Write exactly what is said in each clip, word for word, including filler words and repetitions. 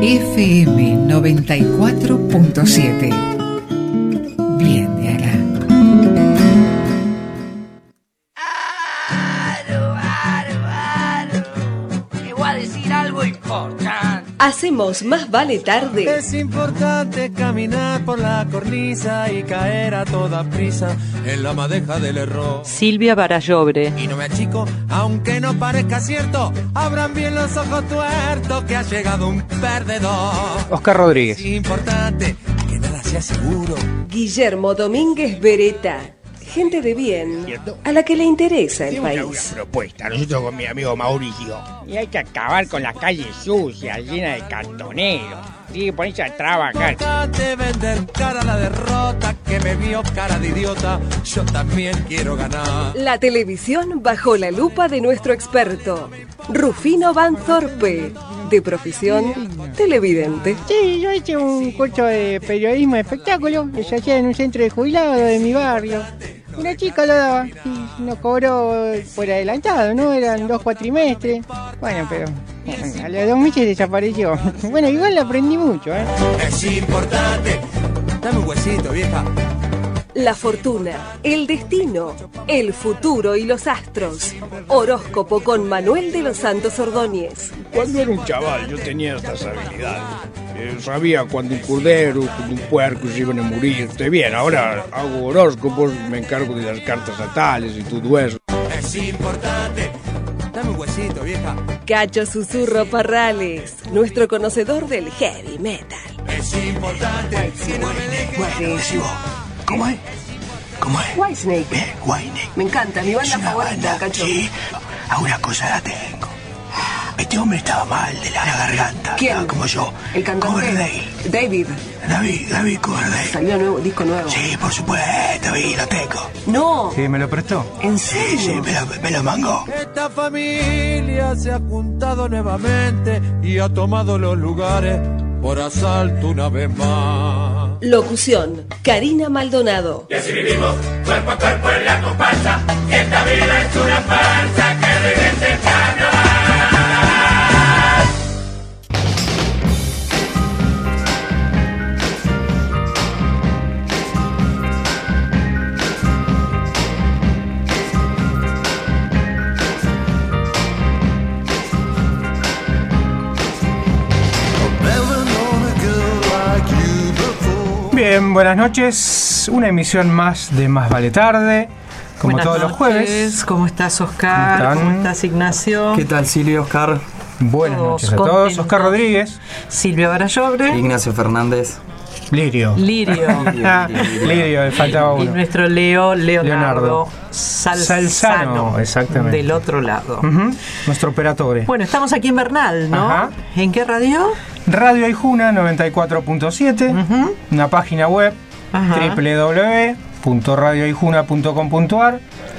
F M noventa y cuatro punto siete. Bien de acá. Te voy a decir algo importante. Hacemos Más Vale Tarde. Es importante caminar por la cornisa y caer a toda prisa en la madeja del error. Silvia Barallobre. Y no me achico, aunque no parezca cierto, abran bien los ojos tuertos que ha llegado un perdedor. Oscar Rodríguez. Es importante que nada sea seguro. Guillermo Domínguez Beretta. Gente de bien, a la que le interesa el Tengo una, país. una propuesta, nosotros con mi amigo Mauricio. Y hay que acabar con las calles sucias, llenas de cartoneros. Tiene que ponerse a trabajar. Importante vender cara a la derrota, que me vio cara de idiota, yo también quiero ganar. La televisión bajo la lupa de nuestro experto, Rufino Van Thorpe, de profesión televidente. Sí, yo hice un curso de periodismo de espectáculo que se hacía en un centro de jubilados de mi barrio. Una chica lo daba y nos cobró por adelantado, ¿no? Eran dos cuatrimestres. Bueno, pero a los dos meses desapareció. Bueno, igual aprendí mucho, ¿eh? Es importante. Dame un huesito, vieja. La fortuna, el destino, el futuro y los astros. Horóscopo con Manuel de los Santos Ordóñez. Cuando era un chaval yo tenía estas habilidades. Eh, sabía cuando un cordero, cuando un puerco se iban a morir. Estoy bien, ahora hago horóscopos, me encargo de las cartas natales y todo eso. Es importante. Dame un huesito, vieja. Cacho Susurro Parrales, nuestro conocedor del heavy metal. Es importante. Si no me dejes. ¿Cómo es? ¿Cómo es? Whitesnake. Bien, Whitesnake. Me encanta, mi banda Es una favorita, banda, Cacho. sí. Alguna cosa la tengo. Este hombre estaba mal de la garganta. ¿Quién? Estaba como yo. El cantante. Coverdale. David. David, David Coverdale. Salió nuevo, disco nuevo. Sí, por supuesto, David, lo tengo. No. Sí, me lo prestó. ¿En Sí, serio? sí, me lo, me lo mangó. Esta familia se ha juntado nuevamente y ha tomado los lugares por asalto una vez más. Locución, Karina Maldonado. Y así vivimos, cuerpo a cuerpo en la comparsa, que esta vida es una farsa, que regrese el carnaval. Bien, buenas noches. Una emisión más de Más Vale Tarde, como Buenas todos noches. los jueves. ¿Cómo estás, Oscar? ¿Cómo están? ¿Cómo estás, Ignacio? ¿Qué tal, Silvia, Oscar? Buenas Todos noches a todos. contentos. Oscar Rodríguez. Silvia Barallobre. Ignacio Fernández. Lirio. Lirio. Lirio, le faltaba Y uno. nuestro Leo, Leonardo, Leonardo. Salzano, Salzano, exactamente. del otro lado. Ujú, nuestro operatore. Bueno, estamos aquí en Bernal, ¿no? Ajá. ¿En qué radio? Radio Aijuna noventa y cuatro punto siete, Ujú. una página web Ajá. doble u doble u doble u punto radio aijuna punto com punto a r,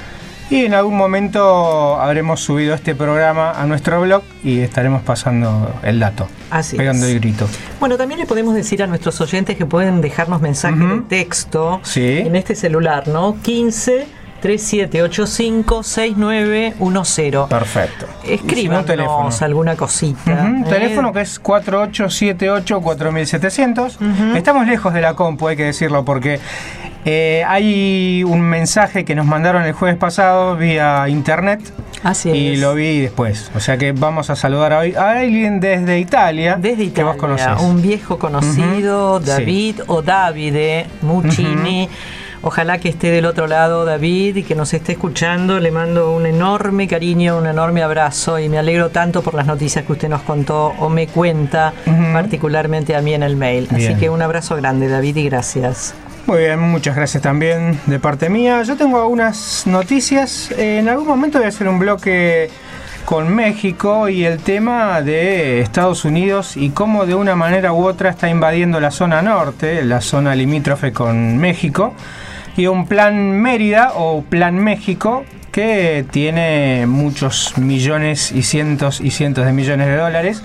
y en algún momento habremos subido este programa a nuestro blog y estaremos pasando el dato, Así pegando es. el grito. Bueno, también le podemos decir a nuestros oyentes que pueden dejarnos mensajes Ujú. de texto Sí. en este celular, ¿no? quince, treinta y siete ochenta y cinco, sesenta y nueve diez. Perfecto. Y si no, Escríbanos un teléfono. alguna cosita. Ujú, un ¿eh? teléfono que es cuatro ocho siete ocho cuatro siete cero cero. Ujú. Estamos lejos de la compu, hay que decirlo, porque eh, hay un mensaje que nos mandaron el jueves pasado vía internet. Así Y es. lo vi después. O sea que vamos a saludar a, hoy a alguien desde Italia. Desde que Italia, vos conocés. un viejo conocido, Ujú, David o Davide Muccini. Ojalá que esté del otro lado, David, y que nos esté escuchando. Le mando un enorme cariño, un enorme abrazo, y me alegro tanto por las noticias que usted nos contó o me cuenta, Ujú. particularmente a mí en el mail. Bien. Así que un abrazo grande, David, y gracias. Muy bien, muchas gracias también de parte mía. Yo tengo algunas noticias. Eh, en algún momento voy a hacer un bloque con México y el tema de Estados Unidos y cómo de una manera u otra está invadiendo la zona norte, la zona limítrofe con México, y un plan Mérida o plan México que tiene muchos millones y cientos y cientos de millones de dólares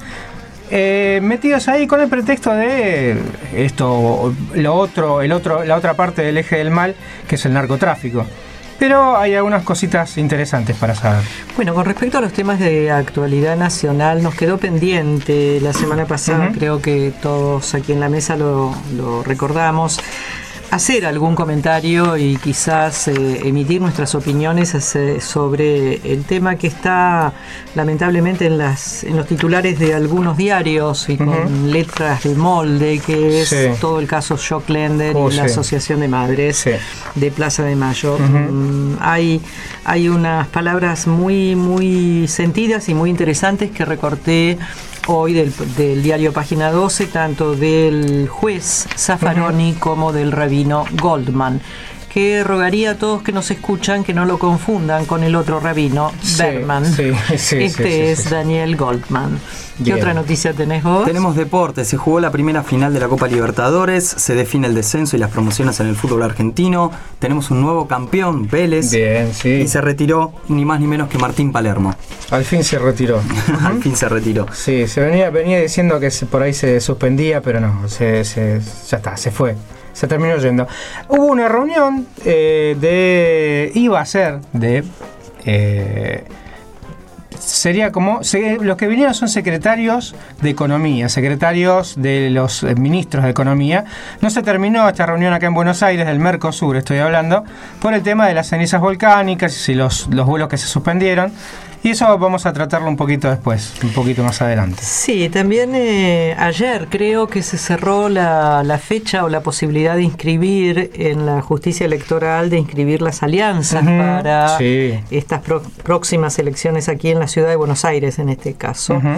eh, metidos ahí con el pretexto de esto, lo otro, el otro, la otra parte del eje del mal, que es el narcotráfico. pero hay algunas cositas interesantes para saber. Bueno, con respecto a los temas de actualidad nacional, nos quedó pendiente la semana pasada, uh-huh. creo que todos aquí en la mesa lo, lo recordamos, hacer algún comentario y quizás eh, emitir nuestras opiniones hace, sobre el tema que está lamentablemente en las en los titulares de algunos diarios y con uh-huh. letras de molde, que es sí. todo el caso Shockländer oh, y la sí. Asociación de Madres sí. de Plaza de Mayo. Uh-huh. Um, hay, hay unas palabras muy, muy sentidas y muy interesantes que recorté hoy del, del diario Página doce, tanto del juez Zaffaroni uh-huh. como del rabino Goldman, que rogaría a todos que nos escuchan que no lo confundan con el otro rabino, sí, Berman. Sí, sí, este sí, sí, es sí. Daniel Goldman. ¿Qué Bien. Otra noticia tenés vos? Tenemos deporte. Se jugó la primera final de la Copa Libertadores. Se define el descenso y las promociones en el fútbol argentino. Tenemos un nuevo campeón, Vélez. Bien, sí. Y se retiró ni más ni menos que Martín Palermo. Al fin se retiró. Al fin se retiró. Sí, se venía, venía diciendo que se, por ahí se suspendía, pero no, se, se, ya está, se fue. Se terminó yendo. Hubo una reunión eh, de... Iba a ser de... Eh, sería como... Se, los que vinieron son secretarios de Economía, secretarios de los eh, ministros de Economía. No se terminó esta reunión acá en Buenos Aires, del Mercosur estoy hablando, por el tema de las cenizas volcánicas y los, los vuelos que se suspendieron. Y eso vamos a tratarlo un poquito después, un poquito más adelante. Sí, también eh, ayer creo que se cerró la, la fecha o la posibilidad de inscribir en la justicia electoral, de inscribir las alianzas uh-huh, para sí. estas pro- próximas elecciones aquí en la ciudad de Buenos Aires, en este caso. Uh-huh.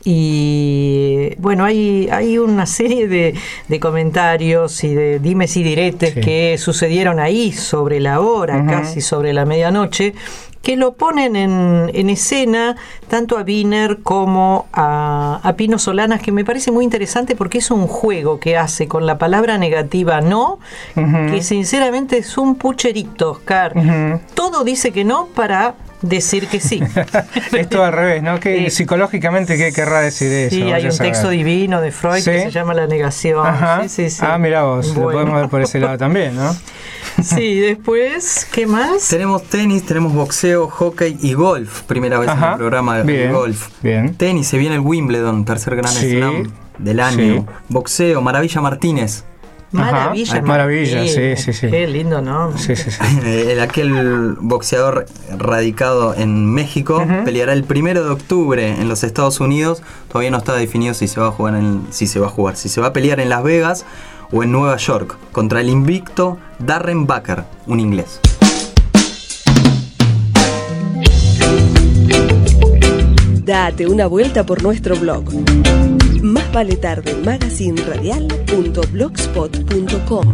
Y bueno, hay, hay una serie de, de comentarios y de dimes y diretes sí. que sucedieron ahí sobre la hora, uh-huh. casi sobre la medianoche, que lo ponen en, en escena tanto a Wiener como a, a Pino Solanas, que me parece muy interesante porque es un juego que hace con la palabra negativa no, uh-huh. que sinceramente es un pucherito, Oscar. Uh-huh. Todo dice que no para decir que sí. Es todo al revés, ¿no? Que eh, psicológicamente, ¿qué querrá decir eso? Sí, hay un texto divino de Freud ¿Sí? que se llama La negación. Ajá. Sí, sí, sí. Ah, mirá vos, bueno. Lo podemos ver por ese lado también, ¿no? Sí, después, ¿qué más? Tenemos tenis, tenemos boxeo, hockey y golf. Primera vez Ajá. en el programa de bien, golf. Bien. Tenis, se viene el Wimbledon, tercer gran sí. slam del año. Sí. Boxeo, Maravilla Martínez. Maravilla, Ajá, maravilla, sí, sí, sí. Qué lindo, ¿no? Sí, sí, sí. El, aquel boxeador radicado en México uh-huh. peleará el primero de octubre en los Estados Unidos. Todavía no está definido si se va a jugar en, si se va a jugar, si se va a pelear en Las Vegas o en Nueva York contra el invicto Darren Baker, un inglés. Date una vuelta por nuestro blog. Más vale tarde magazine radial punto blogspot punto com.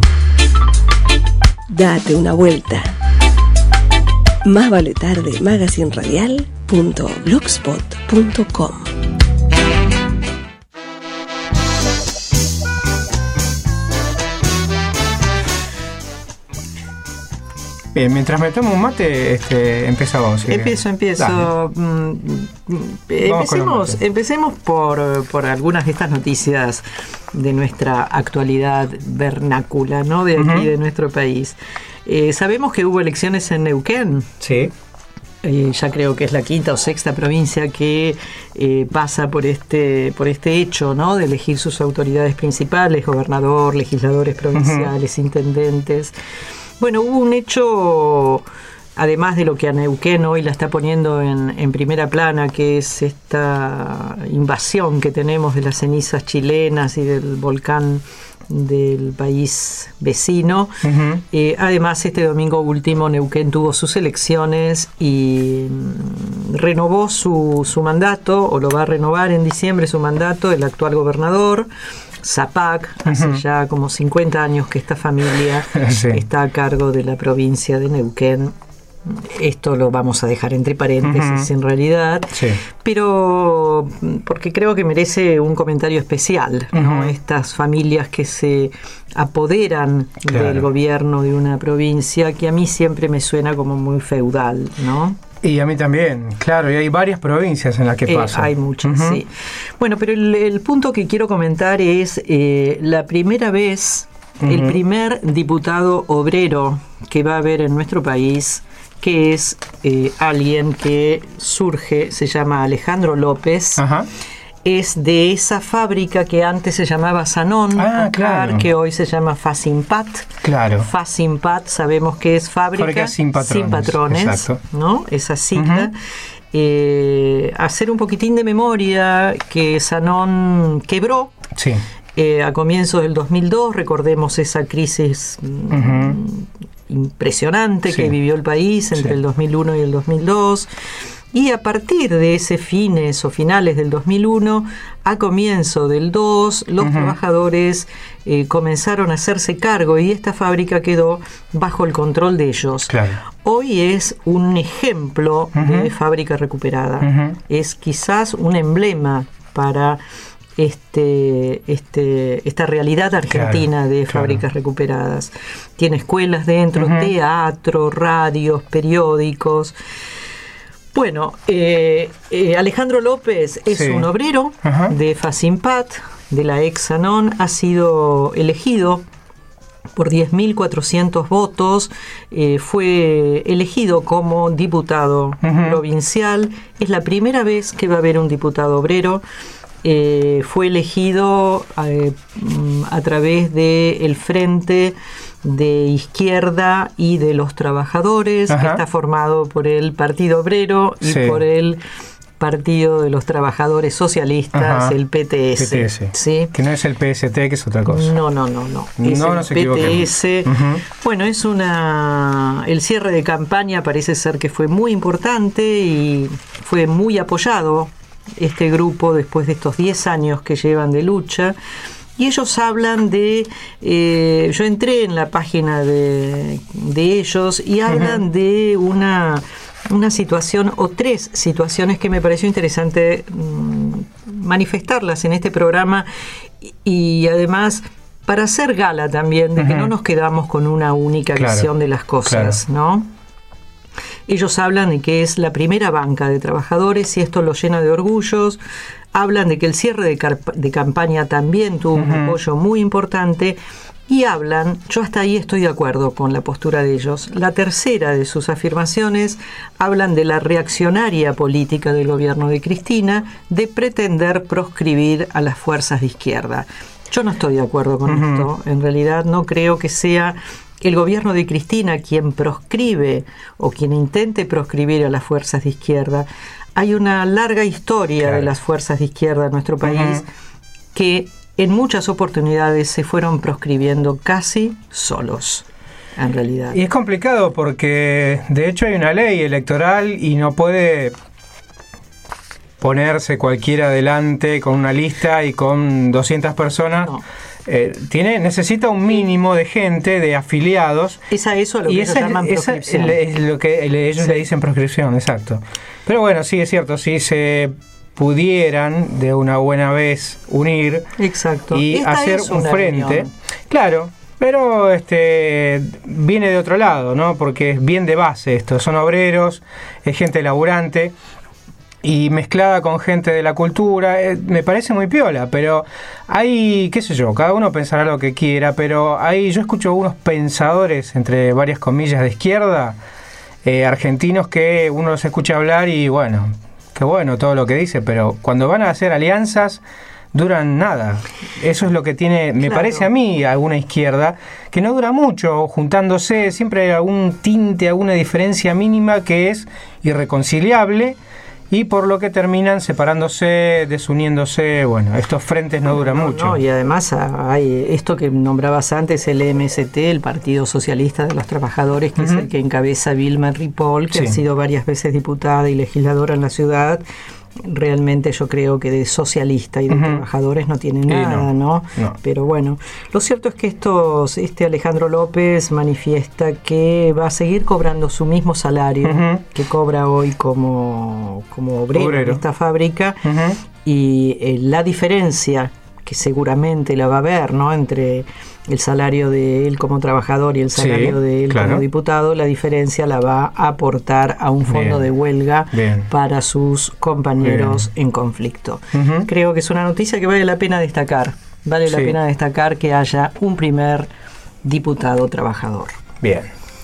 Date una vuelta. Más vale tarde magazine radial punto blogspot punto com. Bien, mientras me tomo un mate, este, empieza vos. ¿sí? Empiezo, empiezo. Mm, empecemos, empecemos por, por algunas de estas noticias de nuestra actualidad vernácula, ¿no? De aquí, uh-huh. de nuestro país. Eh, sabemos que hubo elecciones en Neuquén. Sí. Eh, ya creo que es la quinta o sexta provincia que eh, pasa por este por este hecho, ¿no? De elegir sus autoridades principales, gobernador, legisladores provinciales, uh-huh. intendentes. Bueno, hubo un hecho, además de lo que a Neuquén hoy la está poniendo en, en primera plana, que es esta invasión que tenemos de las cenizas chilenas y del volcán del país vecino. Uh-huh. Eh, además, este domingo último Neuquén tuvo sus elecciones y mm, renovó su, su mandato, o lo va a renovar en diciembre su mandato, el actual gobernador Zapac. Hace uh-huh. ya como cincuenta años que esta familia sí. está a cargo de la provincia de Neuquén. Esto lo vamos a dejar entre paréntesis uh-huh. en realidad, sí. pero porque creo que merece un comentario especial, uh-huh. ¿no? Estas familias que se apoderan claro. del gobierno de una provincia, que a mí siempre me suena como muy feudal, ¿no? Y a mí también, claro, y hay varias provincias en las que eh, pasa. Hay muchas, uh-huh. sí. Bueno, pero el, el punto que quiero comentar es eh, la primera vez, uh-huh. el primer diputado obrero que va a haber en nuestro país que es eh, alguien que surge, se llama Alejandro López. Ajá. Es de esa fábrica que antes se llamaba Sanón, ah, claro. que hoy se llama Facimpat. Claro. Facimpat, sabemos que es fábrica, fábrica sin patrones. Sin patrones, exacto. ¿no? Esa sigla. Uh-huh. eh, hacer un poquitín de memoria que Sanón quebró. Sí. Eh, a comienzos del dos mil dos, recordemos esa crisis uh-huh. impresionante sí. que vivió el país entre sí. el dos mil uno y el dos mil dos. Y a partir de ese fines o finales del dos mil uno, a comienzo del dos, los uh-huh. trabajadores eh, comenzaron a hacerse cargo y esta fábrica quedó bajo el control de ellos. Claro. Hoy es un ejemplo uh-huh. de fábrica recuperada. Uh-huh. Es quizás un emblema para este, este, esta realidad argentina claro, de fábricas claro. recuperadas. Tiene escuelas dentro, uh-huh. teatro, radios, periódicos. Bueno, eh, eh, Alejandro López es sí. un obrero Ajá. de Facimpat, de la ex Sanón, ha sido elegido por diez mil cuatrocientos votos, eh, fue elegido como diputado uh-huh. provincial, es la primera vez que va a haber un diputado obrero. Eh, fue elegido eh, a través del Frente de Izquierda y de los Trabajadores, Ajá. que está formado por el Partido Obrero y sí. por el Partido de los Trabajadores Socialistas, Ajá. el P T S. P T S. ¿Sí? Que no es el P S T, que es otra cosa. No, no, no, no. Es no, el no se P T S. Uh-huh. Bueno, es una. El cierre de campaña parece ser que fue muy importante y fue muy apoyado este grupo después de estos diez años que llevan de lucha. Y ellos hablan de, eh, yo entré en la página de, de ellos y hablan uh-huh. de una, una situación o tres situaciones que me pareció interesante mmm, manifestarlas en este programa y, y además para hacer gala también de uh-huh. que no nos quedamos con una única claro, visión de las cosas, claro. ¿no? Ellos hablan de que es la primera banca de trabajadores y esto los llena de orgullos. Hablan de que el cierre de, carp- de campaña también tuvo uh-huh. un apoyo muy importante y hablan, yo hasta ahí estoy de acuerdo con la postura de ellos. La tercera de sus afirmaciones hablan de la reaccionaria política del gobierno de Cristina de pretender proscribir a las fuerzas de izquierda. Yo no estoy de acuerdo con uh-huh. esto, en realidad no creo que sea el gobierno de Cristina quien proscribe o quien intente proscribir a las fuerzas de izquierda. Hay una larga historia claro. de las fuerzas de izquierda en nuestro país uh-huh. que en muchas oportunidades se fueron proscribiendo casi solos, en realidad. Y es complicado porque de hecho hay una ley electoral y no puede ponerse cualquiera adelante con una lista y con doscientas personas. No. Eh, tiene necesita un mínimo de gente, de afiliados. Es a eso lo que ellos llaman proscripción. Es lo que ellos sí. le dicen proscripción, exacto. Pero bueno, sí es cierto, si se pudieran de una buena vez unir exacto. y Esta hacer un frente, unión. Claro, pero este viene de otro lado, ¿no? Porque es bien de base esto, son obreros, es gente laburante. Y mezclada con gente de la cultura, eh, me parece muy piola, pero hay, qué sé yo, cada uno pensará lo que quiera, pero hay, yo escucho unos pensadores, entre varias comillas, de izquierda, eh, argentinos, que uno los escucha hablar y bueno, qué bueno todo lo que dice, pero cuando van a hacer alianzas, duran nada. Eso es lo que tiene, me claro. parece a mí, alguna izquierda, que no dura mucho, juntándose, siempre hay algún tinte, alguna diferencia mínima que es irreconciliable, y por lo que terminan separándose, desuniéndose. Bueno, estos frentes no duran no, mucho. No, y además hay esto que nombrabas antes, el M S T, el Partido Socialista de los Trabajadores, que uh-huh. es el que encabeza Vilma Ripoll, que sí. ha sido varias veces diputada y legisladora en la ciudad. Realmente yo creo que de socialista y de uh-huh. trabajadores no tiene nada, no, ¿no? no. Pero bueno, lo cierto es que estos, este Alejandro López manifiesta que va a seguir cobrando su mismo salario uh-huh. que cobra hoy como, como obrero, obrero en esta fábrica uh-huh. y eh, la diferencia que seguramente la va a haber, ¿no? Entre el salario de él como trabajador y el salario sí, de él claro. como diputado, la diferencia la va a aportar a un fondo bien, de huelga bien. para sus compañeros bien. en conflicto. Uh-huh. Creo que es una noticia que vale la pena destacar. Vale sí. la pena destacar que haya un primer diputado trabajador. Bien.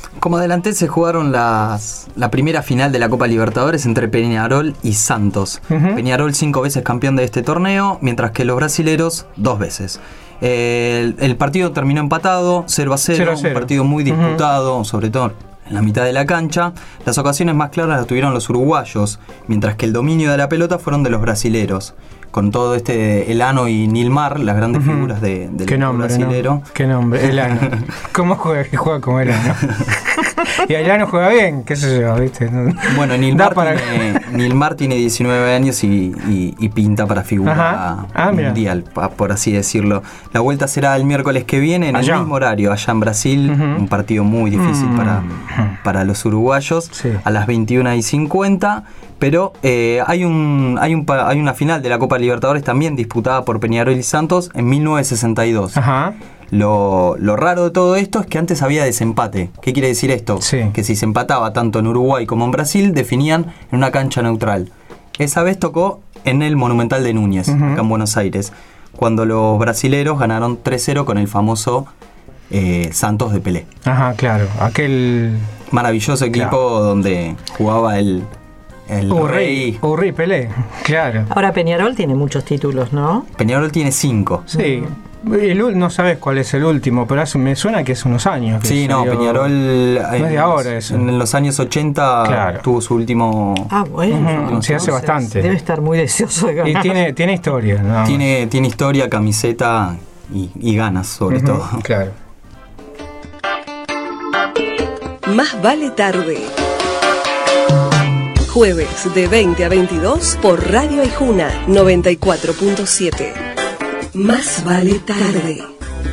Como adelanté, se jugaron las, la primera final de la Copa Libertadores entre Peñarol y Santos. Uh-huh. Peñarol cinco veces campeón de este torneo, mientras que los brasileros dos veces. El, el partido terminó empatado, cero a cero, un partido muy disputado, uh-huh. sobre todo en la mitad de la cancha. Las ocasiones más claras las tuvieron los uruguayos, mientras que el dominio de la pelota fueron de los brasileros. Con todo este Elano y Nilmar, las grandes uh-huh. figuras de, del ¿Qué nombre, brasilero. ¿No? ¿Qué nombre? Elano. ¿Cómo juega? Que juega como Elano. Y Elano juega bien, qué sé yo, ¿viste? Bueno, Nilmar, para... tiene, Nilmar tiene diecinueve años y, y, y pinta para figura ah, mundial, por así decirlo. La vuelta será el miércoles que viene en allá. el mismo horario, allá en Brasil. Uh-huh. Un partido muy difícil uh-huh. para, para los uruguayos. Sí. A las veintiuna y cincuenta. Pero eh, hay, un, hay, un, hay una final de la Copa Libertadores también disputada por Peñarol y Santos en mil novecientos sesenta y dos. Ajá. Lo, lo raro de todo esto es que antes había desempate. ¿Qué quiere decir esto? Sí. Que si se empataba tanto en Uruguay como en Brasil, definían en una cancha neutral. Esa vez tocó en el Monumental de Núñez, uh-huh. acá en Buenos Aires, cuando los brasileros ganaron tres cero con el famoso eh, Santos de Pelé. Ajá, claro. Aquel maravilloso equipo claro. donde jugaba el... El Urri, Urri, Pelé, claro. Ahora Peñarol tiene muchos títulos, ¿no? Peñarol tiene cinco. Sí. El, no sabes cuál es el último, pero hace, me suena que es unos años. Sí, no, salió, Peñarol no es de ahora eso. En los años ochenta claro. tuvo su último... Ah, bueno. Uh-huh. Sí, hace bastante. Debe estar muy deseoso de ganar. Y tiene, tiene historia. ¿No? Tiene, tiene historia, camiseta y, y ganas, sobre uh-huh. todo. Claro. Más vale tarde. Jueves de veinte a veintidós por Radio Aijuna noventa y cuatro punto siete. Más vale tarde.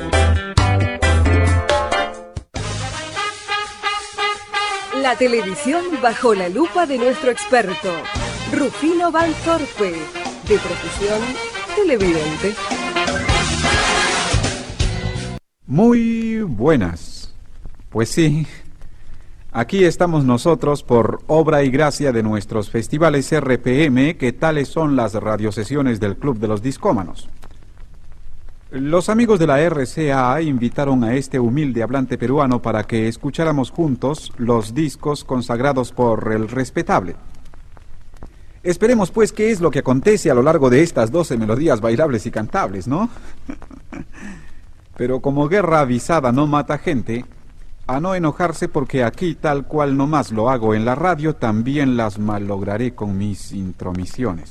La televisión bajo la lupa de nuestro experto, Rufino Van Torpe, de profesión televidente. Muy buenas. Pues sí. Aquí estamos nosotros por obra y gracia de nuestros festivales R P M, que tales son las radiosesiones del Club de los Discómanos. Los amigos de la R C A invitaron a este humilde hablante peruano para que escucháramos juntos los discos consagrados por el respetable. Esperemos pues qué es lo que acontece a lo largo de estas doce melodías bailables y cantables, ¿no? Pero como guerra avisada no mata gente... A no enojarse porque aquí, tal cual nomás lo hago en la radio, también las malograré con mis intromisiones.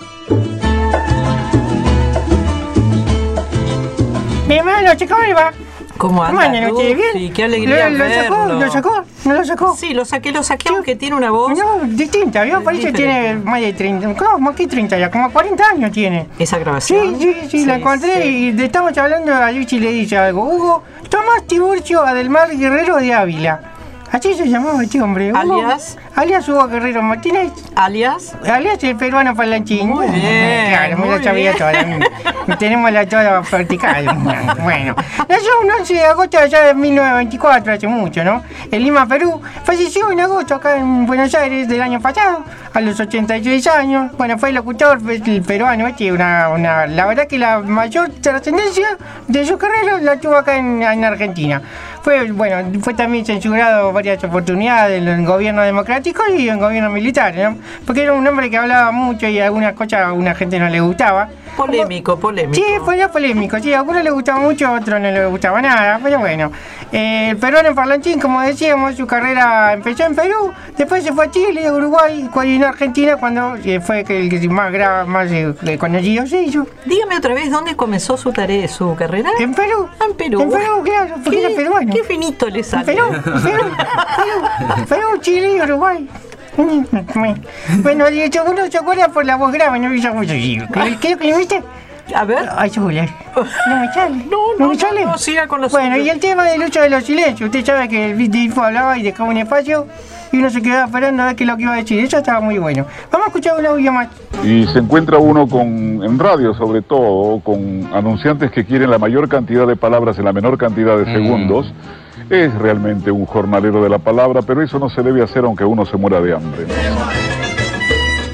Mi hermano, ¿cómo le va? ¿Cómo anda? ¿Cómo andan ustedes? ¿Bien? Sí, qué alegría ¿Lo, lo sacó? verlo. ¿Lo sacó? ¿No lo sacó? Sí, lo saqué, lo saqué, aunque tiene una voz... No, distinta, ¿vio? Parece que tiene más de treinta... ¿Cómo? ¿Qué treinta ya? Como cuarenta años tiene. ¿Esa grabación? Sí, sí, sí, sí la encontré sí. Y le estamos hablando a Luchi y le dice algo. Hugo Tomás Tiburcio Adelmar Guerrero de Ávila. Así se llamaba este hombre. Hugo, alias. Alias Hugo Guerrero Martínez. Alias. Alias el peruano parlanchín. Muy bien. Claro, muy muy lo sabía bien. toda. Tenemos la toda vertical. Bueno, nació un once de agosto allá de mil novecientos veinticuatro, hace mucho, ¿no? En Lima, Perú. Falleció en agosto acá en Buenos Aires del año pasado, a los ochenta y seis años. Bueno, fue locutor el peruano, este, una, una, la verdad que la mayor trascendencia de su carrera la tuvo acá en, en Argentina. Fue, bueno, fue también censurado varias oportunidades en el gobierno democrático y en gobierno militar, ¿no? Porque era un hombre que hablaba mucho y algunas cosas a una gente no le gustaba. Polémico, polémico. Sí, fue polémico, sí, a algunos le gustaba mucho, a otros no le gustaba nada, pero bueno. Eh, el peruano parlanchín, como decíamos, su carrera empezó en Perú, después se fue a Chile, a Uruguay, y en Argentina cuando eh, fue el que más, gra- más eh, conocido se hizo. Dígame otra vez, ¿dónde comenzó su tarea, su carrera? En Perú. Ah, en Perú. En Perú, claro, porque era peruano. Qué finito le sale. Perú, Perú, Perú, Perú, Chile y Uruguay. Bueno, de hecho, uno se acuerda por la voz grave, ¿no? ¿Qué que viste? A ver. Ay, celular. No me sale. No, no, no me sale. No, no, siga con los Bueno, suyos. y el tema del uso de los silencios. Usted sabe que el Info hablaba y dejaba un espacio y uno se quedaba esperando a ver qué es lo que iba a decir. Eso estaba muy bueno. Vamos a escuchar un audio más. Y se encuentra uno con, en radio sobre todo, con anunciantes que quieren la mayor cantidad de palabras en la menor cantidad de mm. segundos. Es realmente un jornalero de la palabra, pero eso no se debe hacer aunque uno se muera de hambre, ¿no?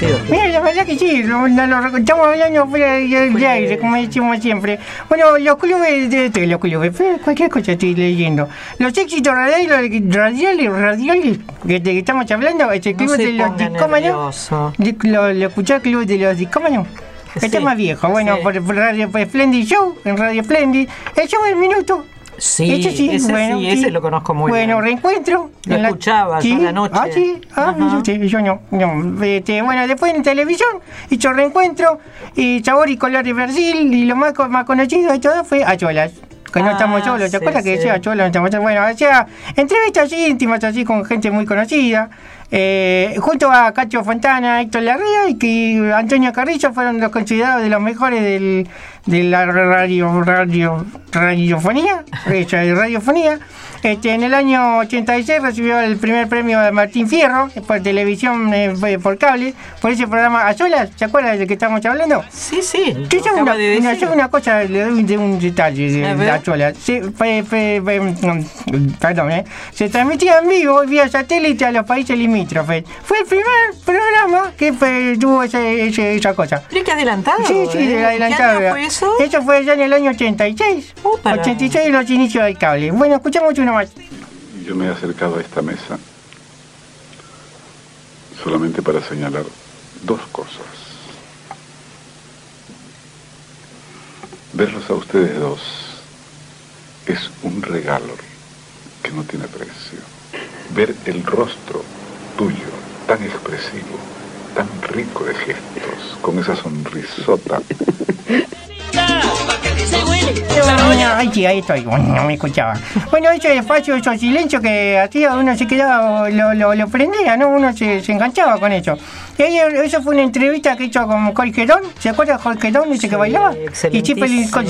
reconocido. Mira, la verdad que sí, lo, lo, lo, estamos hablando fuera de, de, de aire, como decimos siempre. Bueno, los clubes, de, de los clubes, cualquier cosa estoy leyendo. Los éxitos radiales, radiales, radiales, que, de que estamos hablando, este club no de los discómanos. Lo, lo escuché el club de los discómanos. Sí, este es más viejo, bueno, sí. por, por Radio por Splendid Show, en Radio Splendid, el show del minuto. Sí, ese sí, ese, bueno, sí, ese sí. Lo conozco muy bueno, bien. Bueno, reencuentro. Lo escuchaba la... yo sí. la noche. Ah, sí, ah, yo, yo no. no. Este, bueno, después en televisión hizo reencuentro, y Sabor y Color de Brasil, y lo más, más conocido de todo fue Acholas. Que no ah, estamos solos, ¿te sí, acuerdas sí. que decía Acholas? No estamos solos. Bueno, hacía entrevistas íntimas así con gente muy conocida. Eh, junto a Cacho Fontana, Héctor Larrea y que Antonio Carrillo fueron los considerados de los mejores del, de la radio, radio, radiofonía, radiofonía. Este, en el año ochenta y seis recibió el primer premio de Martín Fierro por televisión, eh, por cable, por ese programa A Solas. ¿Se acuerdan del que estamos hablando? Sí, sí. Yo yo una, de una, yo una cosa, le doy de un detalle de, de A Solas. Se, fue, fue, fue, perdón, eh. Se transmitía en vivo vía satélite a los países limítrofes. Fue el primer programa que fue, tuvo ese, ese, esa cosa. ¿Pero que adelantado? Sí, sí, eh? adelantado. ¿Qué año fue eso? Eso fue ya en el año ochenta y seis. Uh, ochenta y seis los inicios del cable. Bueno, escuchamos una más. Yo me he acercado a esta mesa solamente para señalar dos cosas. Verlos a ustedes dos es un regalo que no tiene precio. Ver el rostro tuyo tan expresivo, tan rico de gestos, con esa sonrisota. Ay, sí, ahí estoy, no me escuchaba. Bueno, ese espacio, esos silencios que hacía, uno se quedaba, lo, lo, lo prendía, ¿no? Uno se, se enganchaba con eso. Y ahí, eso fue una entrevista que hizo con Jorge Don, ¿se acuerda de Jorge Don, ese sí, que bailaba? Y Chip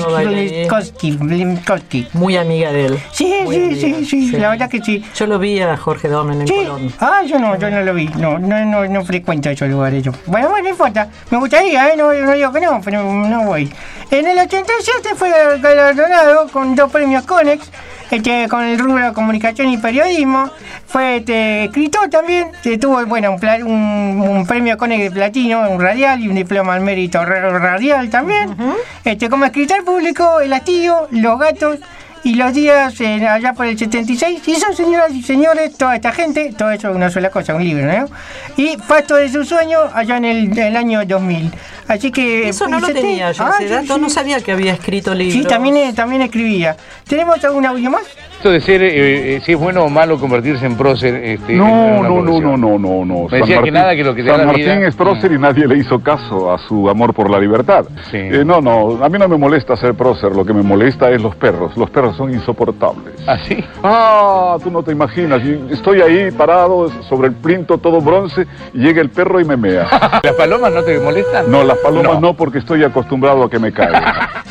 Linkowski. Muy amiga de él. Sí, sí, sí, sí, sí, la verdad que sí. Yo lo vi a Jorge Don en el ¿sí? Colón. Ah, yo no, yo no lo vi, no, no, no, no frecuento esos lugares yo. Bueno, bueno, no importa, me gustaría, ¿eh? No, no digo que no, pero no voy. En el ochenta y siete fue galardonado con dos premios Conex, este, con el rubro de comunicación y periodismo. Fue este, escritor también, tuvo bueno, un, un, un premio Conex de platino, un radial y un diploma al mérito radial también. Uh-huh. Este, como escritor publicó El hastío, Los gatos y Los días eh, allá por el setenta y seis. Y eso, señoras y señores, toda esta gente, todo eso es una sola cosa, un libro, ¿no? Y Pasto de su sueño allá en el, el año dos mil. Así que eso no lo tenía yo, ah, ese dato, sí, no sabía que había escrito libros. Sí, también, también escribía. ¿Tenemos algún audio más? Esto de ser, eh, eh, si es bueno o malo convertirse en prócer. Este, no, en no, no, no, no, no, no. Me decía Martín, que nada que lo que te da San la Martín vida... es prócer y nadie le hizo caso a su amor por la libertad. Sí. Eh, no, no, a mí no me molesta ser prócer, lo que me molesta es los perros. Los perros son insoportables. ¿Ah, sí? Ah, tú no te imaginas. Estoy ahí parado sobre el plinto todo bronce y llega el perro y me mea. ¿Las palomas no te molestan? No, las palomas no, no porque estoy acostumbrado a que me caigan.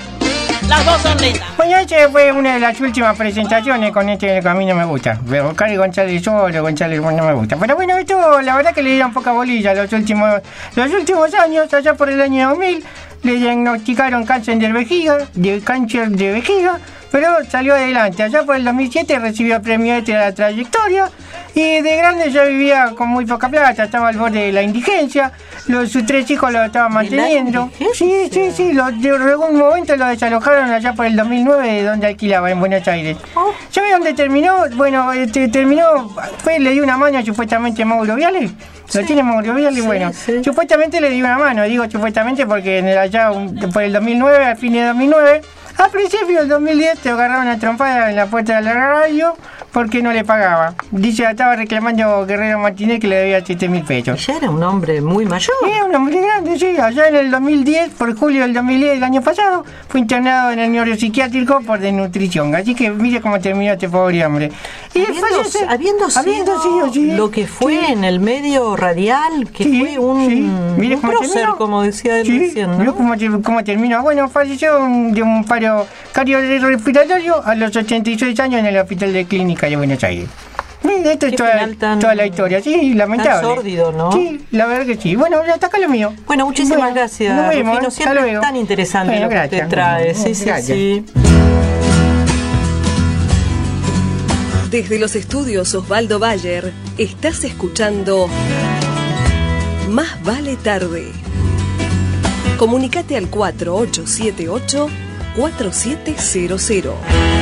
Las dos son lindas. Bueno, esta fue una de las últimas presentaciones con este que a mí no me gusta. Pero Cari González solo, González no me gusta. Pero bueno, esto la verdad que le dieron poca bolilla los últimos, los últimos años, allá por el año dos mil, le diagnosticaron cáncer de vejiga, de cáncer de vejiga, pero salió adelante. Allá por el dos mil siete recibió el premio este de la trayectoria y de grande ya vivía con muy poca plata, estaba al borde de la indigencia. Los, sus tres hijos lo estaban manteniendo. Sí, sí, sí, lo, de algún momento lo desalojaron allá por el dos mil nueve, donde alquilaba en Buenos Aires. Oh. ¿Sabe dónde terminó? Bueno, este, terminó, fue, le dio una mano supuestamente a Mauro Viale. ¿Lo sí. tiene Mauro Viale? Sí, bueno, sí. Supuestamente le dio una mano, digo supuestamente porque en el, allá por el dos mil nueve, al fin de dos mil nueve, a principios del dos mil diez te agarraron una trompada en la puerta de la radio porque no le pagaba. Dice, estaba reclamando Guerrero Martínez que le debía siete mil pesos. Ya era un hombre muy mayor. Sí, un hombre grande, sí. Allá en el dos mil diez, por julio del dos mil diez del año pasado, fue internado en el neuropsiquiátrico por desnutrición. Así que mire cómo terminó este pobre hombre. Y habiendo, fallece, habiendo, habiendo sido, sido sí, lo que fue sí. en el medio radial, que sí, fue un, sí. mire un prócer, como decía él sí. recién, ¿no? Mire cómo, cómo terminó. Bueno, falleció de un paro cardiorrespiratorio a los ochenta y seis años en el Hospital de Clínica de Buenos Aires. Esto es toda, tan, toda la historia, sí, lamentable. Tan sórdido, ¿no? Sí, la verdad que sí. Bueno, hasta acá lo mío. Bueno, muchísimas bueno, gracias. Nos vemos, Rufino, siempre es tan interesante bueno, lo que gracias. Usted trae. Sí, sí, gracias. sí. Desde los estudios Osvaldo Bayer, estás escuchando Más vale tarde. Comunicate al cuatro ocho siete ocho, cuatro siete cero cero.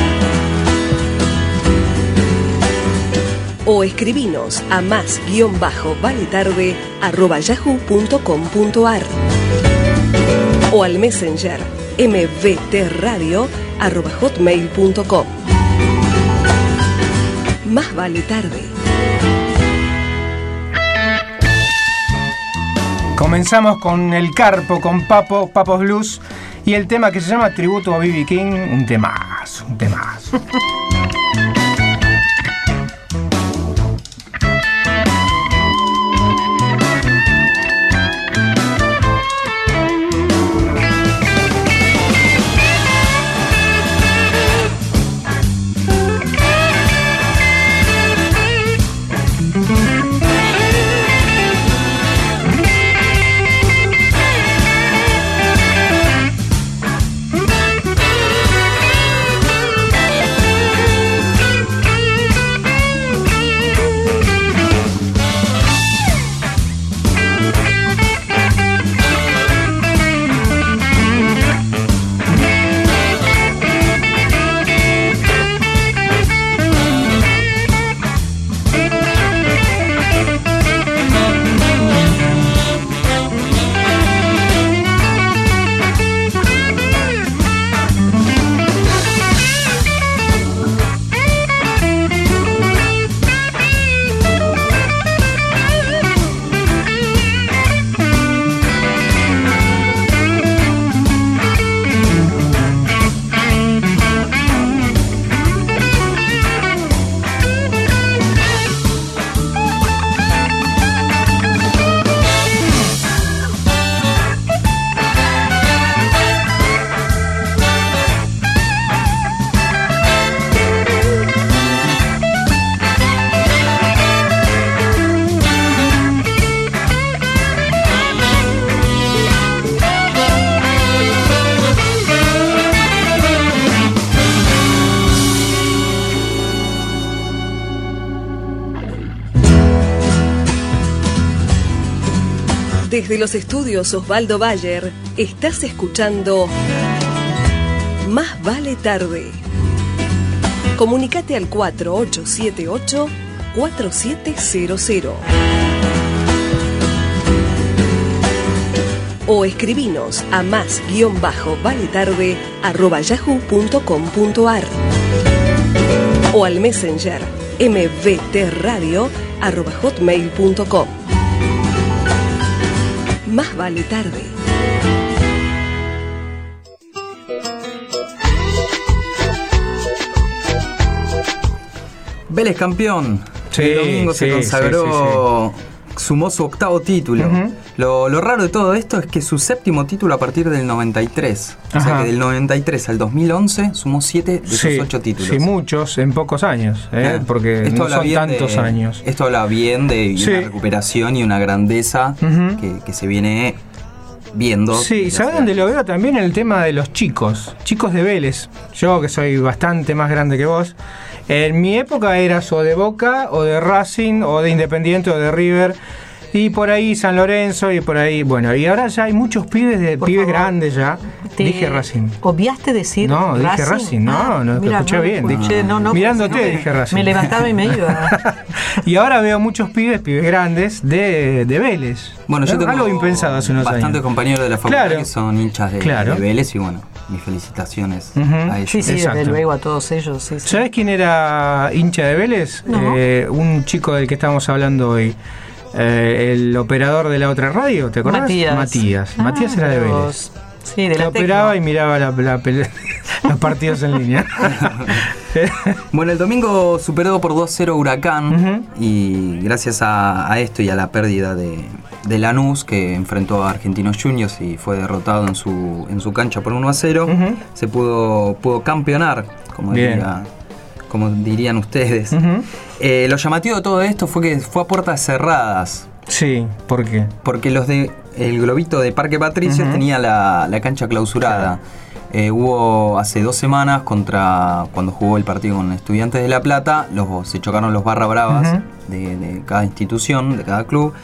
O escribinos a más guión bajo vale tarde arroba yahoo punto com punto ar o al messenger mvtradio arroba hotmail punto com. Más vale tarde. Comenzamos con El Carpo, con Papo, Papos Blues, y el tema que se llama Tributo a B B King, un temazo, un temazo. Desde los estudios Osvaldo Bayer, estás escuchando Más vale tarde. Comunicate al cuatro ocho siete ocho, cuatro siete cero cero. O escribinos a más guión bajo vale tarde arroba yahoo punto com punto ar o al messenger mvtradio arroba hotmail punto com. Más vale tarde. Vélez campeón. Sí, el domingo sí, se consagró, sí, sí, sí. sumó su octavo título. Uh-huh. lo, lo raro de todo esto es que su séptimo título a partir del noventa y tres. Ajá. O sea que del noventa y tres al dos mil once sumó siete de sí, sus ocho títulos. Sí, muchos en pocos años, ¿eh? Claro. Porque esto no son tantos de, años. Esto habla bien de sí. una recuperación y una grandeza uh-huh. que, que se viene viendo. Sí, ¿sabes dónde lo veo también? En el tema de los chicos, chicos de Vélez. Yo que soy bastante más grande que vos, en mi época eras o de Boca, o de Racing, o de Independiente, o de River, y por ahí San Lorenzo, y por ahí, bueno, y ahora ya hay muchos pibes de por pibes favor, grandes ya. Dije Racing. ¿Obviaste decir No, Racing? dije Racing, no, ah, no, mira, escuché no, bien. No, dije, no, no, mirándote no, dije Racing. Me levantaba y me iba. Y ahora veo muchos pibes, pibes grandes, de, de Vélez. Bueno, yo tengo algo impensado hace unos bastantes años. compañeros de la facultad claro. que son hinchas de, claro. de Vélez y bueno, mis felicitaciones uh-huh. a ellos. Sí, sí, Exacto. desde luego a todos ellos. Sí, sí. ¿Sabes quién era hincha de Vélez? No. Eh, un chico del que estamos hablando hoy. Eh, el operador de la otra radio, ¿te acuerdas? Matías. Matías, Ah, Matías era de Vélez. Sí, de que la operaba tecno. y miraba la, la pele- los partidos en línea. Bueno, el domingo superó por dos cero Huracán uh-huh. y gracias a, a esto y a la pérdida de, de Lanús, que enfrentó a Argentinos Juniors y fue derrotado en su, en su cancha por uno a cero, uh-huh. se pudo, pudo campeonar, como, diría, como dirían ustedes. Uh-huh. Eh, lo llamativo de todo esto fue que fue a puertas cerradas. Sí, ¿por qué? Porque los de el globito de Parque Patricios uh-huh. tenía la, la cancha clausurada. Eh, hubo hace dos semanas contra cuando jugó el partido con Estudiantes de La Plata, los, se chocaron los barra bravas uh-huh. de, de cada institución, de cada club,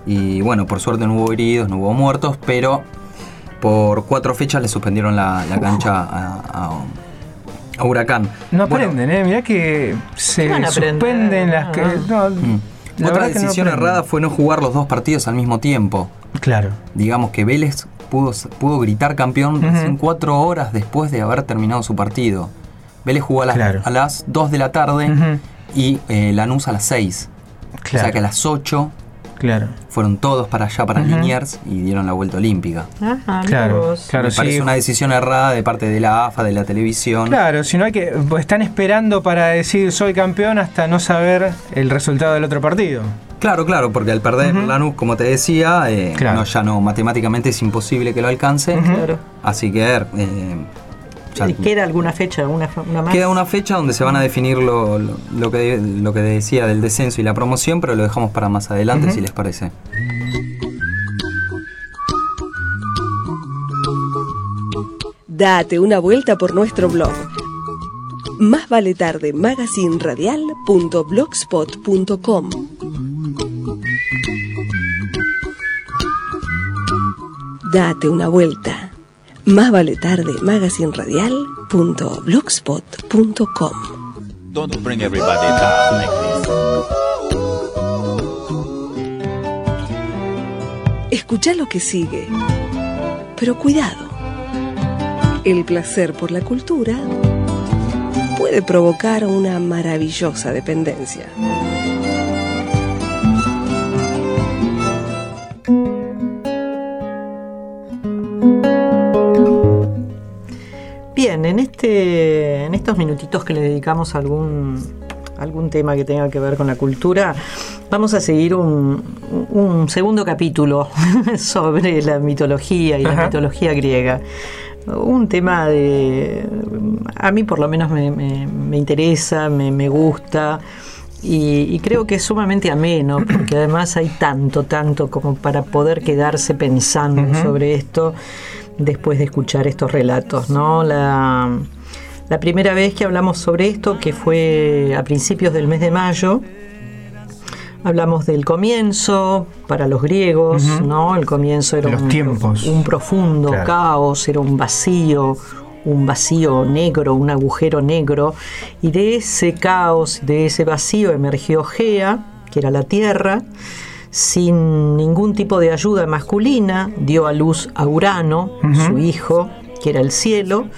Y bueno, por suerte no hubo heridos, no hubo muertos, pero por cuatro fechas le suspendieron la, la cancha a, a, a Huracán. No aprenden, bueno, ¿eh? Mirá que se suspenden las que... No, mm. Otra decisión no errada fue no jugar los dos partidos al mismo tiempo. Claro. Digamos que Vélez pudo, pudo gritar campeón uh-huh. recién cuatro horas después de haber terminado su partido. Vélez jugó a las, claro. a las dos de la tarde uh-huh. y eh, Lanús a las seis. Claro. O sea que a las ocho claro. fueron todos para allá, para uh-huh. Liniers, y dieron la vuelta olímpica. Ajá, claro, claro, Me parece sí. una decisión errada de parte de la A F A, de la televisión. Claro, si no hay que... Están esperando para decir soy campeón hasta no saber el resultado del otro partido. Claro, claro, porque al perder uh-huh. Lanús, como te decía, eh, claro. no, ya no, matemáticamente es imposible que lo alcance. Uh-huh. Claro. Así que... Eh, ya, ¿queda alguna fecha? Una, una más? Queda una fecha donde se van a definir lo, lo, lo, que, lo que decía del descenso y la promoción, pero lo dejamos para más adelante, uh-huh. si les parece. Date una vuelta por nuestro blog. Más vale tarde magazine radial punto blogspot punto com. Date una vuelta. Más vale tarde magazine radial punto blogspot punto com. Don't bring everybody down like this. Escucha lo que sigue. Pero cuidado. El placer por la cultura puede provocar una maravillosa dependencia. Bien, en este, en estos minutitos que le dedicamos a algún, algún tema que tenga que ver con la cultura, vamos a seguir un, un segundo capítulo sobre la mitología y Ajá. la mitología griega. Un tema de... a mí por lo menos me, me, me interesa, me, me gusta y, y creo que es sumamente ameno, porque además hay tanto, tanto como para poder quedarse pensando uh-huh. sobre esto después de escuchar estos relatos, ¿no? La, la primera vez que hablamos sobre esto, que fue a principios del mes de mayo, hablamos del comienzo para los griegos, uh-huh. ¿no? El comienzo era un, un profundo claro. caos, era un vacío, un vacío negro, un agujero negro, y de ese caos, de ese vacío emergió Gea, que era la tierra, sin ningún tipo de ayuda masculina, dio a luz a Urano, uh-huh. su hijo, que era el cielo.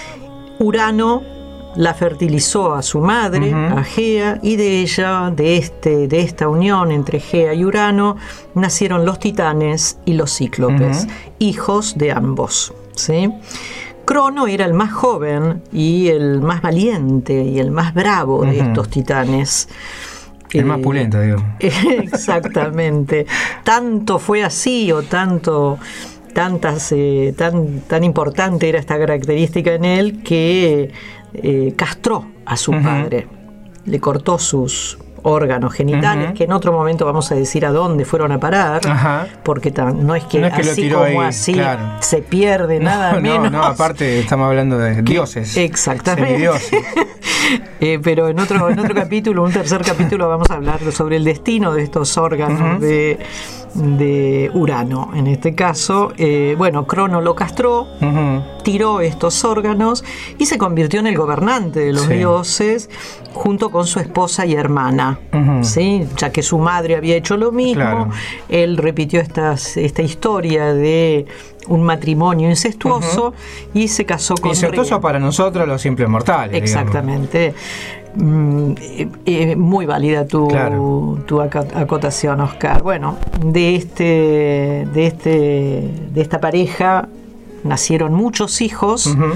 Urano la fertilizó a su madre, uh-huh. a Gea, y de ella, de, este, de esta unión entre Gea y Urano, nacieron los titanes y los cíclopes, uh-huh. hijos de ambos, ¿sí? Crono era el más joven y el más valiente y el más bravo de uh-huh. estos titanes. El eh, más pulento, digo. Exactamente. Tanto fue así, o tanto... Tantas, eh, tan, tan importante era esta característica en él, que eh, castró a su uh-huh. padre, le cortó sus órganos genitales, uh-huh. que en otro momento vamos a decir a dónde fueron a parar, uh-huh. porque tan, no es que, no es que así como ahí, así claro. se pierde no, nada no, menos. No, aparte estamos hablando de que, dioses. Exactamente. Semidioses. Eh, pero en otro, en otro capítulo, un tercer capítulo, vamos a hablar sobre el destino de estos órganos uh-huh. de, de Urano. En este caso, eh, bueno, Crono lo castró, uh-huh. tiró estos órganos y se convirtió en el gobernante de los sí. dioses, junto con su esposa y hermana. Uh-huh. ¿Sí? Ya que su madre había hecho lo mismo, claro. él repitió estas, esta historia de un matrimonio incestuoso uh-huh. y se casó con incestuoso Rea. Para nosotros los simples mortales. Exactamente. Mm, eh, eh, muy válida tu, claro. tu acotación, Oscar. Bueno, de este, de este, de esta pareja nacieron muchos hijos. Uh-huh.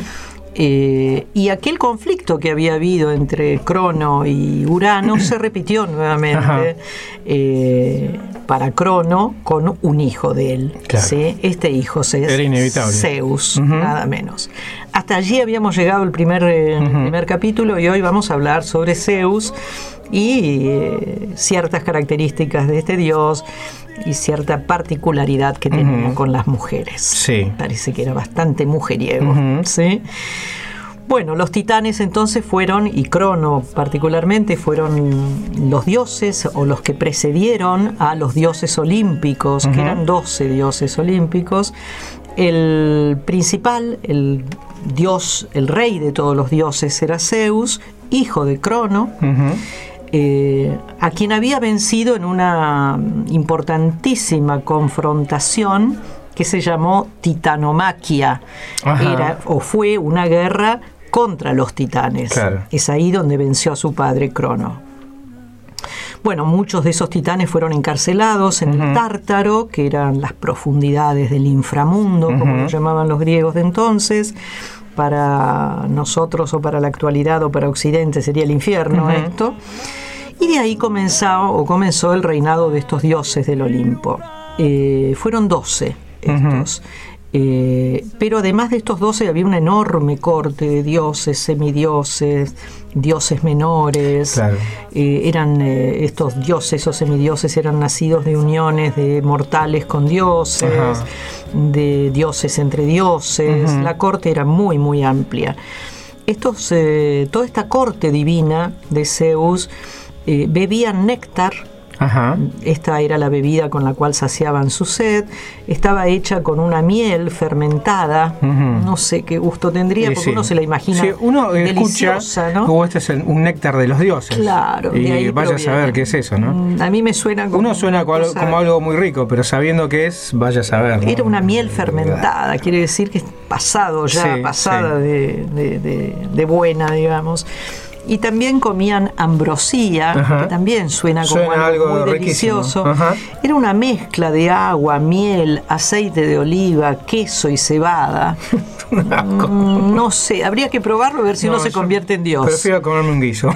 Eh, y aquel conflicto que había habido entre Crono y Urano se repitió nuevamente eh, para Crono con un hijo de él. Claro. ¿Sí? Este hijo es Era inevitable. Zeus, uh-huh. nada menos. Hasta allí habíamos llegado el primer, eh, uh-huh. primer capítulo, y hoy vamos a hablar sobre Zeus y eh, ciertas características de este dios y cierta particularidad que tenía uh-huh. con las mujeres. Sí. Parece que era bastante mujeriego. Uh-huh. ¿Sí? Bueno, los titanes entonces fueron, y Crono particularmente, fueron los dioses o los que precedieron a los dioses olímpicos, uh-huh. que eran doce dioses olímpicos. El principal, el dios, el rey de todos los dioses era Zeus, hijo de Crono, uh-huh. eh, a quien había vencido en una importantísima confrontación que se llamó Titanomaquia. Era o fue una guerra contra los titanes. Claro. Es ahí donde venció a su padre Crono. Bueno, muchos de esos titanes fueron encarcelados en uh-huh. el Tártaro, que eran las profundidades del inframundo, uh-huh. como lo llamaban los griegos de entonces. Para nosotros o para la actualidad o para Occidente sería el infierno, uh-huh. esto. Y de ahí comenzó, o comenzó el reinado de estos dioses del Olimpo. Eh, fueron doce estos. Uh-huh. Eh, pero además de estos doce había una enorme corte de dioses, semidioses, dioses menores. Claro. Eh, eran eh, estos dioses o semidioses eran nacidos de uniones de mortales con dioses, uh-huh. de dioses entre dioses. Uh-huh. La corte era muy, muy amplia. Estos, eh, toda esta corte divina de Zeus eh, bebían néctar. Ajá. Esta era la bebida con la cual saciaban su sed. Estaba hecha con una miel fermentada. Uh-huh. No sé qué gusto tendría, sí, porque sí. uno se la imagina sí, uno deliciosa, ¿no? Como este es el, un néctar de los dioses. Claro. Y de ahí vaya proviene. a saber qué es eso, ¿no? A mí me suena como... Uno suena como algo, como algo muy rico, pero sabiendo qué es, vaya a saber, ¿no? Era una miel fermentada, quiere decir que es pasado ya, sí, pasada sí. De, de, de, de buena, digamos. Y también comían ambrosía, ajá. que también suena como suena algo, algo muy delicioso. Era una mezcla de agua, miel, aceite de oliva, queso y cebada. mm, no sé, habría que probarlo a ver si no, uno se convierte en Dios. Prefiero comerme un guiso.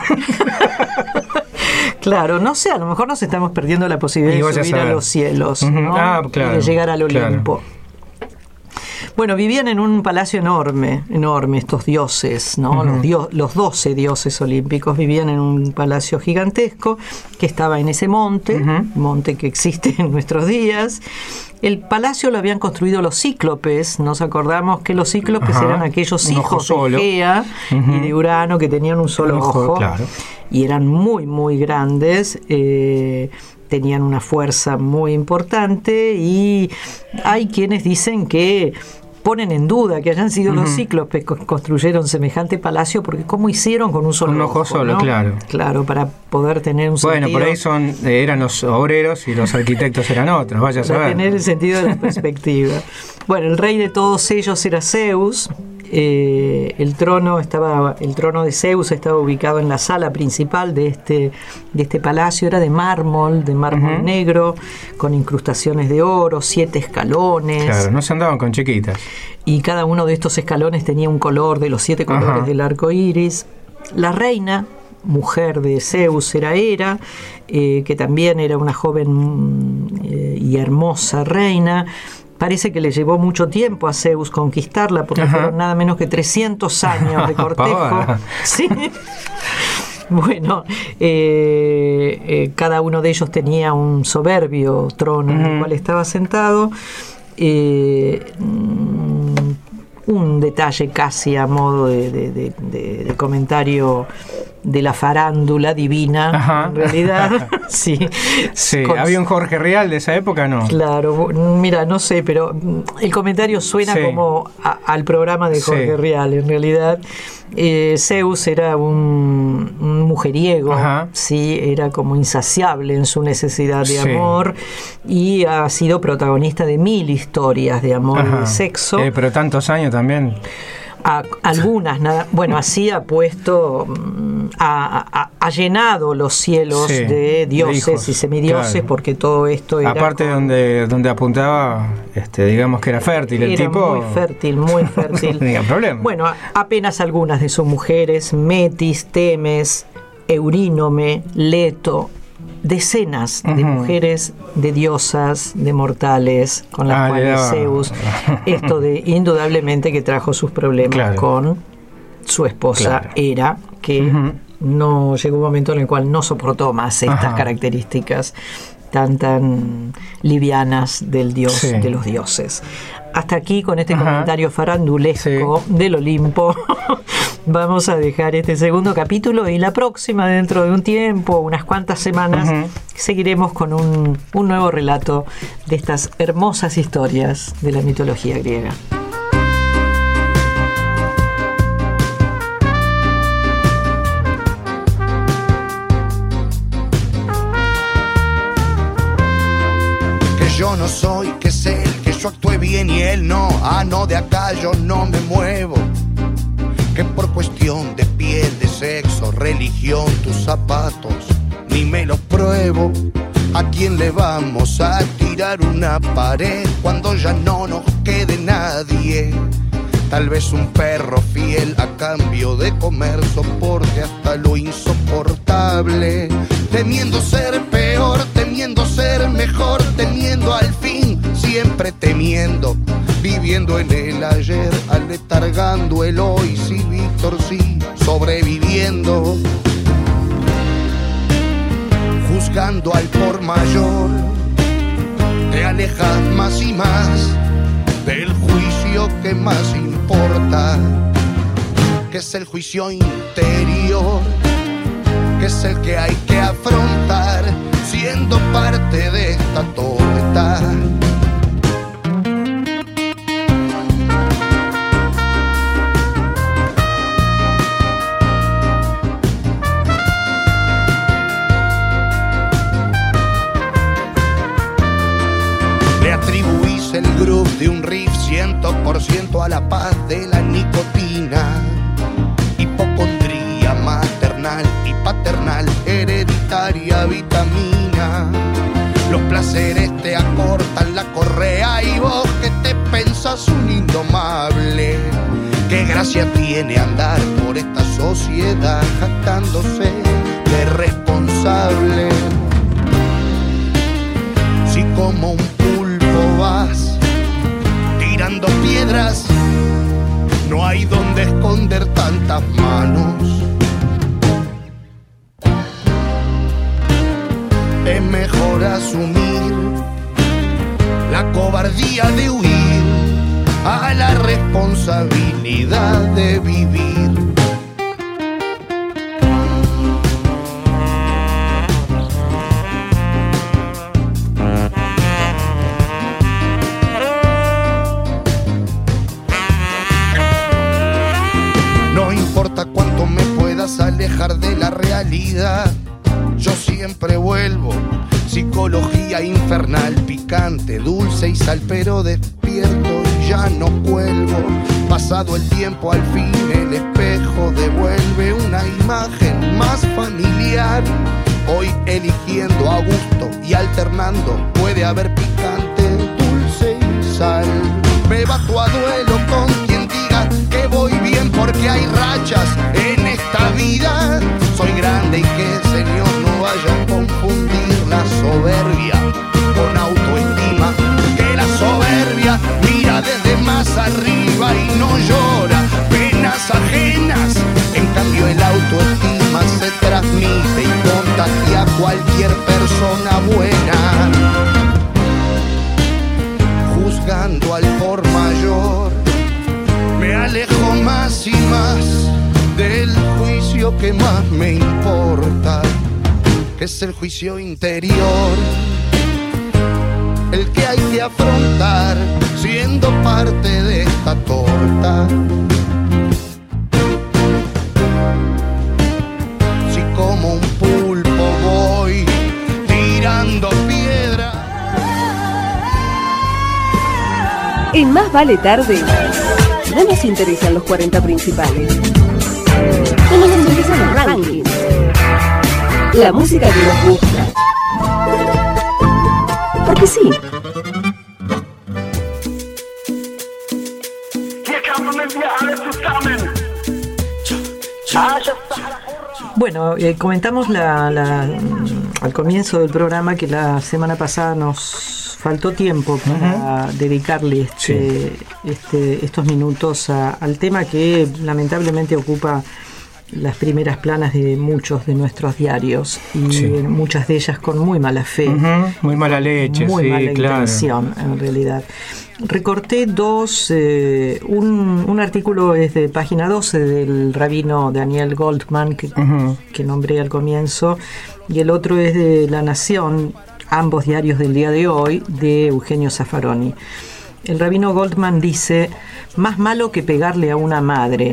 Claro, no sé, a lo mejor nos estamos perdiendo la posibilidad de subir a, a los cielos, uh-huh. ¿no? Ah, claro, y de llegar al Olimpo. Claro. Bueno, vivían en un palacio enorme, enorme estos dioses, ¿no? Uh-huh. Los, dio- los doce dioses olímpicos vivían en un palacio gigantesco que estaba en ese monte, uh-huh. monte que existe en nuestros días. El palacio lo habían construido los cíclopes. Nos acordamos que los cíclopes uh-huh. eran aquellos un hijos de Gea uh-huh. y de Urano que tenían un solo un ojo, ojo claro. y eran muy, muy grandes. Eh, tenían una fuerza muy importante y hay quienes dicen que ponen en duda que hayan sido uh-huh. los cíclopes que construyeron semejante palacio, porque ¿cómo hicieron con un solo un ojo? ojo solo, ¿no? claro. Claro, para poder tener un bueno, sentido... por ahí son eran los obreros y los arquitectos eran otros, vaya a saber. Para tener el sentido de la perspectiva. Bueno, el rey de todos ellos era Zeus. Eh, el trono estaba el trono de Zeus estaba ubicado en la sala principal de este de este palacio. Era de mármol de mármol uh-huh. negro con incrustaciones de oro, siete escalones. Claro, no se andaban con chiquitas. Y cada uno de estos escalones tenía un color de los siete colores uh-huh. del arco iris. La reina, mujer de Zeus, era Hera, eh, que también era una joven eh, y hermosa reina. Parece que le llevó mucho tiempo a Zeus conquistarla, porque Ajá. fueron nada menos que trescientos años de cortejo. Sí. Bueno, eh, eh, cada uno de ellos tenía un soberbio trono uh-huh. en el cual estaba sentado. Eh, un detalle casi a modo de, de, de, de, de comentario de la farándula divina, Ajá. en realidad. sí. sí. Con... ¿Había un Jorge Rial de esa época, no? Claro, mira, no sé, pero el comentario suena sí. como a, al programa de Jorge sí. Rial, en realidad. Eh, Zeus era un, un mujeriego, Ajá. sí, era como insaciable en su necesidad de sí. amor, y ha sido protagonista de mil historias de amor Ajá. y de sexo. Eh, pero tantos años también. A, algunas, nada, bueno, así ha puesto, ha, ha, ha llenado los cielos sí, de dioses de hijos, y semidioses, claro. porque todo esto era... Aparte con, donde, donde apuntaba, este, digamos que era fértil el era tipo... muy fértil, muy fértil. No tenía problema. Bueno, apenas algunas de sus mujeres, Metis, Temes, Eurínome, Leto, decenas de uh-huh. mujeres, de diosas, de mortales, con las ah, cuales Zeus, esto de indudablemente que trajo sus problemas claro. con su esposa claro. Hera, que uh-huh. no llegó un momento en el cual no soportó más estas Ajá. características tan tan livianas del dios sí. de los dioses. Hasta aquí con este Ajá. comentario farandulesco sí. del Olimpo vamos a dejar este segundo capítulo y la próxima, dentro de un tiempo, unas cuantas semanas, uh-huh. seguiremos con un, un nuevo relato de estas hermosas historias de la mitología griega. Yo no soy, que es él, que yo actúe bien y él no. Ah, no, de acá yo no me muevo. Que por cuestión de piel, de sexo, religión, tus zapatos, ni me los pruebo. ¿A quién le vamos a tirar una pared cuando ya no nos quede nadie? Tal vez un perro fiel a cambio de comer soporte hasta lo insoportable. Temiendo ser peor, temiendo ser mejor, temiendo al fin, siempre temiendo. Viviendo en el ayer, aletargando el hoy, sí, Víctor, sí, sobreviviendo. Juzgando al por mayor, te alejas más y más del juicio que más importa, que es el juicio interior, que es el que hay que afrontar, siendo parte de esta torta. Le atribuís el groove de un riff ciento por ciento a la paz de la nicotina. Hipocondría maternal y paternal, hereditaria vitamina. Los placeres te acortan la correa y vos que te pensás un indomable. Qué gracia tiene andar por esta sociedad jactándose de responsable. Si como un pulpo vas tirando piedras, no hay donde esconder tantas manos. Es mejor asumir la cobardía de huir a la responsabilidad de vivir. No importa cuánto me puedas alejar de la realidad, yo siempre vuelvo. Psicología infernal, picante, dulce y sal, pero despierto y ya no cuelgo. Pasado el tiempo, al fin el espejo devuelve una imagen más familiar. Hoy eligiendo a gusto y alternando, puede haber picante, dulce y sal. Me bato a duelo con quien diga que voy bien porque hay rachas en esta vida. Soy grande y que el Señor no vaya a confundir la soberbia con autoestima. Que la soberbia mira desde más arriba y no llora penas ajenas. En cambio el autoestima se transmite y contagia a cualquier persona buena. Juzgando al por mayor, me alejo más y más del juicio que más me importa, que es el juicio interior, el que hay que afrontar siendo parte de esta torta. Si como un pulpo voy tirando piedra. En Más Vale Tarde, no nos interesan los cuarenta principales. No nos interesan los rankings. La música que nos gusta. Porque sí. Bueno, eh, comentamos la, la, al comienzo del programa que la semana pasada nos faltó tiempo para uh-huh. dedicarle este, sí. este, estos minutos a, al tema que lamentablemente ocupa las primeras planas de muchos de nuestros diarios y Sí. muchas de ellas con muy mala fe. Ujú, muy mala leche, muy sí, mala claro. intención en realidad. Recorté dos, eh, un, un artículo es de página doce del rabino Daniel Goldman que, Ujú. que nombré al comienzo, y el otro es de La Nación, ambos diarios del día de hoy, de Eugenio Zaffaroni. El rabino Goldman dice: más malo que pegarle a una madre.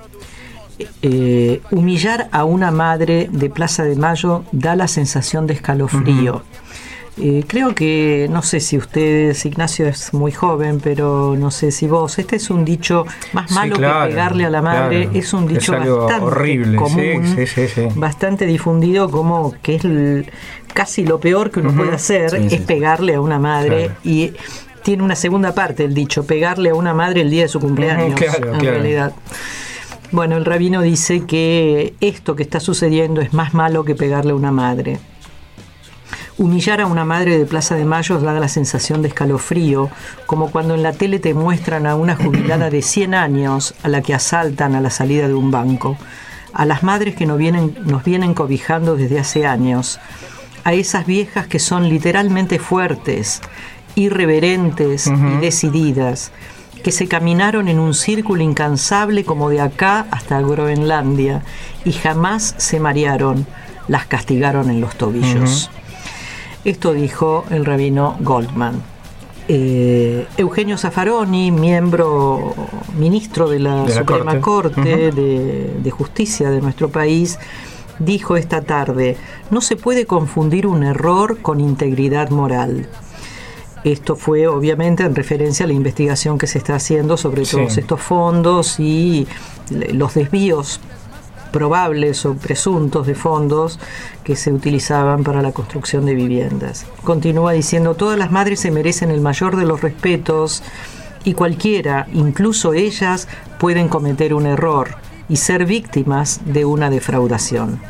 Eh, humillar a una madre de Plaza de Mayo da la sensación de escalofrío. Ujú. Eh, creo que, no sé si ustedes, Ignacio es muy joven, pero no sé si vos, este es un dicho, más Sí, malo claro, que pegarle a la madre, claro. es un dicho Es algo bastante horrible, común, sí, sí, sí, sí. bastante difundido, como que es el- casi lo peor que uno Ujú. puede hacer, Sí, es sí. pegarle a una madre. Claro. Y tiene una segunda parte el dicho, pegarle a una madre el día de su cumpleaños, claro, en claro. realidad. Bueno, el rabino dice que esto que está sucediendo es más malo que pegarle a una madre. Humillar a una madre de Plaza de Mayo da la sensación de escalofrío, como cuando en la tele te muestran a una jubilada de cien años a la que asaltan a la salida de un banco, a las madres que nos vienen, nos vienen cobijando desde hace años, a esas viejas que son literalmente fuertes, irreverentes y decididas, que se caminaron en un círculo incansable como de acá hasta Groenlandia y jamás se marearon, las castigaron en los tobillos. Esto dijo el rabino Goldman. Eh, Eugenio Zaffaroni, miembro, ministro de la, De la Suprema Corte. Corte, Ujú. de, de Justicia de nuestro país, dijo esta tarde: no se puede confundir un error con integridad moral. Esto fue obviamente en referencia a la investigación que se está haciendo sobre Sí. todos estos fondos y le- los desvíos probables o presuntos de fondos que se utilizaban para la construcción de viviendas. Continúa diciendo: todas las madres se merecen el mayor de los respetos y cualquiera, incluso ellas, pueden cometer un error y ser víctimas de una defraudación.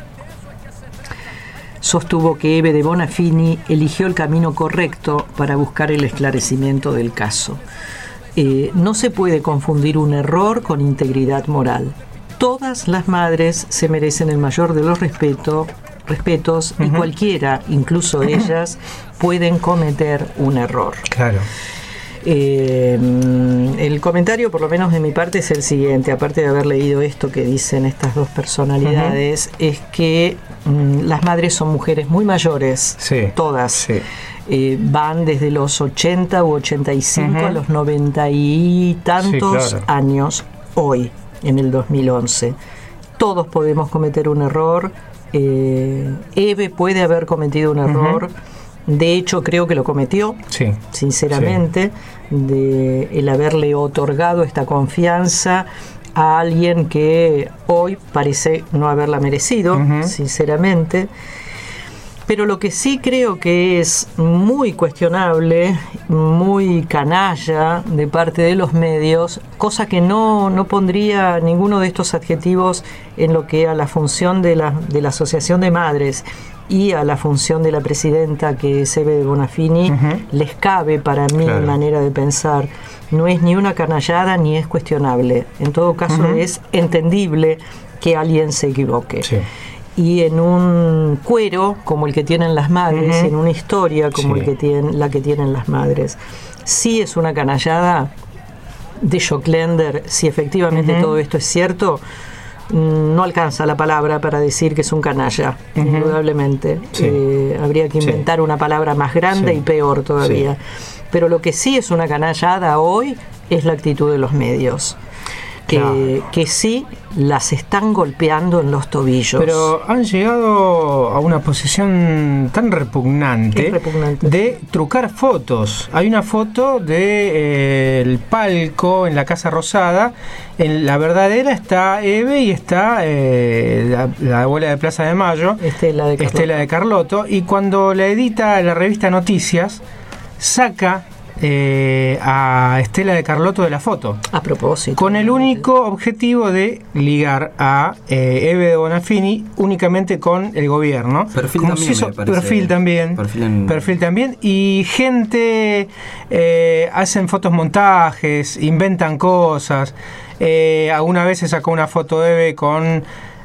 Sostuvo que Eve de Bonafini eligió el camino correcto para buscar el esclarecimiento del caso. Eh, no se puede confundir un error con integridad moral. Todas las madres se merecen el mayor de los respeto, respetos y cualquiera, incluso ellas, pueden cometer un error. Claro. Eh, el comentario, por lo menos de mi parte, es el siguiente, aparte de haber leído esto que dicen estas dos personalidades, es que mm, las madres son mujeres muy mayores, Sí. todas. Sí. Eh, van desde los ochenta u ochenta y cinco Ujú. a los noventa y tantos Sí, claro. años hoy, en el dos mil once. Todos podemos cometer un error. eh, Eve puede haber cometido un error. De hecho, creo que lo cometió, Sí. sinceramente, de el haberle otorgado esta confianza a alguien que hoy parece no haberla merecido, Ujú. sinceramente. Pero lo que sí creo que es muy cuestionable, muy canalla de parte de los medios, cosa que no, no pondría ninguno de estos adjetivos en lo que a la función de la, de la Asociación de Madres y a la función de la presidenta, que es Eve de Bonafini, Ujú. les cabe, para mi Claro. manera de pensar. No es ni una canallada ni es cuestionable. En todo caso, Ujú. es entendible que alguien se equivoque. Sí. Y en un cuero como el que tienen las madres, Ujú. en una historia como Sí. el que tienen, la que tienen las madres, sí es una canallada de Joclender. Si efectivamente Ujú. todo esto es cierto, mm, no alcanza la palabra para decir que es un canalla, Ujú. indudablemente. Sí. Eh, habría que Sí. inventar una palabra más grande Sí. y peor todavía. Pero lo que sí es una canallada hoy es la actitud de los medios, que, Claro. que sí las están golpeando en los tobillos. Pero han llegado a una posición tan repugnante, Es repugnante. de trucar fotos. Hay una foto de eh, el palco en la Casa Rosada. En la verdadera está Eve y está eh, la, la abuela de Plaza de Mayo, Estela de Carlotto. Estela de Carlotto. Y cuando la edita la revista Noticias, saca eh, a Estela de Carlotto de la foto. A propósito. Con el único objetivo de ligar a eh, Eve de Bonafini únicamente con el gobierno. Perfil Como también, se hizo- me parece. perfil también. Perfil en- Perfil también. Y gente eh, hacen fotos montajes, inventan cosas. Eh, alguna vez se sacó una foto de Eve con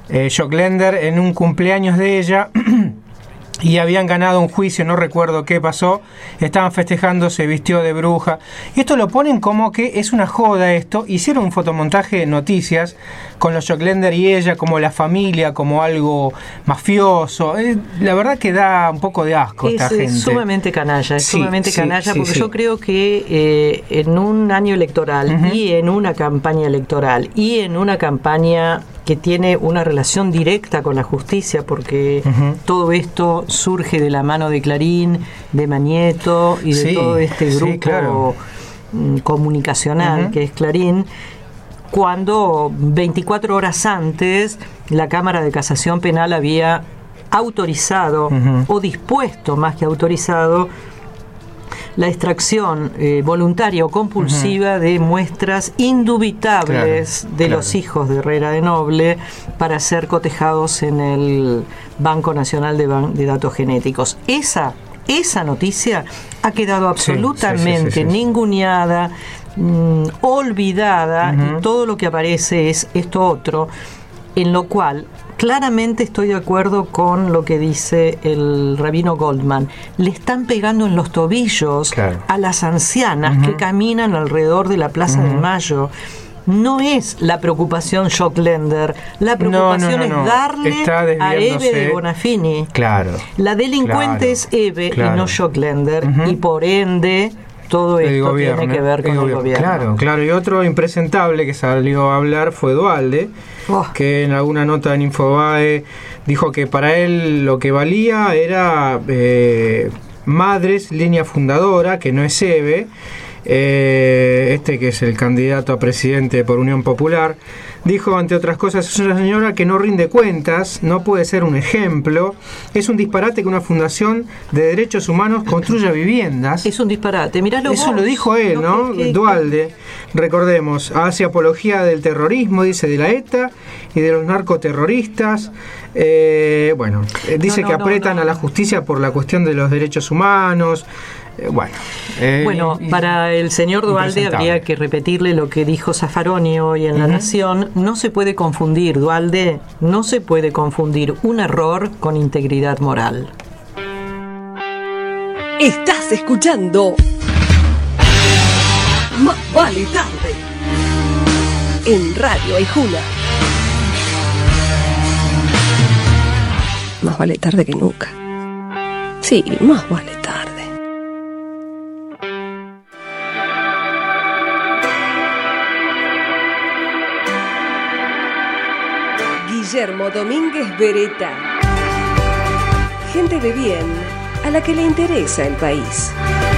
eh, Jock-Lender en un cumpleaños de ella. Y habían ganado un juicio, no recuerdo qué pasó, estaban festejando, se vistió de bruja. Y esto lo ponen como que es una joda esto. Hicieron un fotomontaje de noticias con los Jock-Lender y ella, como la familia, como algo mafioso. Eh, la verdad que da un poco de asco es, esta gente. Es sumamente canalla, es sí, sumamente sí, canalla, sí, porque sí. yo creo que eh, en un año electoral uh-huh. y en una campaña electoral y en una campaña que tiene una relación directa con la justicia, porque uh-huh. todo esto surge de la mano de Clarín, de Mañeto y de sí, todo este grupo sí, claro. comunicacional uh-huh. que es Clarín, cuando veinticuatro horas antes la Cámara de Casación Penal había autorizado uh-huh. o dispuesto, más que autorizado, la extracción eh, voluntaria o compulsiva uh-huh. de muestras indubitables claro, de claro. los hijos de Herrera de Noble para ser cotejados en el Banco Nacional de, Ban- de Datos Genéticos. Esa, esa noticia ha quedado absolutamente sí, sí, sí, sí, sí. ninguneada, mmm, olvidada, uh-huh. y todo lo que aparece es esto otro, en lo cual claramente estoy de acuerdo con lo que dice el rabino Goldman. Le están pegando en los tobillos claro. a las ancianas uh-huh. que caminan alrededor de la Plaza uh-huh. de Mayo. No es la preocupación Jock-Lender, la preocupación no, no, no, no. es darle a Eve de Bonafini. Claro. La delincuente claro, es Eve claro. y no Jock-Lender, uh-huh. y por ende todo el esto gobierno, tiene que ver con el, el gobierno. Claro, claro. Y otro impresentable que salió a hablar fue Duhalde, oh. que en alguna nota en Infobae dijo que para él lo que valía era eh, Madres, línea fundadora, que no es Eve. Eh, este que es el candidato a presidente por Unión Popular, dijo, entre otras cosas, es una señora que no rinde cuentas, no puede ser un ejemplo, es un disparate que una fundación de derechos humanos construya viviendas. Es un disparate, miralo Eso vos. lo dijo él, ¿no? ¿no? ¿Qué, qué, Duhalde, recordemos, hace apología del terrorismo, dice, de la ETA y de los narcoterroristas. Eh, bueno, dice no, no, que apretan no, no. a la justicia por la cuestión de los derechos humanos. Eh, bueno, eh, bueno y, para el señor Duhalde habría que repetirle lo que dijo Zaffaroni hoy en uh-huh. La Nación. No se puede confundir, Duhalde, no se puede confundir un error con integridad moral. Estás escuchando Más vale tarde en Radio Aijuna. Más vale tarde que nunca. Sí, más vale tarde. Guillermo Domínguez Beretta. Gente de bien a la que le interesa el país.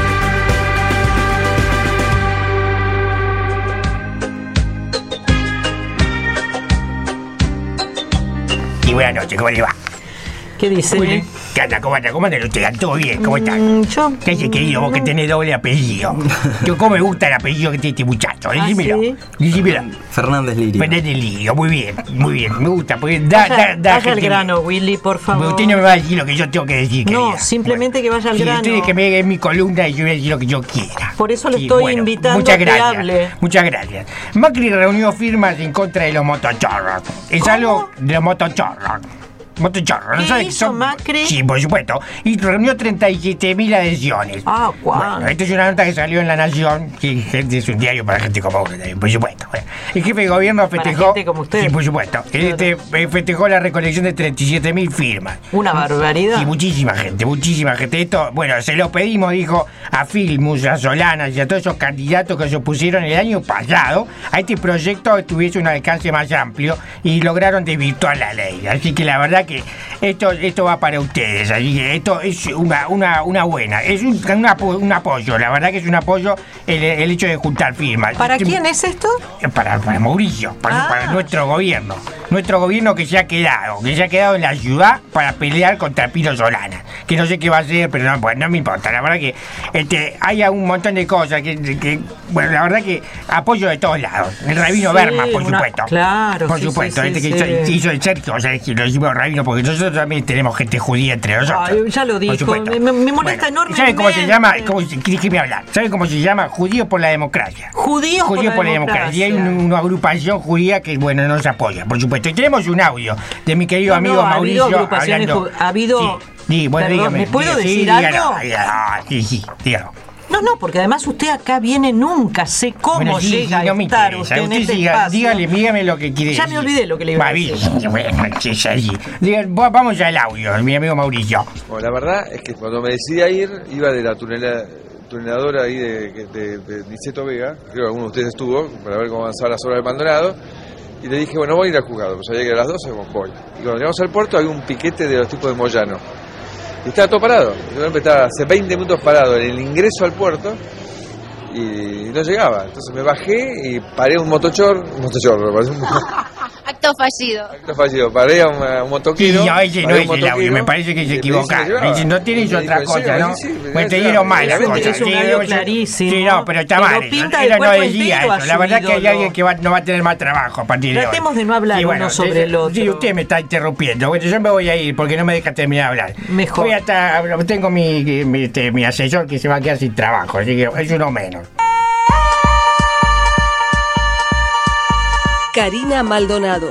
Y buenas noches, ¿cómo le va? ¿Qué dice? Uy, ¿qué anda? ¿Cómo anda? ¿Cómo anda usted? ¿Todo bien? ¿Cómo está? Mm, yo... ¿Qué dice, querido? Vos que tenés doble apellido. Yo, ¿cómo me gusta el apellido que tiene este muchacho? Decímelo. ¿Ah, sí? Decímelo. Fernández Lirio. Fernández Lirio, muy bien, muy bien. Me gusta, porque da, vaya, da, da vaya al grano, Willy, por favor. Usted no me va a decir lo que yo tengo que decir, No, querida. simplemente bueno, que vaya al sí, grano. Usted que me en mi columna y yo voy a decir lo que yo quiera. Por eso le sí, estoy bueno, invitando muchas a que gracias, hable. Muchas gracias. Macri reunió firmas en contra de los motochorros. Es ¿Cómo? algo de los motochorros. Motochorro, ¿no ¿Qué sabe que hizo son? Macri? Sí, por supuesto. Y reunió treinta y siete mil adhesiones. Ah, ¿cuál? Bueno, esto es una nota que salió en La Nación, que gente, es un diario para gente como uno también, por supuesto. Bueno, el jefe de gobierno festejó... Para gente como usted. Sí, por supuesto. Este, festejó la recolección de treinta y siete mil firmas. Una barbaridad. Sí, muchísima gente, muchísima gente. Esto, bueno, se lo pedimos, dijo, a Filmus, a Solanas y a todos esos candidatos que se opusieron el año pasado a este proyecto que tuviese un alcance más amplio y lograron desvirtuar la ley. Así que la verdad que esto Esto va para ustedes, así que esto es una, una, una buena, es un, una, un apoyo, la verdad que es un apoyo el, el hecho de juntar firmas. ¿Para quién es esto? Para, para Mauricio, para, Ah. para nuestro gobierno, nuestro gobierno que se ha quedado, que se ha quedado en la ciudad para pelear contra Pino Solanas, que no sé qué va a hacer, pero no, pues, no me importa, la verdad que este, hay un montón de cosas que, que, bueno, la verdad que apoyo de todos lados, el rabino Sí, Berman, por una- supuesto, claro, por sí, supuesto, sí, este sí, que sí. hizo, hizo el Sergio, o sea, que lo decimos rabino porque nosotros también tenemos gente judía entre nosotros. Ay, ya lo por dijo, supuesto. me, me molesta Bueno, enormemente. ¿sabe cómo se llama? ¿Cómo se, déjeme hablar. ¿Sabe cómo se llama? Judíos por la democracia. Judíos por Judíos la por la democracia. Y hay democracia. un- una agrupación judía que, bueno, nos apoya, por supuesto. supuesto. Y tenemos un audio de mi querido No, amigo no, ha Mauricio habido agrupaciones hablando. ju- ha habido- Sí, sí, bueno, Perdón, dígame, ¿me puedo diga- sí, decir dígalo, algo? dígalo, sí, sí, dígalo. No, no, porque además usted acá viene nunca, sé cómo Bueno, sí, llega sí, no a me estar interesa. usted en Usted este siga, espacio. dígale, dígame lo que quiere Ya decir. me olvidé lo que le iba a decir. Mauricio, bueno, sí, sí. Diga, va- vamos al audio, mi amigo Mauricio. Bueno, la verdad es que cuando me decidí a ir, iba de la tunela, tuneladora ahí de, de, de Niceto Vega, creo que alguno de ustedes estuvo, para ver cómo avanzaba las obras del Maldonado, y le dije, bueno, voy a ir al juzgado, pues sabía que a las doce, bueno, voy. Y cuando llegamos al puerto había un piquete de los tipos de Moyano, y estaba todo parado, yo estaba hace veinte minutos parado en el ingreso al puerto, y no llegaba, entonces me bajé y paré un motochor, un motochor, me parece un Acto fallido. acto fallido, paré a un, a un motoquero. Sí, no, ese no paré es un el audio, motoquero, me parece que se y me equivocaron. dice que llevaba. Dice, no tienes Y me otra dijo, cosa, sí, ¿no? sí, sí, Pues te sí, dieron mal las obviamente cosas. es un Sí, audio sí, clarísimo, Sí, no, pero está que mal. lo eso. pinta Él de no cuerpo decía entero a eso. su La verdad que hay ídolo. alguien que va- no va a tener más trabajo a partir de hoy. Tratemos de no hablar Sí, bueno, uno sobre sí, el otro. Sí, usted me está interrumpiendo. Bueno, yo me voy a ir porque no me deja terminar de hablar. Mejor. Voy a estar- tengo mi, mi, este, mi asesor que se va a quedar sin trabajo, así que es uno menos. Karina Maldonado.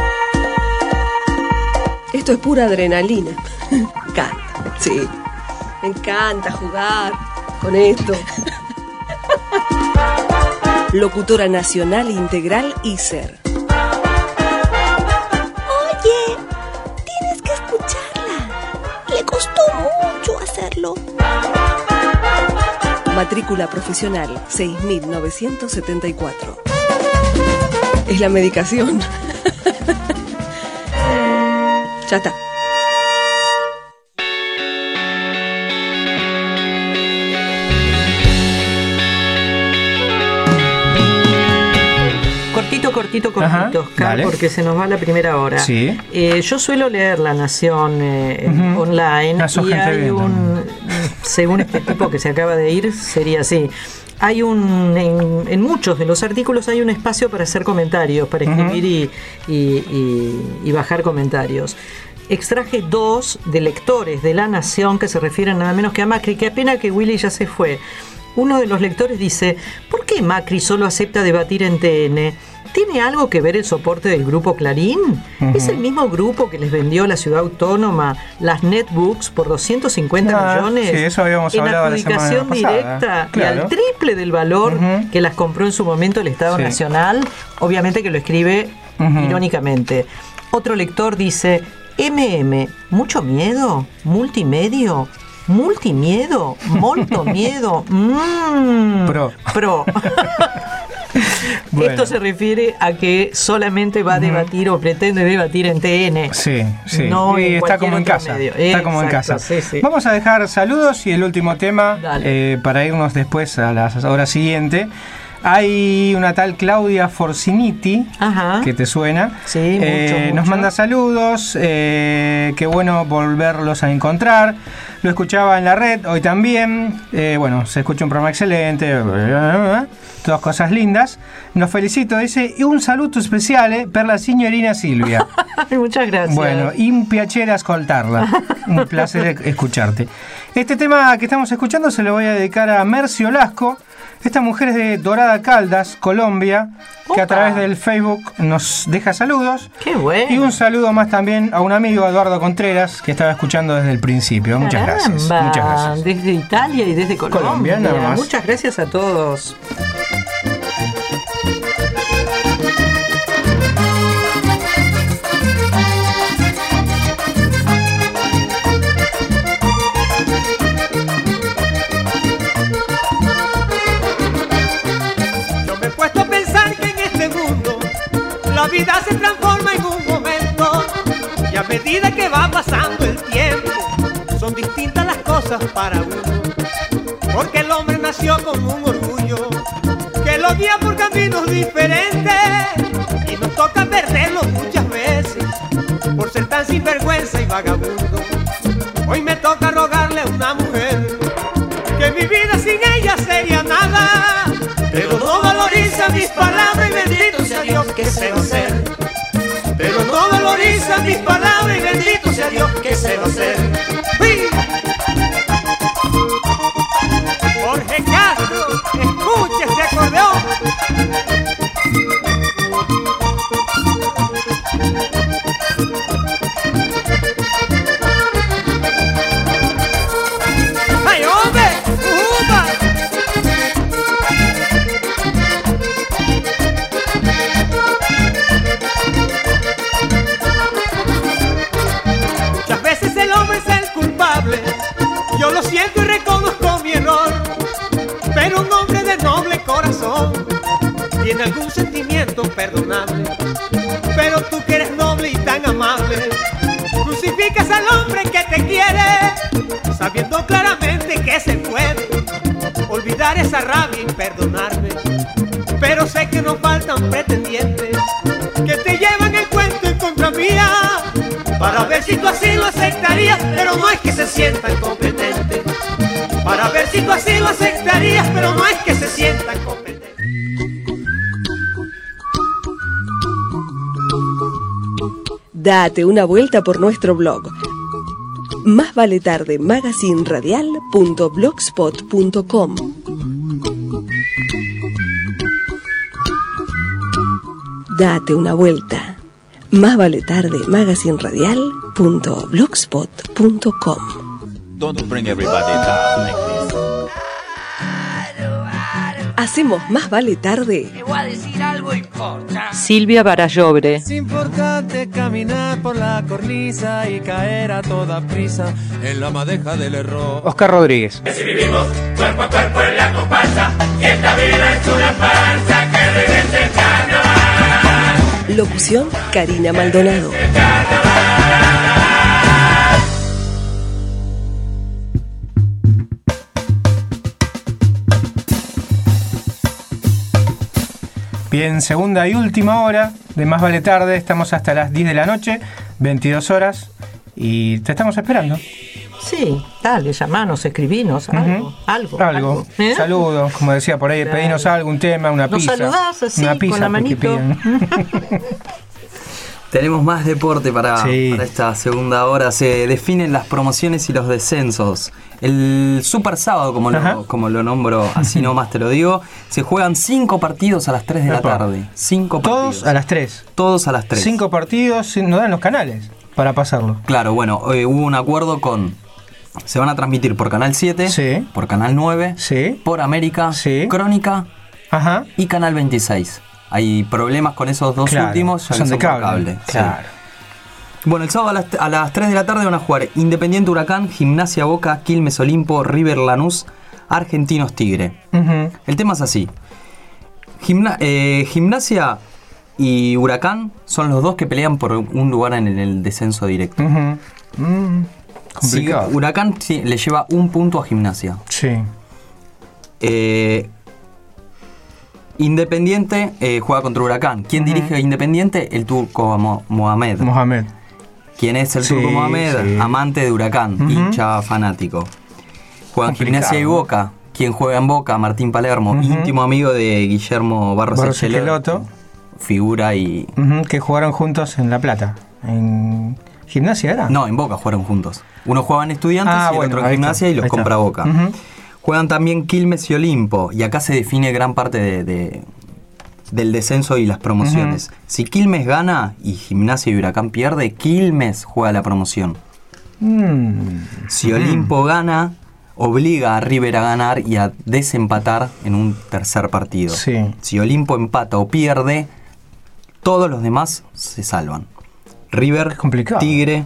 Esto es pura adrenalina. Me encanta, sí. Me encanta jugar con esto. Locutora nacional integral I S E R. Oye, tienes que escucharla. Le costó mucho hacerlo. Matrícula profesional seis mil novecientos setenta y cuatro. Es la medicación. Ya está. Cortito, cortito, cortito, Ajá, Oscar, dale. porque se nos va la primera hora. Sí. Eh, yo suelo leer La Nación eh, Ujú. online Ah, sos y gente hay bien un, según este tipo que se acaba de ir, sería así. Hay un, en, en muchos de los artículos hay un espacio para hacer comentarios, para escribir y, y, y- y bajar comentarios. Extraje dos de lectores de La Nación que se refieren nada menos que a Macri. Qué pena que Willy ya se fue. Uno de los lectores dice: ¿por qué Macri solo acepta debatir en T N? ¿Tiene algo que ver el soporte del grupo Clarín? Ujú. ¿Es el mismo grupo que les vendió la ciudad autónoma las netbooks por doscientos cincuenta Ah, millones? sí, eso habíamos en hablado la semana adjudicación pasada. directa y Claro. al triple del valor Ujú. que las compró en su momento el Estado Sí. Nacional. Obviamente que lo escribe Ujú. irónicamente. Otro lector dice: M M, ¿mucho miedo? ¿Multimedio? ¿Multimiedo? ¿Molto miedo? Mm, Pro. Pro. Bueno. Esto se refiere a que solamente va a debatir o pretende debatir en T N. Sí, sí. No Y en está cualquier como en otro casa. medio. Está como en Exacto, casa. sí, sí. Vamos a dejar saludos y el último tema eh, para irnos después a la hora siguiente. Hay una tal Claudia Forciniti, que te suena. Sí, Eh, mucho, Nos mucho. manda saludos. Eh, qué bueno volverlos a encontrar. Lo escuchaba en la red hoy también. Eh, bueno, se escucha un programa excelente. Todas cosas lindas. Nos felicito, dice. Y un saludo especial eh, per la signorina Silvia. Muchas gracias. Bueno, un piacere ascoltarla. Un placer escucharte. Este tema que estamos escuchando se lo voy a dedicar a Mercy Olasco. Esta mujer es de Dorada Caldas, Colombia, que a través del Facebook nos deja saludos. ¡Qué bueno! Y un saludo más también a un amigo, Eduardo Contreras, que estaba escuchando desde el principio. Muchas gracias. Caramba, Muchas gracias. Desde Italia y desde Colombia. Colombia, nada más. Muchas gracias a todos. Yo me he puesto a pensar que en este mundo la vida se transforma en un momento y a medida que va pasando el tiempo son distintas las cosas para uno, porque el hombre nació con un orgullo que lo guía por caminos diferentes y nos toca perderlo muchas veces por ser tan sinvergüenza y vagabundo. Hoy me toca rogarle a una mujer que mi vida sin ella sería nada, pero no valoriza mis palabras y bendito sea Dios que se va a hacer. Pero no valoriza mis palabras y bendito sea Dios que se va a hacer. ¡Uy! Jorge Castro, escucha este acordeón. tiene algún sentimiento perdonable. Pero tú que eres noble y tan amable, crucificas al hombre que te quiere, sabiendo claramente que se puede olvidar esa rabia y perdonarme. Pero sé que nos faltan pretendientes que te llevan el cuento en contra mía, para ver si tú así lo aceptarías, pero no es que se sientan competentes. Para ver si tú así lo aceptarías, pero no es que se sientan competentes. Date una vuelta por nuestro blog. Más vale tarde magazine radial punto blogspot punto com. Date una vuelta. Más vale tarde magazine radial punto blogspot punto com. Don't bring everybody down like this. Hacemos Más vale tarde. Te voy a decir algo importante. Silvia Barallobre. Es importante caminar por la cornisa y caer a toda prisa en la madeja del error. Oscar Rodríguez. Si vivimos cuerpo a cuerpo en la comparsa, y esta vida es una farsa que regrese el carnaval. Locución Karina Maldonado. Bien, segunda y última hora de Más vale tarde. Estamos hasta las diez de la noche, veintidós horas, y te estamos esperando. Sí, dale, llamanos, escribinos, algo, uh-huh. algo. Algo, algo. ¿Eh? Saludos, como decía por ahí, claro. Pedinos algo, un tema, una Nos pizza. saludás así, una pizza con la manito. Tenemos más deporte para, sí. para esta segunda hora. Se definen las promociones y los descensos. El Super Sábado, como lo, como lo nombro, así nomás te lo digo, se juegan cinco partidos a las tres de la Epa. tarde. Cinco partidos. Todos a las tres. Todos a las tres. Cinco partidos, nos dan los canales para pasarlo. Claro, bueno, eh, hubo un acuerdo con... Se van a transmitir por Canal siete, sí. por Canal nueve, sí. por América, sí. Crónica Ajá. y Canal veintiséis. Hay problemas con esos dos claro, últimos, ya son que de son cable. por cable. Claro. Sí. Bueno, el sábado a las, a las tres de la tarde van a jugar Independiente Huracán, Gimnasia Boca, Quilmes Olimpo, River Lanús, Argentinos Tigre. Uh-huh. El tema es así. Gimna- eh, Gimnasia y Huracán son los dos que pelean por un lugar en el descenso directo. Uh-huh. Mm, complicado. Si Huracán sí, le lleva un punto a Gimnasia. Sí. Eh, Independiente eh, juega contra Huracán. ¿Quién uh-huh. dirige a Independiente? El turco Mo- Mohamed. Mohamed. ¿Quién es el sí, turco Mohamed? Sí. Amante de Huracán, uh-huh. hincha fanático. Juegan Gimnasia y Boca. ¿Quién juega en Boca? Martín Palermo, uh-huh. íntimo amigo de Guillermo Barros, Barros Esqueloto. Figura y... Uh-huh, que jugaron juntos en La Plata. ¿En Gimnasia era? No, en Boca jugaron juntos. Uno jugaba en Estudiantes ah, y el bueno, otro en Gimnasia está, y los compra está. Boca. Uh-huh. Juegan también Quilmes y Olimpo. Y acá se define gran parte de, de, del descenso y las promociones. Uh-huh. Si Quilmes gana y Gimnasia y Huracán pierde, Quilmes juega la promoción. Mm. Si Olimpo mm. gana, obliga a River a ganar y a desempatar en un tercer partido. Sí. Si Olimpo empata o pierde, todos los demás se salvan. River, Tigre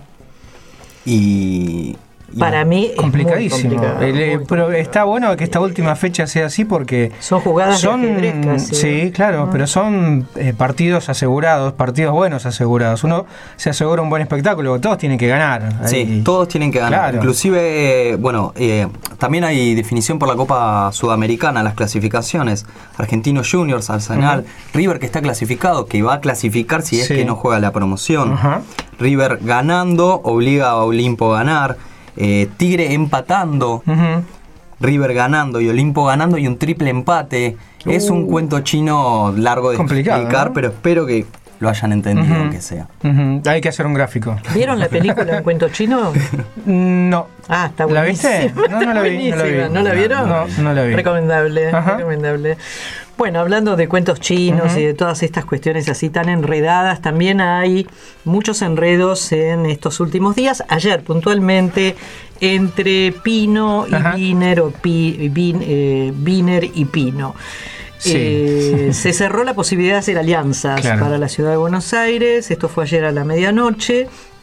y... Y para mí es complicadísimo. Muy el, el, pero está bueno que esta última fecha sea así porque son jugadas son, de ajedrez casi. Sí, claro, ah. pero son eh, partidos asegurados, partidos buenos asegurados. Uno se asegura un buen espectáculo, todos tienen que ganar. Sí, ahí. todos tienen que ganar. Claro. Inclusive, eh, bueno, eh, también hay definición por la Copa Sudamericana, las clasificaciones. Argentinos Juniors, Arsenal, uh-huh. River que está clasificado, que va a clasificar si es sí. que no juega la promoción. Uh-huh. River ganando, obliga a Olimpo a ganar. Eh, Tigre empatando, uh-huh. River ganando y Olimpo ganando y un triple empate. Uh. Es un cuento chino largo de complicado, explicar, ¿no? Pero espero que lo hayan entendido, uh-huh. aunque sea. Uh-huh. Hay que hacer un gráfico. ¿Vieron la película Un cuento chino? No. Ah, está ¿La buenísima. viste? No, no la vi. No la, vi. ¿No la vieron? No, no la vi. Recomendable, recomendable. Bueno, hablando de cuentos chinos uh-huh. y de todas estas cuestiones así tan enredadas, también hay muchos enredos en estos últimos días. Ayer, puntualmente, entre Pino y uh-huh. Wiener, o Pi, Bin, eh, Wiener y Pino. Sí. Eh, se cerró la posibilidad de hacer alianzas claro. para la ciudad de Buenos Aires. Esto fue ayer a la medianoche.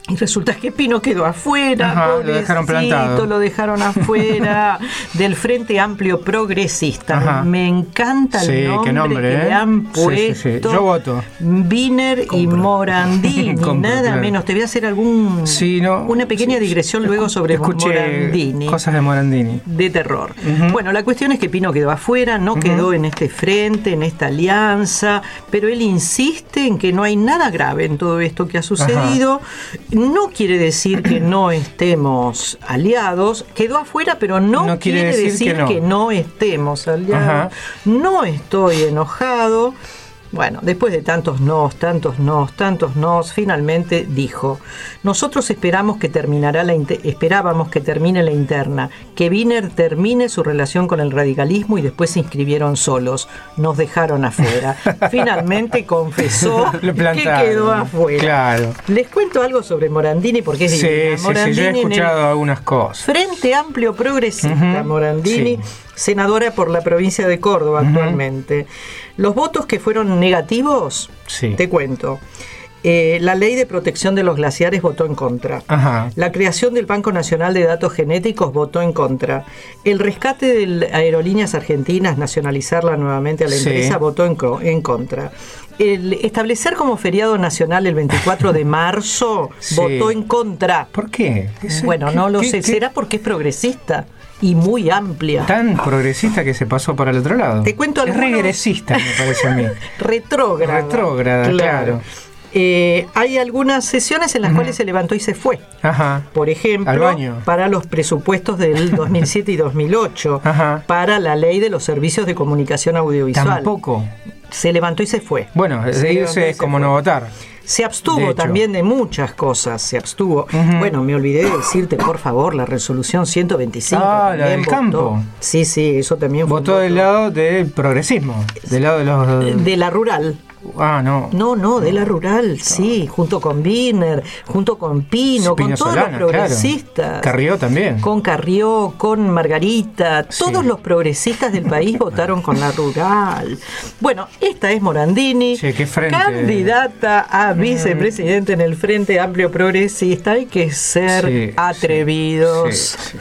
Y resulta que Pino quedó afuera, Ajá, lo dejaron plantado. Lo dejaron afuera del Frente Amplio Progresista. Ajá. Me encanta Sí, el nombre, qué nombre, que ¿eh? le han Sí, puesto. sí, sí. Yo voto. Wiener y Morandini, Compro, nada claro. menos. Te voy a hacer algún Sí, no, una pequeña digresión luego sobre Escuché Morandini. cosas de Morandini. De terror. Ujú. Bueno, la cuestión es que Pino quedó afuera, no Ujú. quedó en este frente, en esta alianza, pero él insiste en que no hay nada grave en todo esto que ha sucedido. No quiere decir que no estemos aliados. Quedó afuera, pero no, No quiere quiere, decir decir, que no. que no estemos aliados. Ajá. No estoy enojado. Bueno, después de tantos nos, tantos nos, tantos nos, finalmente dijo: nosotros esperamos que terminará la inter- esperábamos que termine la interna, que Wiener termine su relación con el radicalismo y después se inscribieron solos. Nos dejaron afuera. Finalmente confesó Lo que plantaron. quedó afuera. Claro. Les cuento algo sobre Morandini porque es Sí, divina. sí, sí, Morandini yo he en el escuchado algunas cosas. Frente Amplio Progresista, Ujú, Morandini, sí. senadora por la provincia de Córdoba Ujú. actualmente. Los votos que fueron negativos, Sí. te cuento. Eh, la ley de protección de los glaciares votó en contra. Ajá. La creación del Banco Nacional de Datos Genéticos votó en contra. El rescate de Aerolíneas Argentinas, nacionalizarla nuevamente a la Sí. empresa, votó en, co- en contra. El establecer como feriado nacional el veinticuatro de marzo Sí. votó en contra. ¿Por qué? Eso- Bueno, ¿qué- no lo qué- sé. qué- ¿Será porque es progresista y muy amplia? Tan progresista que se pasó para el otro lado. Te cuento Es algunos- regresista, me parece a mí. Retrógrada. Retrógrada, claro. Eh, hay algunas sesiones en las cuales se levantó y se fue. Ajá. Por ejemplo, Al baño. para los presupuestos del dos mil siete y dos mil ocho, Ajá. para la ley de los servicios de comunicación audiovisual. Tampoco. Se levantó y se fue. Bueno, Se de levantó y irse es se como fue. no votar. Se abstuvo De hecho. también de muchas cosas, se abstuvo. Ujú. Bueno, me olvidé de decirte, por favor, la resolución ciento veinticinco. Ah, la también del votó. campo. Sí, sí, eso también fue. Votó un del voto. lado del progresismo. Del lado de los. De la rural. Ah, no. No, no, de la rural, sí, junto con Wiener, junto con Pino, Pino con todos Solana, los progresistas. claro. Carrió también. Con Carrió, con Margarita, todos los progresistas del país votaron con la rural. Bueno, esta es Morandini, Che, qué frente. candidata a vicepresidente en el Frente Amplio Progresista. Hay que ser Sí, atrevidos. sí, sí.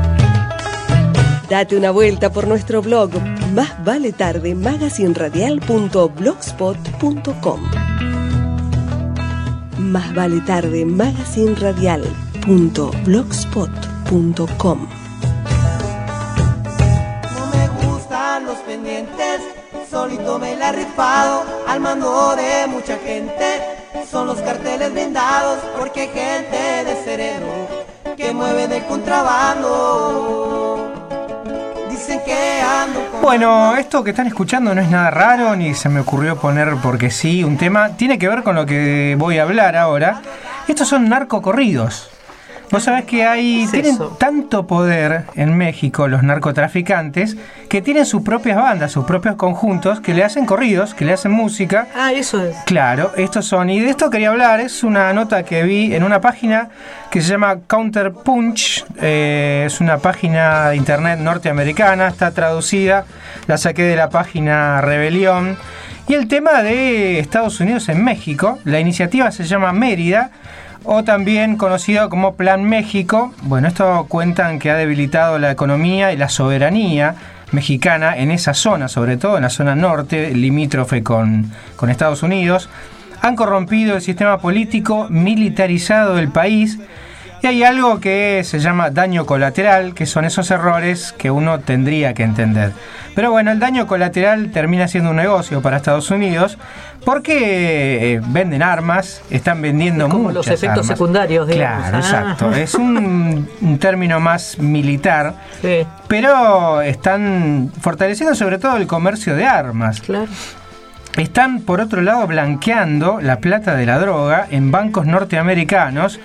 Date una vuelta por nuestro blog Más Vale Tarde magazinradial punto blogspot punto com. Más Vale Tarde magazinradial punto blogspot punto com. No me gustan los pendientes, solito me la he rifado al mando de mucha gente. Son los carteles vendados porque hay gente de cerebro que mueve de contrabando. Dicen que ando con... Bueno, esto que están escuchando no es nada raro, ni se me ocurrió poner porque sí un tema. Tiene que ver con lo que voy a hablar ahora. Estos son narcocorridos. Vos sabés que hay tienen eso? tanto poder en México los narcotraficantes que tienen sus propias bandas, sus propios conjuntos que le hacen corridos, que le hacen música. Ah, eso es. Claro, estos son. Y de esto quería hablar. Es una nota que vi en una página que se llama Counterpunch. Eh, es una página de internet norteamericana. Está traducida. La saqué de la página Rebelión. Y el tema de Estados Unidos en México. La iniciativa se llama Mérida, o también conocido como Plan México. Bueno, esto cuentan que ha debilitado la economía y la soberanía mexicana en esa zona, sobre todo en la zona norte, limítrofe con, con Estados Unidos. Han corrompido el sistema político, militarizado del país. Y hay algo que se llama daño colateral, que son esos errores que uno tendría que entender. Pero bueno, el daño colateral termina siendo un negocio para Estados Unidos porque eh, venden armas, están vendiendo Es como muchas los efectos armas. secundarios, digamos. Claro, Ah. exacto. Es un, un término más militar, Sí, pero están fortaleciendo sobre todo el comercio de armas. claro. Están, por otro lado, blanqueando la plata de la droga en bancos norteamericanos.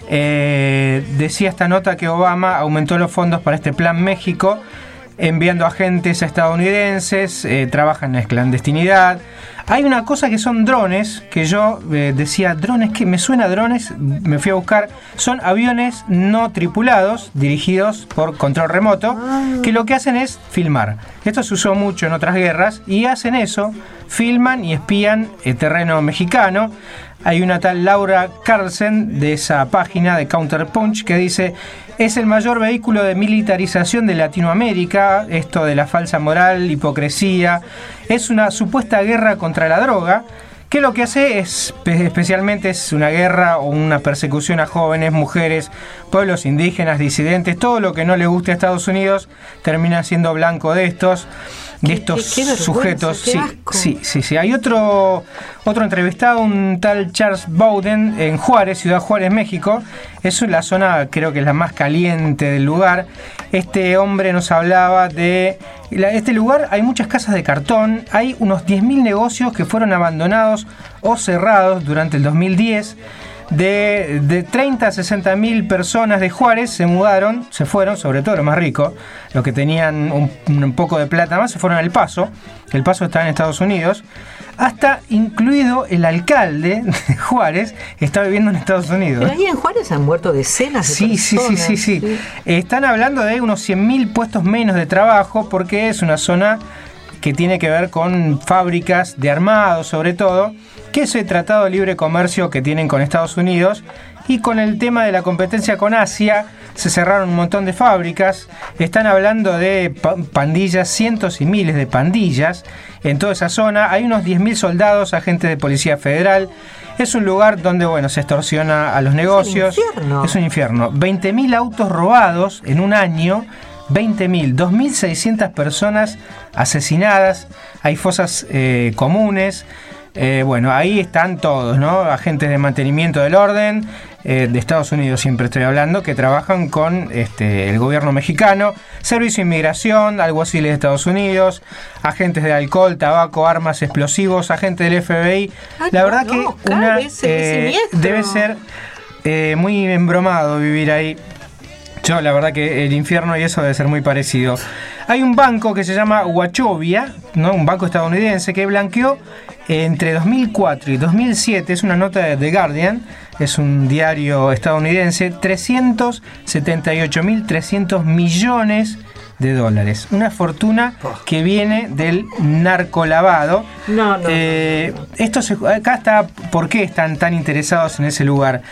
Eh, decía esta nota que Obama aumentó los fondos para este Plan México, enviando agentes estadounidenses, eh, trabajan en clandestinidad. Hay una cosa que son drones, que yo eh, decía, drones, que me suena a drones, me fui a buscar, son aviones no tripulados, dirigidos por control remoto, que lo que hacen es filmar. Esto se usó mucho en otras guerras, y hacen eso, filman y espían el terreno mexicano. hay una tal Laura Carlsen de esa página de Counterpunch que dice: es el mayor vehículo de militarización de Latinoamérica, esto de la falsa moral, hipocresía, es una supuesta guerra contra la droga, que lo que hace es, especialmente es una guerra o una persecución a jóvenes, mujeres, pueblos indígenas, disidentes, todo lo que no le guste a Estados Unidos termina siendo blanco de estos, de estos qué, qué sujetos. qué Sí, asco. sí, sí, sí. Hay otro, otro entrevistado, un tal Charles Bowden, en Juárez, Ciudad Juárez, México. Es la zona, creo que es la más caliente del lugar. Este hombre nos hablaba de la- este lugar. Hay muchas casas de cartón, hay unos diez mil negocios que fueron abandonados o cerrados durante el dos mil diez. De, de treinta a sesenta mil personas de Juárez se mudaron, se fueron, sobre todo los más ricos, los que tenían un, un poco de plata más, se fueron al Paso. El Paso está en Estados Unidos. Hasta incluido el alcalde de Juárez está viviendo en Estados Unidos. Pero ahí en Juárez han muerto decenas de Sí, sí, personas. sí, sí, sí. Están hablando de unos cien mil puestos menos de trabajo porque es una zona que tiene que ver con fábricas de armado, sobre todo, que es el tratado de libre comercio que tienen con Estados Unidos, y con el tema de la competencia con Asia se cerraron un montón de fábricas. Están hablando de pa- pandillas, cientos y miles de pandillas en toda esa zona. Hay unos diez mil soldados, agentes de policía federal. Es un lugar donde, bueno, se extorsiona a los negocios. Es un infierno. Es un infierno. veinte mil autos robados en un año. veinte mil, dos mil seiscientas personas asesinadas. Hay fosas eh, comunes. Eh, bueno, ahí están todos, ¿no? Agentes de mantenimiento del orden, eh, de Estados Unidos siempre estoy hablando, que trabajan con este, el gobierno mexicano, Servicio de Inmigración, alguaciles de Estados Unidos, agentes de alcohol, tabaco, armas, explosivos, agentes del F B I. Ay, La no, verdad no, que cada una, vez es eh, siniestro. debe ser eh, muy embromado vivir ahí. Yo, la verdad que el infierno y eso debe ser muy parecido. Hay un banco que se llama Wachovia, ¿no? Un banco estadounidense que blanqueó eh, entre dos mil cuatro y dos mil siete, es una nota de The Guardian, es un diario estadounidense, trescientos setenta y ocho mil trescientos millones de dólares. Una fortuna que viene del narcolavado. No, no. Eh, esto se, acá está, ¿por qué están tan interesados en ese lugar?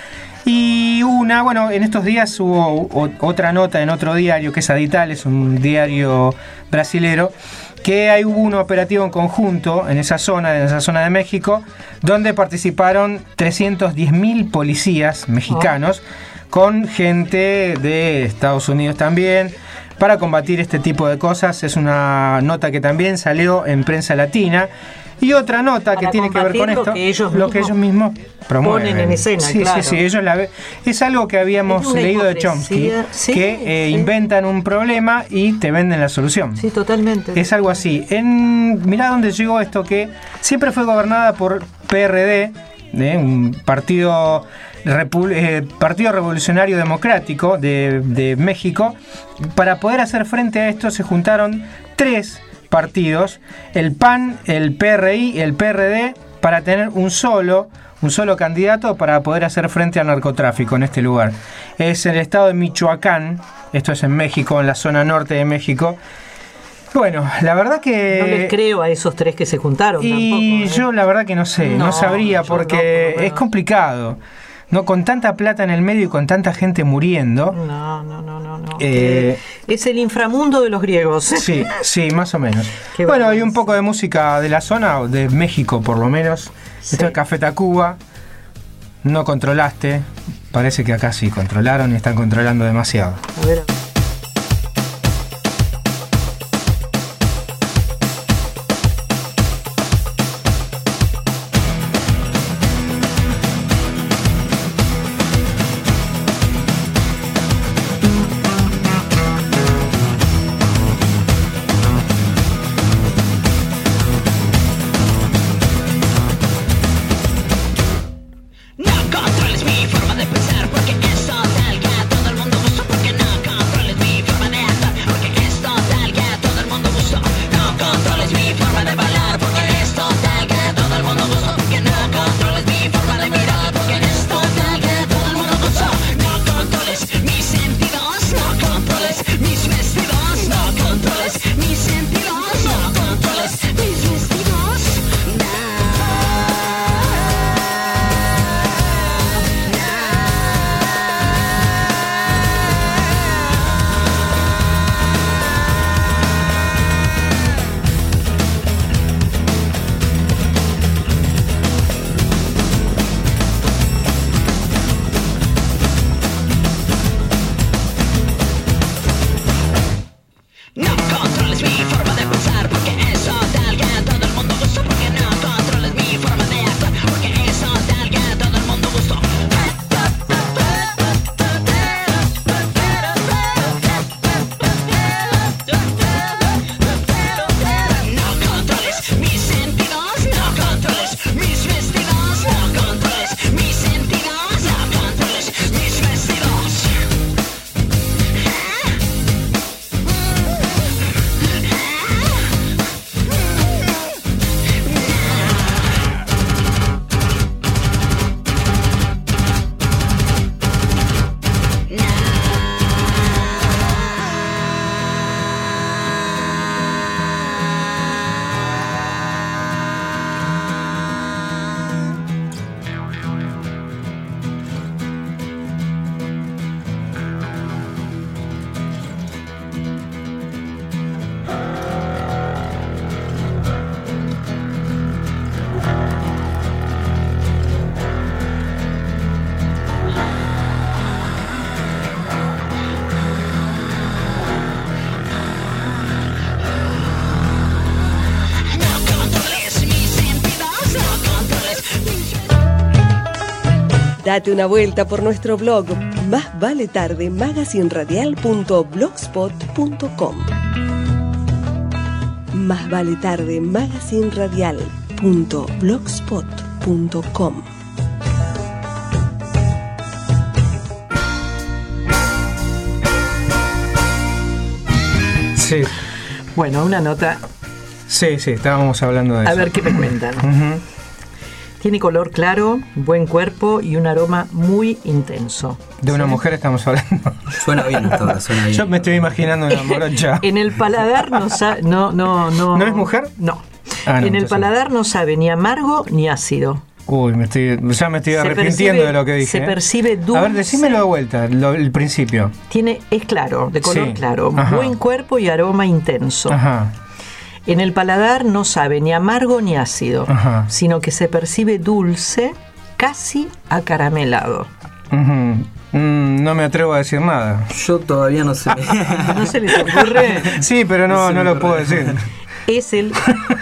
Y una, bueno, en estos días hubo o- otra nota en otro diario, que es Adital, es un diario brasilero, que ahí hubo un operativo en conjunto en esa zona, en esa zona de México, donde participaron trescientos diez mil policías mexicanos, con gente de Estados Unidos también, para combatir este tipo de cosas. Es una nota que también salió en Prensa Latina. Y otra nota que Para tiene que ver con combatir lo esto, que ellos lo que mismos ellos mismos promueven. ponen en escena, sí, claro. sí, sí, ellos la ve- es algo que habíamos Es una leído de hipocresía, Chomsky, sí, que eh, sí. inventan un problema y te venden la solución. Sí, totalmente. Es algo así. En, mirá dónde llegó esto, que siempre fue gobernada por P R D, ¿eh? Un partido, repu- eh, partido Revolucionario Democrático de, de México. Para poder hacer frente a esto se juntaron tres partidos, el P A N, el P R I y el P R D, para tener un solo, un solo candidato para poder hacer frente al narcotráfico en este lugar. Es el estado de Michoacán, esto es en México, en la zona norte de México. Bueno, la verdad que... No les creo a esos tres que se juntaron Y tampoco, ¿eh? yo la verdad que no sé, no, No, sabría, yo porque no, por lo menos. es complicado. No, con tanta plata en el medio y con tanta gente muriendo. No, no, no, no. no. Eh, Es el inframundo de los griegos. Sí, sí, más o menos. Qué Bueno, vergüenza. hay un poco de música de la zona, o de México por lo menos. Esto es Café Tacuba. No controlaste. Parece que acá sí controlaron y están controlando demasiado. A ver. No controles mi forma de pensar, porque es total que a todo el mundo gustó. Porque no controles mi forma de actuar, porque es total que a todo el mundo gustó. No controles mi forma de bailar, porque es total que a todo el mundo gustó. Porque no controles mi forma de mirar, porque es total que a todo el mundo gustó. No controles mis sentidos, no controles mis vestidos, no controles mis sentidos, no controles mis vestidos. No. Date una vuelta por nuestro blog Más Vale Tarde magazine radial punto blogspot punto com. Más Vale Tarde magazine radial punto blogspot punto com. Sí. Bueno, una nota. Sí, sí, estábamos hablando de A eso. ver qué me cuentan. Ujú. Tiene color claro, buen cuerpo y un aroma muy intenso. De una mujer estamos hablando. Suena bien hasta ahora, suena bien. Yo me estoy imaginando una morocha. En el paladar no sabe. No, no, no. ¿No es mujer? No. Ah, no, en el entonces- paladar no sabe ni amargo ni ácido. Uy, me estoy, ya me estoy Se arrepintiendo percibe- de lo que dije. se ¿eh? percibe A ver, dulce. decímelo de vuelta, lo- el principio. Tiene, es claro, de color Sí. claro, Ajá. buen cuerpo y aroma intenso. Ajá. En el paladar no sabe ni amargo ni ácido, Ajá. sino que se percibe dulce, casi acaramelado. Ujú. Mm, no me atrevo a decir nada. Yo todavía no sé. ¿No se les ocurre? Sí, pero no, No se no me lo ocurre. puedo decir. Es el...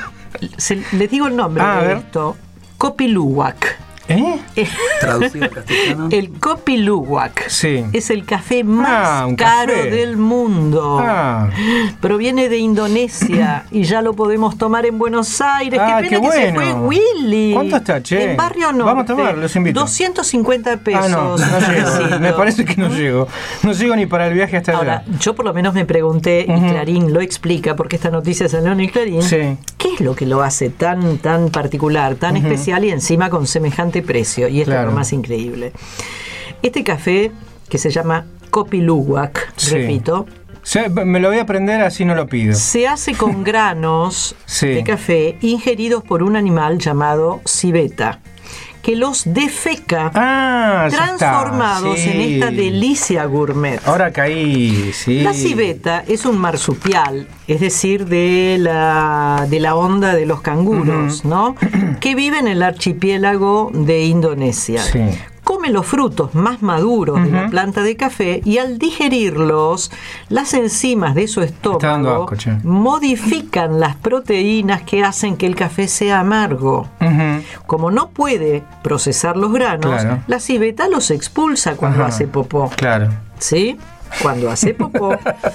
se- les digo el nombre Ah, a de ver. esto. Copiluwak. ¿Eh? Traducido al castellano. El Copiluwak Sí. es el café más Ah, un caro café. del mundo. Ah. Proviene de Indonesia y ya lo podemos tomar en Buenos Aires. Ah, qué qué pena que se bueno. fue Willy. ¿Cuánto está, che? En Barrio Norte. Vamos a tomar, los invito. doscientos cincuenta pesos. Ah, no, no Cafecito. llego. Me parece que no llego. No llego ni para el viaje hasta Ahora, allá. yo por lo menos me pregunté, y Clarín lo explica, porque esta noticia salió en el Clarín, Sí. ¿qué es lo que lo hace tan, tan particular, tan Ujú. especial y encima con semejante precio? Y esto Claro. es lo más increíble. Este café, que se llama Copiluwak, Sí. repito, Sí, me lo voy a aprender, así no lo pido. se hace con granos Sí. de café ingeridos por un animal llamado civeta, que los defeca, Ah, ya está, transformados sí. en esta delicia gourmet. Ahora caí, sí. La civeta es un marsupial, es decir, de la, de la onda de los canguros, ¿no? Que vive en el archipiélago de Indonesia. Sí. Come los frutos más maduros de la planta de café y al digerirlos, las enzimas de su dando estómago asco, che. modifican las proteínas que hacen que el café sea amargo. Ujú. Como no puede procesar los granos, Claro. la civeta los expulsa cuando Ajá. hace popó. Claro. ¿Sí? Cuando hace popó,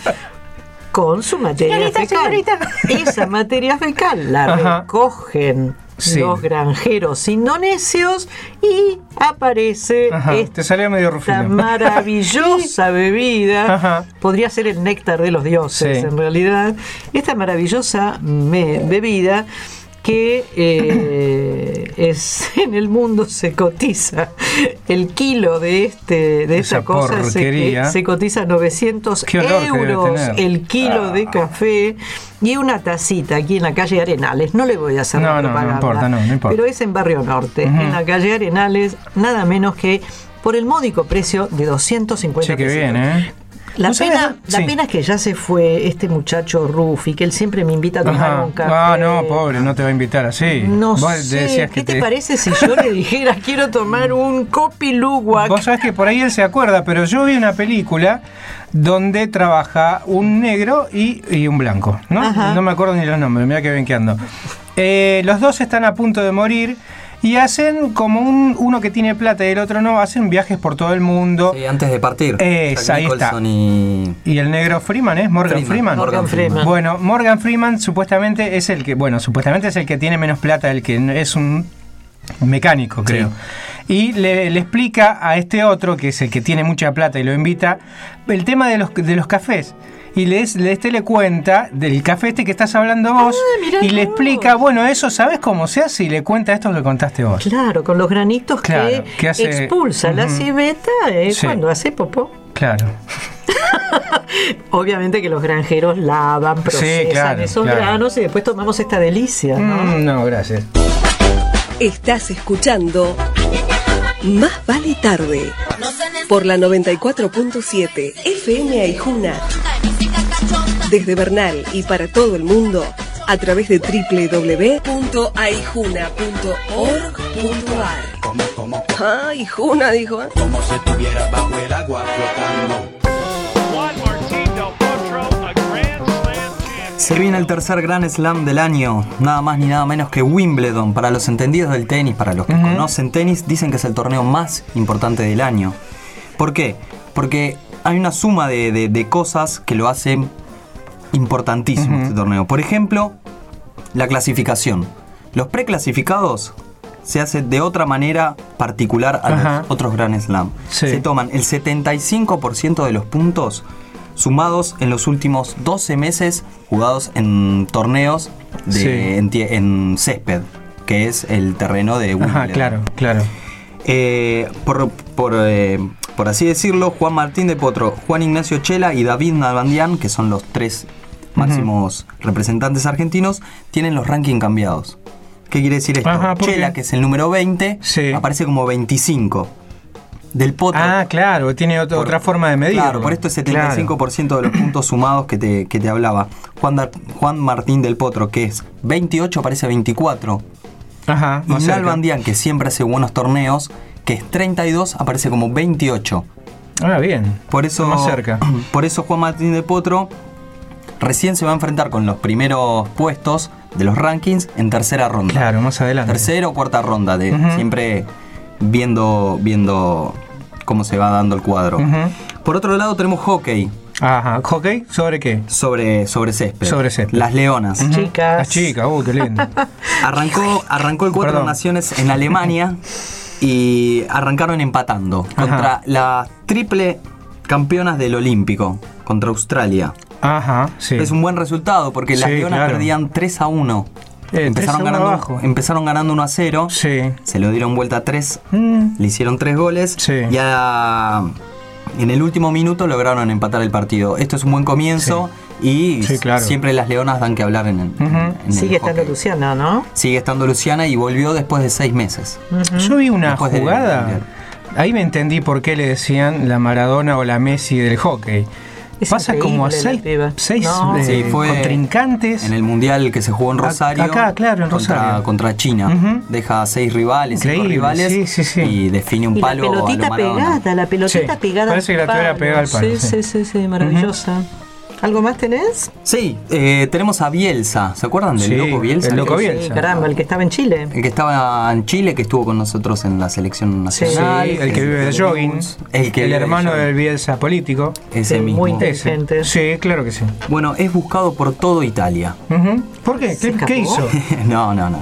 con su materia Señorita, fecal. señorita. Esa materia fecal la Ajá. recogen Sí. los granjeros indonesios y aparece Ajá, esta te salió medio rufino. maravillosa bebida. Ajá. Podría ser el néctar de los dioses, Sí. en realidad. Esta maravillosa me- bebida que eh, es en el mundo se cotiza el kilo de este de esta Esa cosa se, porquería. se cotiza novecientos Qué olor que debe euros tener. el kilo de café y una tacita aquí en la calle Arenales. No le voy a hacer No, la no, no propaganda, importa, no, no importa. pero es en Barrio Norte, Ujú. en la calle Arenales, nada menos que por el módico precio de doscientos cincuenta Che, qué pesitos. bien, ¿eh? La, ¿No sabes? pena, la Sí. pena es que ya se fue este muchacho Rufi, que él siempre me invita a tomar Ajá. un café. Ah, no, pobre, no te va a invitar así. No Vos sé, decías ¿qué que te, parece si yo le dijera quiero tomar un Copiluwak? Vos sabés que por ahí él se acuerda, pero yo vi una película donde trabaja un negro y, y un blanco, ¿no? Ajá. No me acuerdo ni los nombres, mira que bien que ando. Eh, los dos están a punto de morir y hacen como un, uno que tiene plata y el otro no, hacen viajes por todo el mundo. Sí, antes de partir. Eh, Jack ahí está. Nicholson y... Y el negro Freeman, ¿es? Morgan Freeman. Freeman. Morgan Freeman. Bueno, Morgan Freeman supuestamente es el que, bueno, supuestamente es el que tiene menos plata, el que es un mecánico, creo. Y le, le explica a este otro, que es el que tiene mucha plata y lo invita, el tema de los, de los cafés. Y le, le- este le cuenta del café este que estás hablando vos y le explica, bueno, eso ¿sabes cómo se hace? Y le cuenta esto que contaste vos. Claro, con los granitos Claro, que, que hace- expulsa la Ujú. civeta eh, Sí. cuando hace popó. Claro. Obviamente que los granjeros lavan, procesan claro, esos claro. granos y después tomamos esta delicia, ¿no? Mm, no, gracias. Estás escuchando Más Vale Tarde por la noventa y cuatro punto siete F M Aijuna. Desde Bernal y para todo el mundo a través de doble u doble u doble u punto aijuna punto org punto a r. Ah, Aijuna dijo. ¿eh? Como si estuviera bajo el agua flotando. Se viene el tercer Grand Slam del año, nada más ni nada menos que Wimbledon. Para los entendidos del tenis, para los que uh-huh. conocen tenis, dicen que es el torneo más importante del año. ¿Por qué? Porque hay una suma de, de, de cosas que lo hacen importantísimo uh-huh. este torneo. Por ejemplo, la clasificación. Los preclasificados se hace de otra manera particular a Ajá. los otros Grand Slam. Sí. Se toman el setenta y cinco por ciento de los puntos sumados en los últimos doce meses jugados en torneos de, sí. en, en césped, que es el terreno de Wimbledon. Ajá, claro, claro. Eh, por, por, eh, por así decirlo, Juan Martín de Potro, Juan Ignacio Chela y David Nalbandian, que son los tres máximos uh-huh. representantes argentinos, tienen los rankings cambiados. ¿Qué quiere decir esto? Ajá, Chela, qué? que es el número veinte, sí. aparece como veinticinco. Del Potro. Ah, claro, tiene otro, por, otra forma de medir. Claro, por esto es setenta y cinco por ciento claro. de los puntos sumados que te, que te hablaba. Juan, da, Juan Martín del Potro, que es veintiocho, aparece veinticuatro. Ajá. Y Nalbandian, que siempre hace buenos torneos, que es treinta y dos, aparece como veintiocho. Ah, bien. Por eso, más cerca. Por eso Juan Martín del Potro recién se va a enfrentar con los primeros puestos de los rankings en tercera ronda. Claro, más adelante. Tercera o cuarta ronda, de uh-huh. siempre viendo, viendo cómo se va dando el cuadro. Uh-huh. Por otro lado tenemos hockey. Ajá, ¿hockey? ¿Sobre qué? Sobre, sobre césped. Sobre césped. Las Leonas. Uh-huh. Chicas. Las chicas, uh, qué lindo. Arrancó, arrancó el Cuatro Perdón. Naciones en Alemania y arrancaron empatando Ajá. contra las triple campeonas del Olímpico, contra Australia. Ajá, sí. Es un buen resultado porque las sí, Leonas claro. perdían tres a uno. Eh, empezaron, ganando, abajo. empezaron ganando uno a cero. Sí. Se lo dieron vuelta a tres. Mm. Le hicieron tres goles. Sí. Y a, en el último minuto lograron empatar el partido. Esto es un buen comienzo. Sí. Y sí, claro. siempre las Leonas dan que hablar en el. Uh-huh. en Sigue el estando hockey. Luciana, ¿no? Sigue estando Luciana y volvió después de seis meses. Uh-huh. Yo vi una después jugada. De, de, ahí me entendí por qué le decían la Maradona o la Messi del hockey. Es Pasa como a seis, seis no. eh, sí, fue contrincantes. En el mundial que se jugó en Rosario. Acá, claro, en contra, Rosario. Contra China. Uh-huh. Deja seis rivales, Increíble, cinco rivales. Sí, sí, sí. Y define un y palo. La pelotita a lo Maradona. pegada, la pelotita sí, pegada. Parece que la tuviera pegada al palo. Sí, sí, sí, sí, maravillosa. Uh-huh. ¿Algo más tenés? Sí, eh, tenemos a Bielsa. ¿Se acuerdan del sí, Loco Bielsa? El Loco Bielsa. Sí, caramba, el que estaba en Chile. El que estaba en Chile, que estuvo con nosotros en la selección nacional. Sí, el que vive de jogging. El, que el hermano de del Bielsa político. Ese sí, mismo. Muy inteligente. Sí, claro que sí. Bueno, es buscado por todo Italia. Uh-huh. ¿Por qué? ¿Qué, ¿Qué hizo? no, no, no.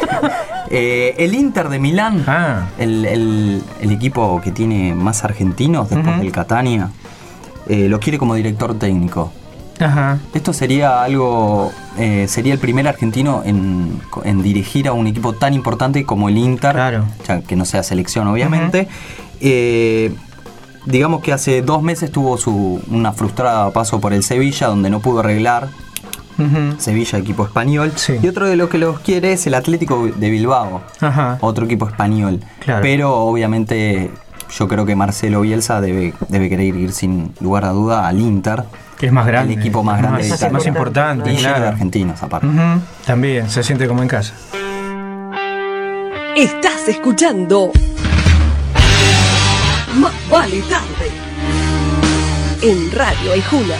eh, el Inter de Milán, ah. el, el, el equipo que tiene más argentinos después uh-huh. del Catania, eh, lo quiere como director técnico. Ajá. Esto sería algo, eh, sería el primer argentino en, en dirigir a un equipo tan importante como el Inter, claro. ya que no sea selección obviamente. Uh-huh. eh, digamos que hace dos meses tuvo su una frustrada paso por el Sevilla, donde no pudo arreglar. Uh-huh. Sevilla, equipo español. Sí. Y otro de los que los quiere es el Atlético de Bilbao, Ajá. otro equipo español. Claro. Pero obviamente yo creo que Marcelo Bielsa debe, debe querer ir sin lugar a duda al Inter. Que es más grande. El equipo más grande más, de Italia. Más importante. Y claro. de argentinos aparte. Uh-huh. También, se siente como en casa. Estás escuchando Más vale tarde en Radio Aijuna.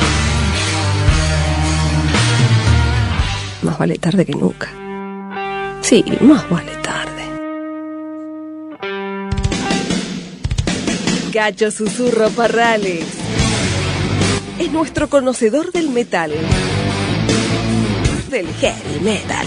Más vale tarde que nunca. Sí, más vale tarde. Gacho Susurro Parrales es nuestro conocedor del metal, del heavy metal.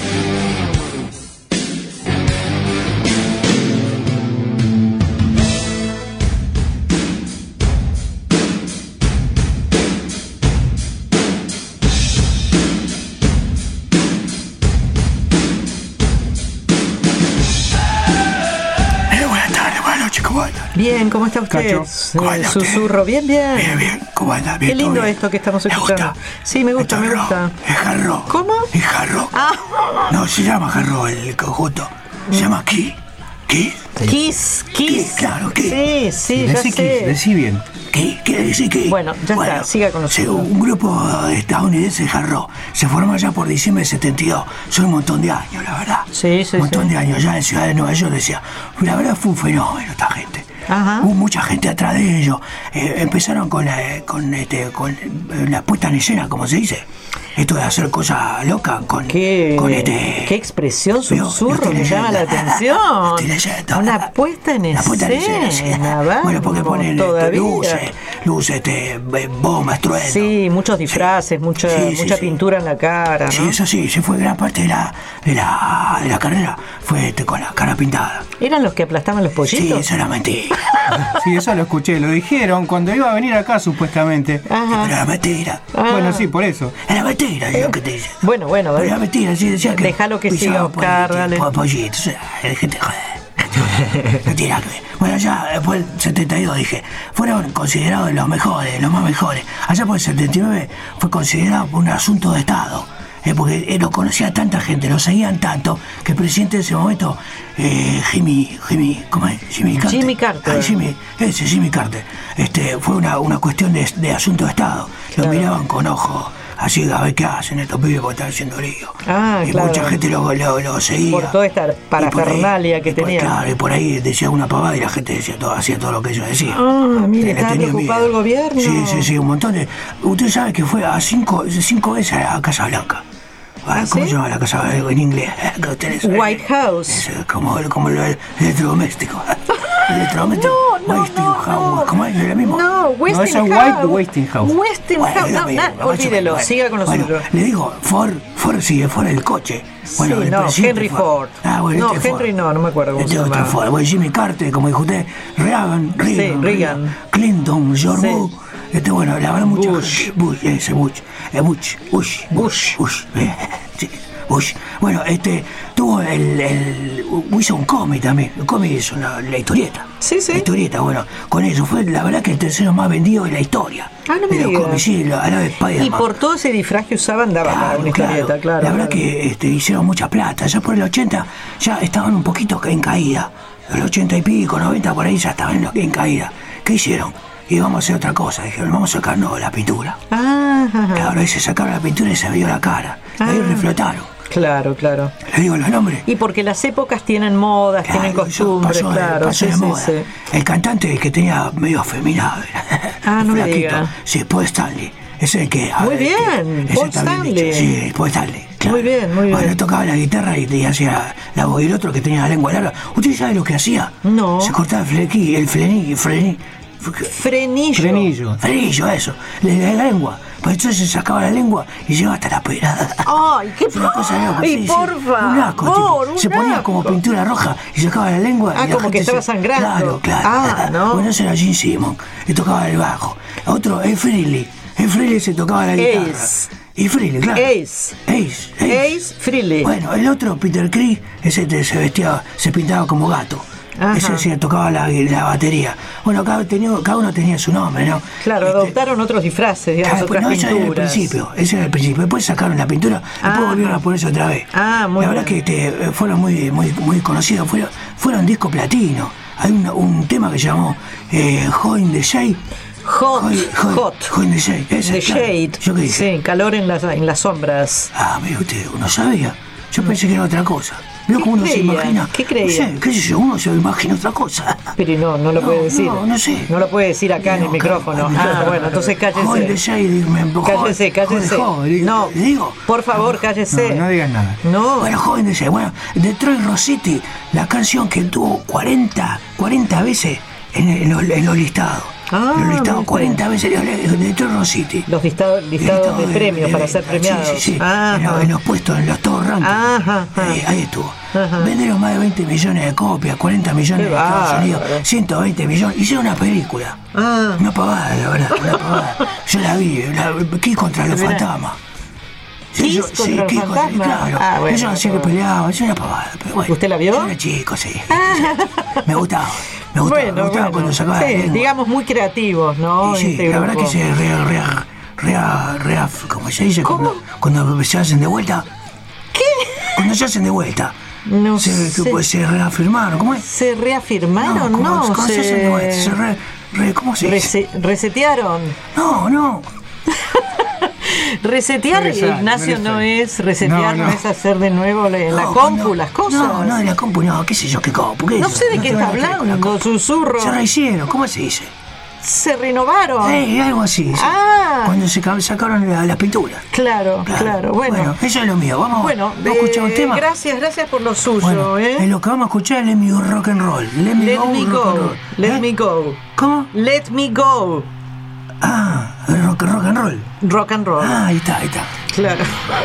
Bien, ¿cómo está usted? Cacho, ¿cómo anda usted? Susurro, bien, bien. Bien, bien, ¿cómo anda? Bien, qué lindo bien. esto que estamos ¿Me escuchando. gusta? Sí, me gusta, me gusta. Es jarro. ¿Cómo? Es jarro. Ah. No, se llama jarro el conjunto. Se llama Kiss. Kiss. Kiss, Kiss. Claro, Kiss. Sí, sí, ya decí sé. Kiss, decí bien. ¿Qué? ¿Quiere decir que? Bueno, ya bueno, está, siga con nosotros. Un grupo estadounidense de hard rock se formó ya por diciembre del setenta y dos. Son un montón de años, la verdad. Sí, sí, Un montón sí. de años ya en Ciudad de Nueva York, decía. La verdad fue un fenómeno esta gente. Ajá. Hubo mucha gente atrás de ellos. Eh, empezaron con la, con, este, con la puesta en escena, como se dice. esto de hacer cosas locas con, ¿Qué, con este... qué expresión, Yo- yo susurro, estoy me llama la leyendo. atención. Estoy leyendo. Una puesta en La puesta en escena, sí. escena, vamos, Bueno, porque ponen este, todavía. luces, luces, este, eh, bombas, truenos. Sí, muchos disfraces, mucha, Sí, sí, mucha sí. pintura en la cara, ¿no? Sí, eso sí, se fue gran parte de la, de la, de la carrera, fue este, con la cara pintada. ¿Eran los que aplastaban los Sí, pollitos? eso era mentira. Sí, eso lo escuché, lo dijeron cuando iba a venir acá supuestamente. Ajá. Pero era mentira. Ah. Bueno, sí, por eso. Era mentira, yo que te dice. Bueno, bueno, Pero era mentira, sí, decía que... Déjalo que siga, pisaba Oscar, pollito, dale. po- pollitos, o sea, gente joder. No tiene nada que ver. Bueno, ya después del setenta y dos dije, fueron considerados los mejores, los más mejores. Allá por el setenta y nueve fue considerado por un asunto de Estado. eh, porque eh, lo conocía tanta gente, lo seguían tanto, que el presidente de ese momento, eh, Jimmy, Jimmy, ¿cómo es? Jimmy Carter. Jimmy Carter. Ah, Jimmy, ese Jimmy Carter. Este, fue una, una cuestión de, de asunto de Estado. Lo miraban con ojo. Así, a ver qué hacen estos pibes porque están haciendo lío. Ah, y claro. mucha gente lo, lo, lo seguía. Por toda esta parafernalia que y por- tenía. Claro, y por ahí decía una pavada y la gente decía todo, hacía todo lo que ellos decían. Ah, mire, Le estaba tenía preocupado miedo. el gobierno. Sí, sí, sí, un montón de... Usted sabe que fue a cinco, cinco veces a Casa Blanca. ¿Ah, ¿Cómo sí? se llama la Casa Blanca en inglés? Que ustedes saben. White House. Es, eh, como, como el electrodoméstico. El electrodoméstico. No, no, Westinghouse. ¿Cómo es? ¿Es lo mismo? No, Westinghouse. eso es White Westinghouse. Westinghouse. Bueno, es lo No, mismo, na- más o olvídelo, menos. siga con lo Bueno, suyo. le digo, Ford, Ford sí, Ford el coche. Bueno, Sí, el no, presidente Henry Ford. Ah, bueno, No, este Henry Ford. no, no me acuerdo cómo Este se otro llamaba. Ford. Bueno, Jimmy Carter, como dijo usted, Reagan, Reagan, Reagan. Clinton, George Sí. Bush. Este, bueno, la verdad, mucha Bush. gente- Bush, ese Bush. Eh, Bush, Bush, Bush, Bush. eh, sí, Bush. Bueno, este, tuvo el, el hizo un cómic también. El cómic es una, la historieta. Sí, sí. La historieta, bueno, con eso fue la verdad que el tercero más vendido de la historia. Ah, no me de los digas. cómics, sí, a la de Y Spider-Man. por todo ese disfraz que usaban daba para una historieta, claro. La verdad claro. que este, hicieron mucha plata. Ya por el ochenta ya estaban un poquito en caída. El ochenta y pico, noventa por ahí ya estaban en- en caída. ¿Qué hicieron? Y vamos a hacer otra cosa. Dijeron, vamos a sacarnos la pintura. Ah, ajá. Claro, ahí se sacaron la pintura y se vio la cara. Ahí Ah. reflotaron. Claro, claro. ¿Le digo los nombres? Y porque las épocas tienen modas, tienen Claro, eso costumbres, pasó de- claro. pasó Sí, de sí, moda. sí. El cantante que tenía medio afeminado. Ah, no me flaquito. diga. Sí, Paul Stanley. Ese es el que... a Muy ver, el que- bien, ese Paul está bien Stanley. dicho. Sí, Paul Stanley. claro. Muy bien, muy Bueno, bien. él tocaba la guitarra y, y hacía la voz. Y el otro que tenía la lengua larga. ¿Usted sabe lo que hacía? No. Se cortaba el flequí, el flení, frení. Frenillo. Frenillo. Frenillo, eso. Le la lengua. Pues entonces se sacaba la lengua y llegaba hasta la pera. Ay, qué Es una cosa loca. Ay, sí, sí. por Un asco, favor, tipo. un Se ponía asco. como pintura roja y sacaba la lengua. Ah, y la como que gente estaba se- sangrando. Claro, claro. Ah, ¿no? Bueno, ese era Gene Simmons, y tocaba el bajo. Otro, el Frehley. El Frehley se tocaba la guitarra. Ace. Y Frehley, claro. Ace. Ace. Ace Frehley. Bueno, el otro, Peter Criss, ese te- se vestía, se pintaba como gato. Ajá. Ese se tocaba la, la batería. Bueno, cada, tenía- cada uno tenía su nombre, ¿no? Claro, adoptaron otros disfraces, digamos, Ah, pues otras no, ese era el pinturas. principio, ese era el principio. Después sacaron la pintura, después Ah. volvieron a ponerse otra vez. Ah, muy la verdad bien. que este, fueron muy, muy, muy conocidos, fueron, fueron disco platino. Hay un, un tema que se llamó eh, Hot in the Shade. Hot, Hot, hot. Hot in the Shade. Ese, The claro. Shade. ¿Yo qué dije? Sí, calor en las, en las sombras. Ah, mire usted, uno sabía. Yo pensé que era otra cosa. Veo cómo uno se creía? imagina. ¿Qué creía? No sé, qué sé yo, uno se imagina otra cosa. Pero no, no lo puede decir. No, no sé. No lo puede decir acá en el No, micrófono. claro. Ah, bueno, entonces Hot in the cállese. Shade, me empujó. Cállese, cállese. Joder, joder, No, ¿le digo? por favor, cállese. No, no digas nada. No. Bueno, joven de ese, bueno, Detroit Rock City, la canción que tuvo cuarenta, cuarenta veces en, en los, en los listados. Ah, en los listados, mire. cuarenta veces en Detroit Rock City. Los listados, listados de premios para ser premiados. Sí, sí, sí. Ajá. En, los, en los puestos, en los top rankings. Ajá, ajá. Ahí, ahí estuvo. Ajá. Vendieron más de veinte millones de copias, cuarenta millones Qué en Estados bárbaro. Unidos, ciento veinte millones. Hicieron una película. Ah. Una pavada, la verdad, una pavada. Yo la vi, la, Kiss contra los Mira. fantasmas. ¿Kiss Yo- contra sí, los Kiss contra- fantasmas? Claro, Ah, bueno, ellos hacían que bueno. peleaban, es una pavada. Pero bueno, ¿Usted la vio? Yo era chico, sí. Me gustaba, me gustaba, Bueno, me gustaba bueno. cuando sacaba Sí, la lengua. digamos muy creativos, ¿no? Y sí, Este la verdad grupo. que se rea, rea, rea, rea, ¿cómo se dice? Cuando, cuando se hacen de vuelta. ¿Qué? Cuando se hacen de vuelta. No se, sé. que, pues, se reafirmaron, ¿cómo es? ¿Se reafirmaron? ¿cómo- No, cómo se, se... hacen de vuelta? Se re, re- ¿Cómo se dice? Rese- resetearon. No, no. Resetear, No le sale, Ignacio, no le no sale. es resetear, No, no, no. es hacer de nuevo la, la No, compu, no, las cosas. No, no, de la compu, no, qué sé yo, qué compu. ¿Qué No es sé eso? de qué tengo está nada que ver con la hablando, compu. susurro. Se rehicieron, ¿cómo se dice? se renovaron. Sí, algo así. sí. Ah. Cuando se ca- sacaron la- las pinturas. Claro, claro, Claro. Bueno, Bueno, eso es lo mío. Vamos, bueno, vamos a escuchar un eh, tema. Gracias, gracias por lo suyo. Bueno, ¿eh? es lo que vamos a escuchar es Let Me Go Rock and Roll. Let Me Let Go me Rock and go. Roll. Let ¿Eh? me go. ¿Cómo? Let me go. Ah, rock, rock and roll. Rock and roll. Ah, ahí está, ahí está. Claro.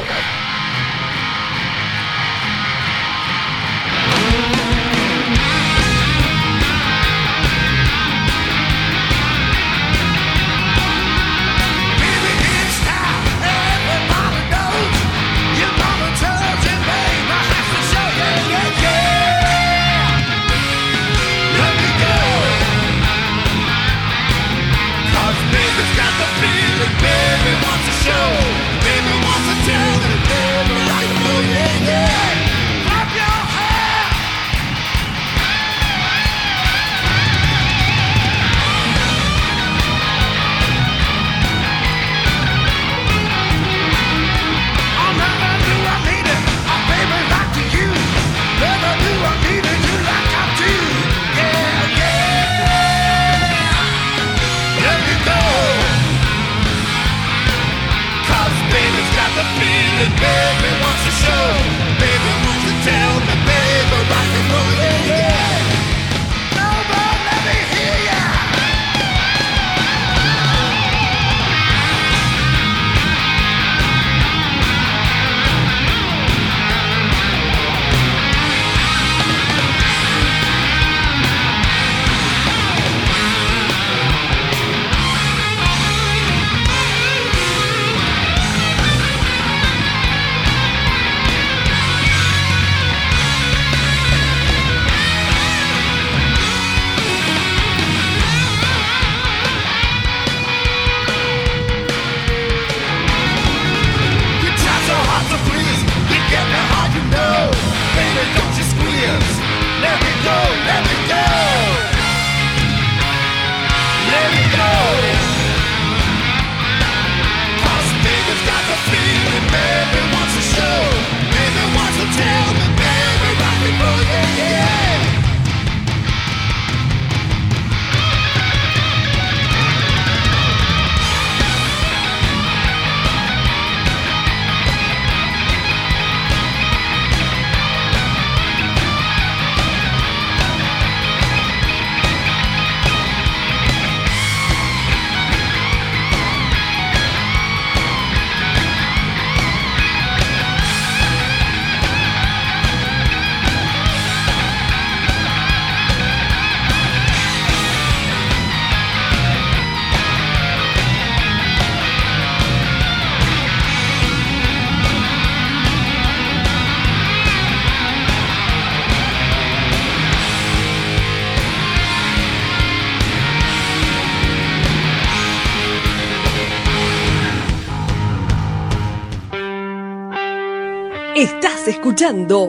Estás escuchando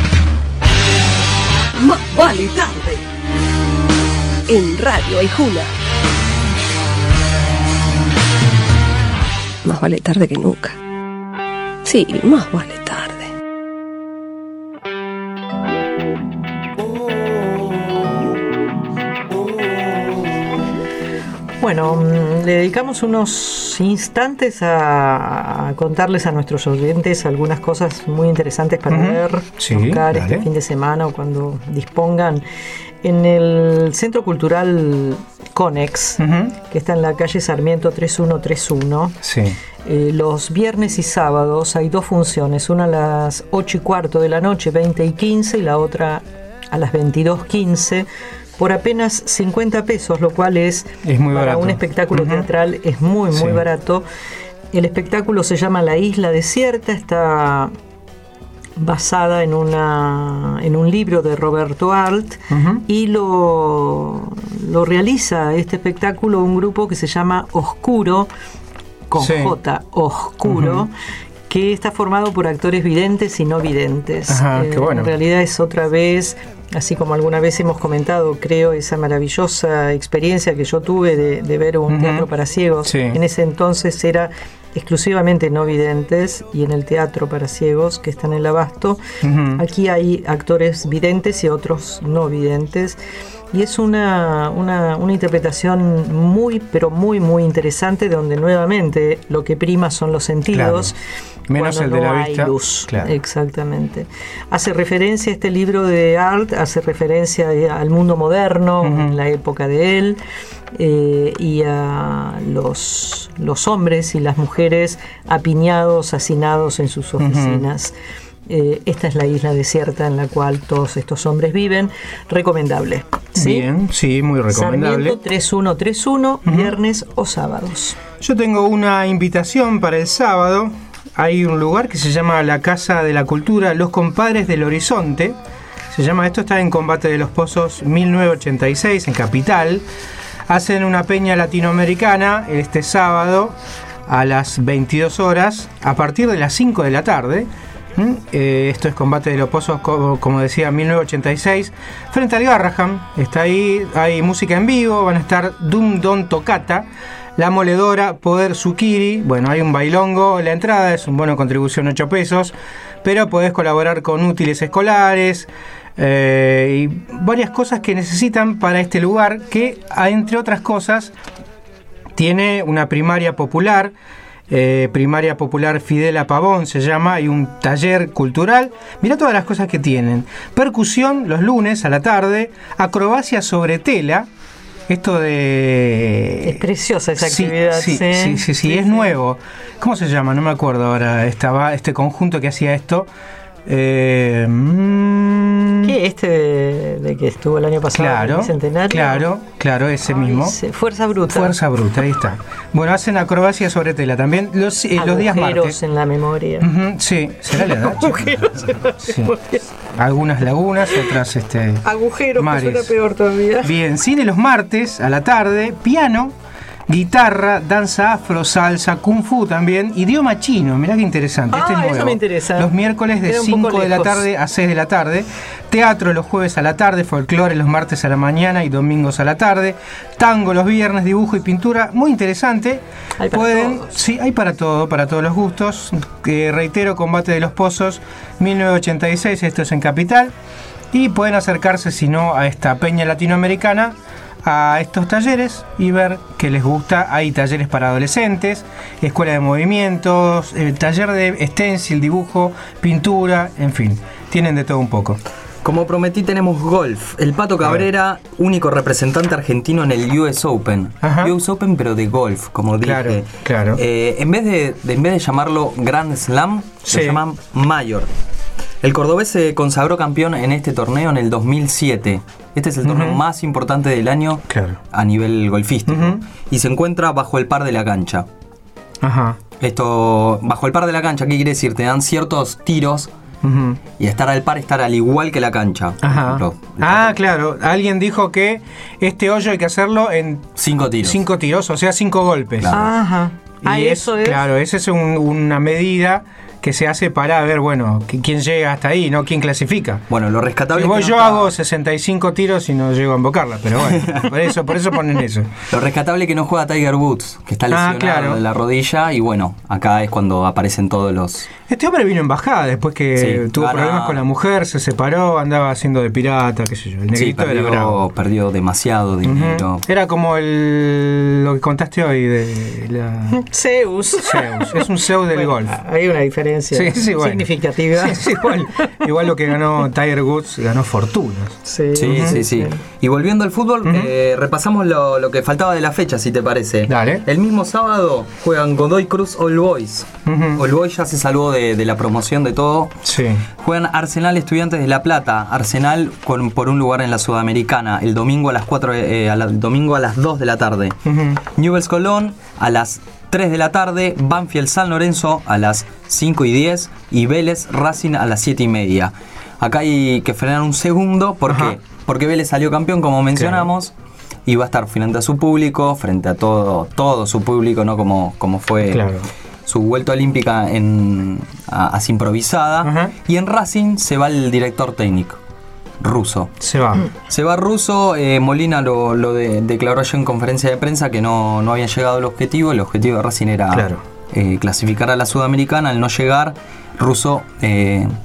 Más vale tarde en Radio Aijuna. Más vale tarde que nunca. Sí, más vale tarde. Bueno, le dedicamos unos instantes a, a contarles a nuestros oyentes algunas cosas muy interesantes para Ujú. ver, Sí, buscar dale. este fin de semana o cuando dispongan. En el Centro Cultural Conex, que está en la calle Sarmiento tres mil ciento treinta y uno, Sí. eh, los viernes y sábados hay dos funciones, una a las ocho y cuarto de la noche, veinte y quince, y la otra a las veintidós quince, por apenas cincuenta pesos, lo cual es, Es muy para barato. un espectáculo Ujú. teatral es muy, muy Sí. barato. El espectáculo se llama La Isla Desierta, está basada en una en un libro de Roberto Alt, Ujú. y lo, lo realiza este espectáculo un grupo que se llama Oscuro, con Sí. J, Oscuro, Ujú. que está formado por actores videntes y no videntes. Ajá, qué bueno. En realidad es otra vez, así como alguna vez hemos comentado, creo, esa maravillosa experiencia que yo tuve de, de ver un Ujú. teatro para ciegos. Sí. En ese entonces era exclusivamente no videntes, y en el teatro para ciegos que está en el Abasto, Ujú. aquí hay actores videntes y otros no videntes. y es una, una, una interpretación muy, pero muy, muy interesante, donde nuevamente lo que prima son los sentidos. Claro. Menos el de no la hay vista. luz. Claro. Exactamente. Hace referencia a este libro de Art, hace referencia al mundo moderno, uh-huh. en la época de él, eh, y a los, los hombres y las mujeres apiñados, hacinados en sus oficinas. Uh-huh. Eh, esta es la isla desierta en la cual todos estos hombres viven. Recomendable. ¿Sí? Bien, sí, muy recomendable. Sarmiento tres uno tres uno, uh-huh. viernes o sábados. Yo tengo una invitación para el sábado. Hay un lugar que se llama la Casa de la Cultura Los Compadres del Horizonte. Se llama esto, está en Combate de los Pozos mil novecientos ochenta y seis, en Capital. Hacen una peña latinoamericana este sábado a las veintidós horas, a partir de las cinco de la tarde. ¿Mm? Eh, esto es Combate de los Pozos, como, como decía, mil novecientos ochenta y seis, frente al Garraham. Está ahí, hay música en vivo, van a estar Dum Don Tocata, La Moledora, Poder Zucchini. Bueno, hay un bailongo. La entrada es un bono de contribución ocho pesos, pero podés colaborar con útiles escolares eh, y varias cosas que necesitan para este lugar, que entre otras cosas tiene una primaria popular. Eh, primaria popular Fidela Pavón se llama, y un taller cultural. Mirá todas las cosas que tienen: percusión los lunes a la tarde, acrobacia sobre tela. Esto de... Es preciosa esa sí, actividad. Sí, sí, sí, sí, sí, es nuevo. ¿Cómo se llama? No me acuerdo ahora. Estaba este conjunto que hacía esto. Eh, mm, ¿Qué? Este de, de que estuvo el año pasado, claro, en el Bicentenario. Claro, claro, ese Ay, mismo. Sí, Fuerza Bruta. Fuerza Bruta, ahí está. Bueno, hacen acrobacia sobre tela también los, eh, los días martes. en la memoria. Uh-huh, sí, será la edad. Agujeros en la sí. memoria. Algunas lagunas, otras este, agujeros, mares. Que suena peor todavía. Bien, cine los martes a la tarde, piano, guitarra, danza afro, salsa, kung fu también, idioma chino. Mirá qué interesante. Ah, este es nuevo. Eso me interesa. Los miércoles de cinco de la tarde a seis de la tarde. Teatro los jueves a la tarde, folclore los martes a la mañana y domingos a la tarde. Tango los viernes, dibujo y pintura. Muy interesante. Hay para Pueden, todos. sí, hay para todo, para todos los gustos. Eh, reitero, Combate de los Pozos mil novecientos ochenta y seis, esto es en Capital. Y pueden acercarse, si no, a esta peña latinoamericana, a estos talleres y ver qué les gusta. Hay talleres para adolescentes, escuela de movimientos, eh, taller de stencil, dibujo, pintura, en fin, tienen de todo un poco. Como prometí, tenemos golf. El Pato Cabrera, único representante argentino en el U S Open. Ajá. U S Open, pero de golf, como dije. Claro, claro. Eh, en, vez de, de, en vez de llamarlo Grand Slam, sí. lo llaman Mayor. El cordobés se consagró campeón en este torneo en el dos mil siete. Este es el torneo uh-huh. más importante del año, claro, a nivel golfístico. Uh-huh. Y se encuentra bajo el par de la cancha. Ajá. Esto, bajo el par de la cancha, ¿qué quiere decir? Te dan ciertos tiros. Uh-huh. Y estar al par, estar al igual que la cancha. Ajá. Ejemplo, ah, claro. Alguien dijo que este hoyo hay que hacerlo en cinco tiros. Cinco tiros, o sea, cinco golpes. Claro. Ajá. Y ah, es, eso es. Claro, esa es un, una medida que se hace para ver, bueno, quién llega hasta ahí, ¿no? ¿Quién clasifica? Bueno, lo rescatable Igual es que yo no está... hago sesenta y cinco tiros y no llego a invocarla, pero bueno, por eso, por eso ponen eso. Lo rescatable es que no juega Tiger Woods, que está lesionado ah, claro. de la rodilla, y bueno, acá es cuando aparecen todos los... Este hombre vino en bajada después que sí, tuvo gana... problemas con la mujer, se separó, andaba haciendo de pirata, qué sé yo. El negrito sí, perdió, era bravo. perdió demasiado dinero. Uh-huh. Era como el lo que contaste hoy de la... Zeus. Zeus. Es un Zeus del bueno, golf. Hay una diferencia sí, sí, bueno. significativa. Sí, sí, igual, igual lo que ganó Tiger Woods, ganó fortunas. Sí, sí, uh-huh. sí, sí. Y volviendo al fútbol, uh-huh. eh, repasamos lo, lo que faltaba de la fecha, si te parece. Dale. El mismo sábado juegan Godoy Cruz All Boys. Uh-huh. All Boys ya se salvó de, de la promoción de todo. Sí. Juegan Arsenal Estudiantes de La Plata. Arsenal con, por un lugar en la Sudamericana. El domingo a las cuatro, eh, a la, el domingo a las dos de la tarde. Uh-huh. Newell's Colón a las tres de la tarde. Banfield San Lorenzo a las cinco y diez. Y Vélez Racing a las siete y media. Acá hay que frenar un segundo. ¿Por Ajá. qué? Porque Vélez salió campeón, como mencionamos. Claro. Y va a estar frente a su público, frente a todo, todo su público, ¿no? Como, como fue. Claro. Su vuelta olímpica en así improvisada. Ajá. Y en Racing se va el director técnico, Russo. Se va. Se va Russo. Eh, Molina lo, lo de, declaró ya en conferencia de prensa que no, no había llegado al objetivo. El objetivo de Racing era claro. eh, clasificar a la Sudamericana. Al no llegar, Russo eh,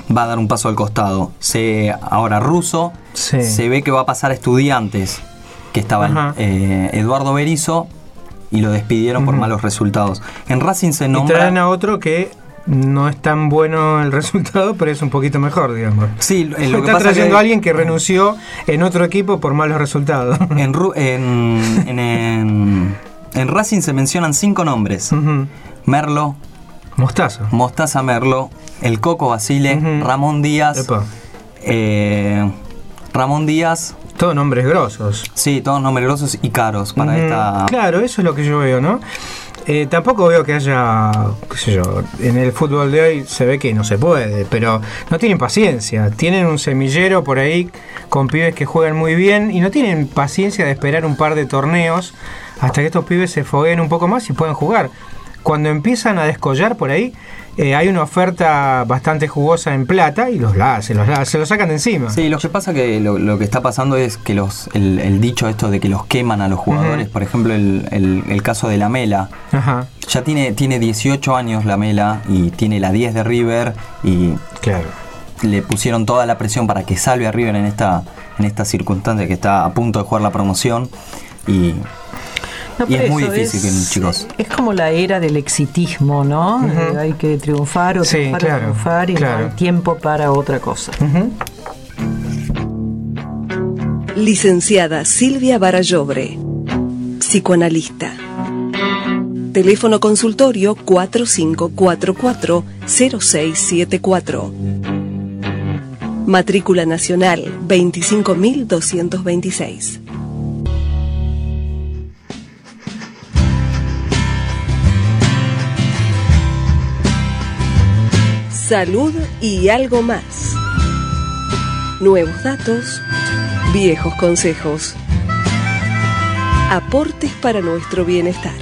va a dar un paso al costado. Se, ahora Russo, Sí. se ve que va a pasar a Estudiantes, que estaba eh, Eduardo Berizzo, y lo despidieron por malos resultados. En Racing se Y nombra... traen a otro que no es tan bueno el resultado, pero es un poquito mejor, digamos. Sí, eh, lo que está pasa trayendo que- a alguien que renunció en otro equipo por malos resultados. En, Ru- en, en, en, en Racing se mencionan cinco nombres. Merlo. Mostaza. Mostaza Merlo. El Coco Basile. Ramón Díaz. eh, Ramón Díaz. Todos nombres grosos. Sí, todos nombres grosos y caros para Ujú. esta... Claro, eso es lo que yo veo, ¿no? Eh, tampoco veo que haya, qué sé yo, en el fútbol de hoy se ve que no se puede, pero no tienen paciencia. Tienen un semillero por ahí con pibes que juegan muy bien y no tienen paciencia de esperar un par de torneos hasta que estos pibes se fogueen un poco más y puedan jugar. Cuando empiezan a descollar por ahí, eh, hay una oferta bastante jugosa en plata y los la, se, los la, se los sacan de encima. Sí, lo que pasa que lo, lo que está pasando es que los el, el dicho esto de que los queman a los jugadores, Ujú. por ejemplo el, el, el caso de Lamela, Ajá. ya tiene, tiene dieciocho años Lamela y tiene la diez de River y claro. le pusieron toda la presión para que salve a River en esta, en esta circunstancia que está a punto de jugar la promoción y, No, y por es muy eso difícil, es- que, chicos. Es como la era del exitismo, ¿no? Ujú. Eh, hay que triunfar o Sí, triunfar claro, o triunfar y claro. no hay tiempo para otra cosa. Licenciada Silvia Barallobre, psicoanalista. Teléfono consultorio cuatro cinco cuatro cuatro cero seis siete cuatro. Matrícula nacional veinticinco mil doscientos veintiséis. Salud y algo más. Nuevos datos, viejos consejos. Aportes para nuestro bienestar.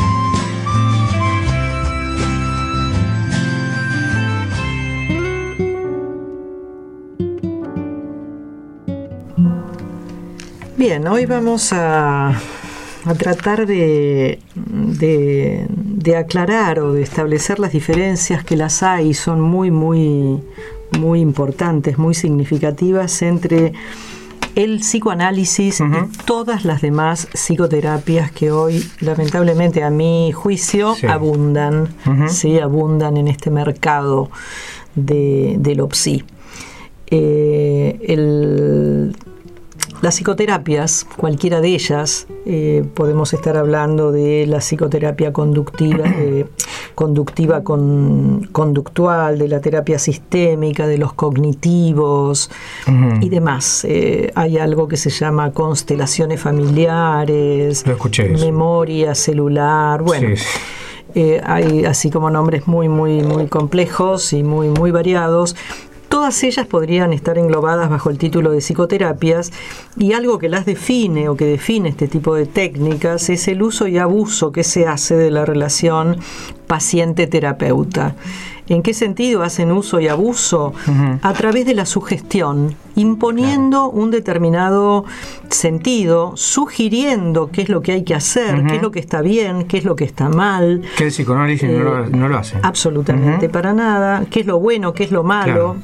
Bien, hoy vamos a, a tratar de, de, de aclarar o de establecer las diferencias que las hay y son muy, muy, muy importantes, muy significativas entre el psicoanálisis y todas las demás psicoterapias que hoy, lamentablemente, a mi juicio, Sí. abundan, Ujú. sí, abundan en este mercado de, de lo psi. Eh, el Las psicoterapias, cualquiera de ellas, eh, podemos estar hablando de la psicoterapia conductiva, eh, conductiva con, conductual, de la terapia sistémica, de los cognitivos y demás. Eh, hay algo que se llama constelaciones familiares, Lo escuché eso. memoria celular, bueno. Sí, sí. Eh, hay así como nombres muy, muy, muy complejos y muy, muy variados. Todas ellas podrían estar englobadas bajo el título de psicoterapias y algo que las define o que define este tipo de técnicas es el uso y abuso que se hace de la relación paciente-terapeuta. ¿En qué sentido hacen uso y abuso? A través de la sugestión, imponiendo un determinado sentido, sugiriendo qué es lo que hay que hacer, Ujú. qué es lo que está bien, qué es lo que está mal. Que el psicoanálisis no, lo, no lo hace. Absolutamente para nada. ¿Qué es lo bueno, qué es lo malo?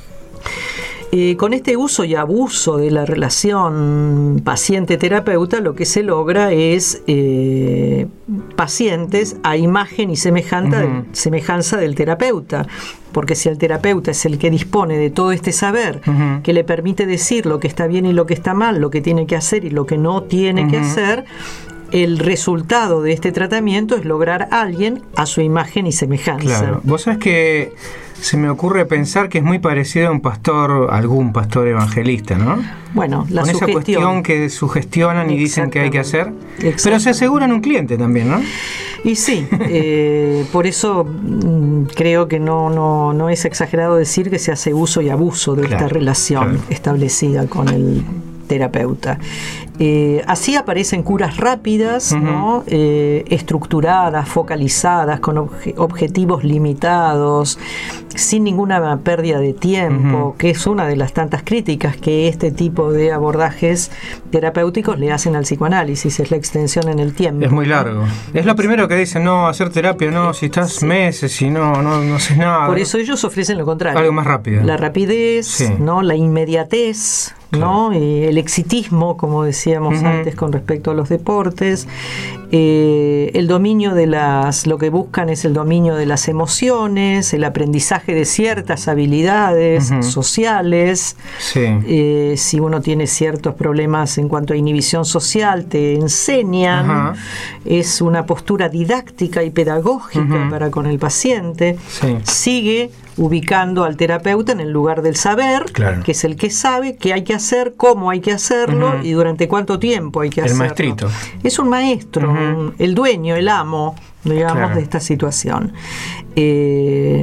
Eh, con este uso y abuso de la relación paciente-terapeuta, lo que se logra es eh, pacientes a imagen y semejanza, Ujú. semejanza del terapeuta. Porque si el terapeuta es el que dispone de todo este saber, Ujú. que le permite decir lo que está bien y lo que está mal, lo que tiene que hacer y lo que no tiene que Ujú. hacer, el resultado de este tratamiento es lograr a alguien a su imagen y semejanza. Claro. Vos sabés que se me ocurre pensar que es muy parecido a un pastor, algún pastor evangelista, ¿no? Bueno, la Con esa sugestión. cuestión que sugestionan y dicen que hay que hacer, Exactamente. pero se aseguran un cliente también, ¿no? Y sí, eh, por eso mm, creo que no, no, no es exagerado decir que se hace uso y abuso de Claro, esta relación claro. establecida con el terapeuta. Eh, así aparecen curas rápidas, uh-huh. ¿no? eh, estructuradas, focalizadas, con obje- objetivos limitados, sin ninguna pérdida de tiempo, uh-huh. que es una de las tantas críticas que este tipo de abordajes terapéuticos le hacen al psicoanálisis, es la extensión en el tiempo. Es muy largo. Es lo primero que dicen, no, hacer terapia, no, si estás sí. meses y no, no, no haces nada. Por eso ellos ofrecen lo contrario. Algo más rápido. La rapidez, sí. ¿no? La inmediatez, ¿no? Eh, el exitismo, como decíamos uh-huh. antes con respecto a los deportes, eh, el dominio de las, lo que buscan es el dominio de las emociones, el aprendizaje de ciertas habilidades uh-huh. sociales. Sí. Eh, si uno tiene ciertos problemas en cuanto a inhibición social, te enseñan. Uh-huh. Es una postura didáctica y pedagógica uh-huh. para con el paciente. Sí. Sigue ubicando al terapeuta en el lugar del saber, claro. que es el que sabe qué hay que hacer, cómo hay que hacerlo uh-huh. y durante cuánto tiempo hay que el hacerlo. El maestrito. Es un maestro, uh-huh. un, el dueño, el amo, digamos, claro. de esta situación. Eh,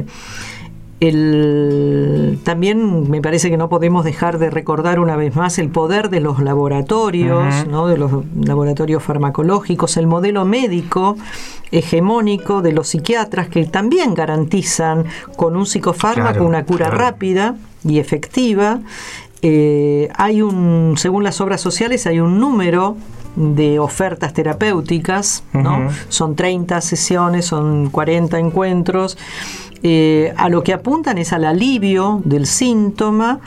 el, también me parece que no podemos dejar de recordar una vez más el poder de los laboratorios, uh-huh. ¿no? de los laboratorios farmacológicos, el modelo médico hegemónico de los psiquiatras que también garantizan con un psicofármaco claro, una cura claro. rápida y efectiva. Eh, hay un, según las obras sociales, hay un número de ofertas terapéuticas, ¿no? Uh-huh. Son treinta sesiones, son cuarenta encuentros. Eh, a lo que apuntan es al alivio del síntoma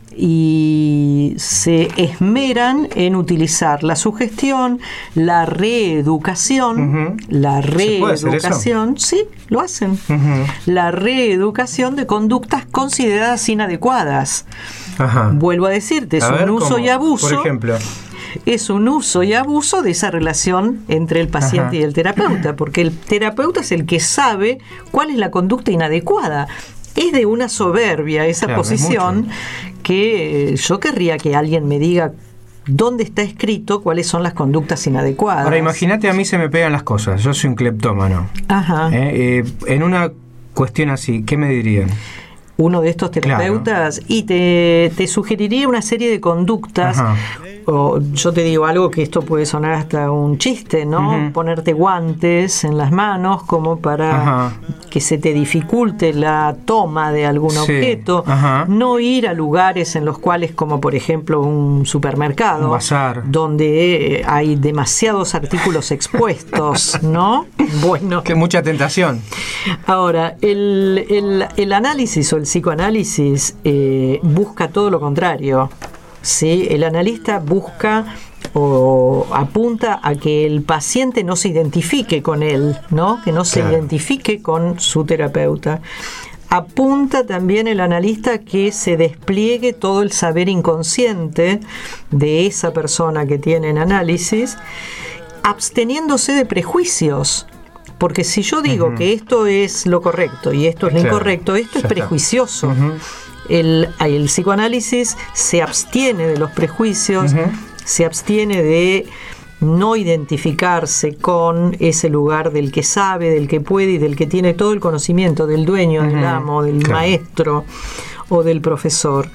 y se esmeran en utilizar la sugestión, la reeducación, uh-huh. la reeducación, sí, lo hacen, uh-huh. la reeducación de conductas consideradas inadecuadas. Ajá. Vuelvo a decirte, es a un ver, uso ¿cómo? y abuso. Por ejemplo. Es un uso y abuso de esa relación entre el paciente Ajá. y el terapeuta, porque el terapeuta es el que sabe cuál es la conducta inadecuada. Es de una soberbia esa claro, posición que yo querría que alguien me diga dónde está escrito cuáles son las conductas inadecuadas. Ahora imagínate, a mí se me pegan las cosas, yo soy un cleptómano. Ajá. Eh, eh, en una cuestión así, ¿qué me dirían? Uno de estos terapeutas, claro. y te, te sugeriría una serie de conductas. Ajá. O yo te digo algo que esto puede sonar hasta un chiste, ¿no? Uh-huh. Ponerte guantes en las manos como para Ajá. que se te dificulte la toma de algún sí. objeto. Ajá. No ir a lugares en los cuales, como por ejemplo un supermercado, un bazar, donde hay demasiados artículos expuestos, ¿no? Bueno. Que mucha tentación. Ahora, el, el, el análisis o el psicoanálisis eh, busca todo lo contrario. ¿Sí? El analista busca o apunta a que el paciente no se identifique con él, ¿no? Que no se claro. identifique con su terapeuta. Apunta también el analista que se despliegue todo el saber inconsciente de esa persona que tiene en análisis, absteniendo de prejuicios. Porque si yo digo uh-huh. que esto es lo correcto y esto es lo claro. incorrecto, esto es prejuicioso. Uh-huh. El, el psicoanálisis se abstiene de los prejuicios, uh-huh. se abstiene de no identificarse con ese lugar del que sabe, del que puede y del que tiene todo el conocimiento, del dueño, uh-huh. del amo, del claro. maestro o del profesor.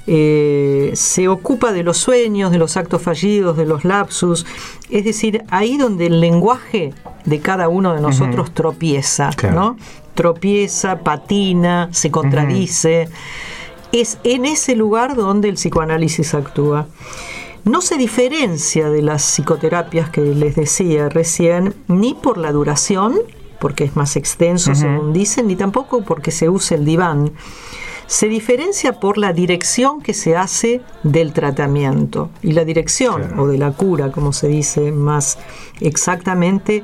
Eh, se ocupa de los sueños, de los actos fallidos, de los lapsus, es decir, ahí donde el lenguaje de cada uno de nosotros uh-huh. tropieza, claro. ¿no? Tropieza, patina, se contradice. Uh-huh. Es en ese lugar donde el psicoanálisis actúa. No se diferencia de las psicoterapias que les decía recién, ni por la duración, porque es más extenso, uh-huh. según dicen, ni tampoco porque se use el diván. Se diferencia por la dirección que se hace del tratamiento. Y la dirección, claro. o de la cura, como se dice más exactamente,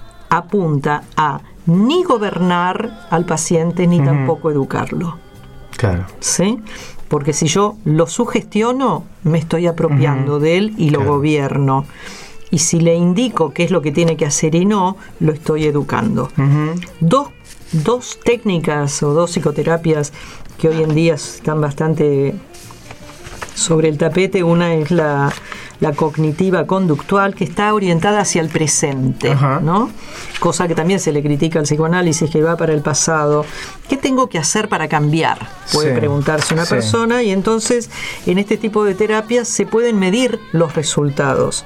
apunta a ni gobernar al paciente, ni uh-huh. tampoco educarlo. Claro. ¿Sí? Porque si yo lo sugestiono, me estoy apropiando uh-huh. de él y lo claro. gobierno. Y si le indico qué es lo que tiene que hacer y no, lo estoy educando. Uh-huh. Dos, dos técnicas o dos psicoterapias que hoy en día están bastante sobre el tapete. Una es la, la cognitiva conductual, que está orientada hacia el presente, ¿no? Cosa que también se le critica al psicoanálisis, que va para el pasado. ¿Qué tengo que hacer para cambiar? Puede Sí, preguntarse una sí. persona, y entonces en este tipo de terapias se pueden medir los resultados.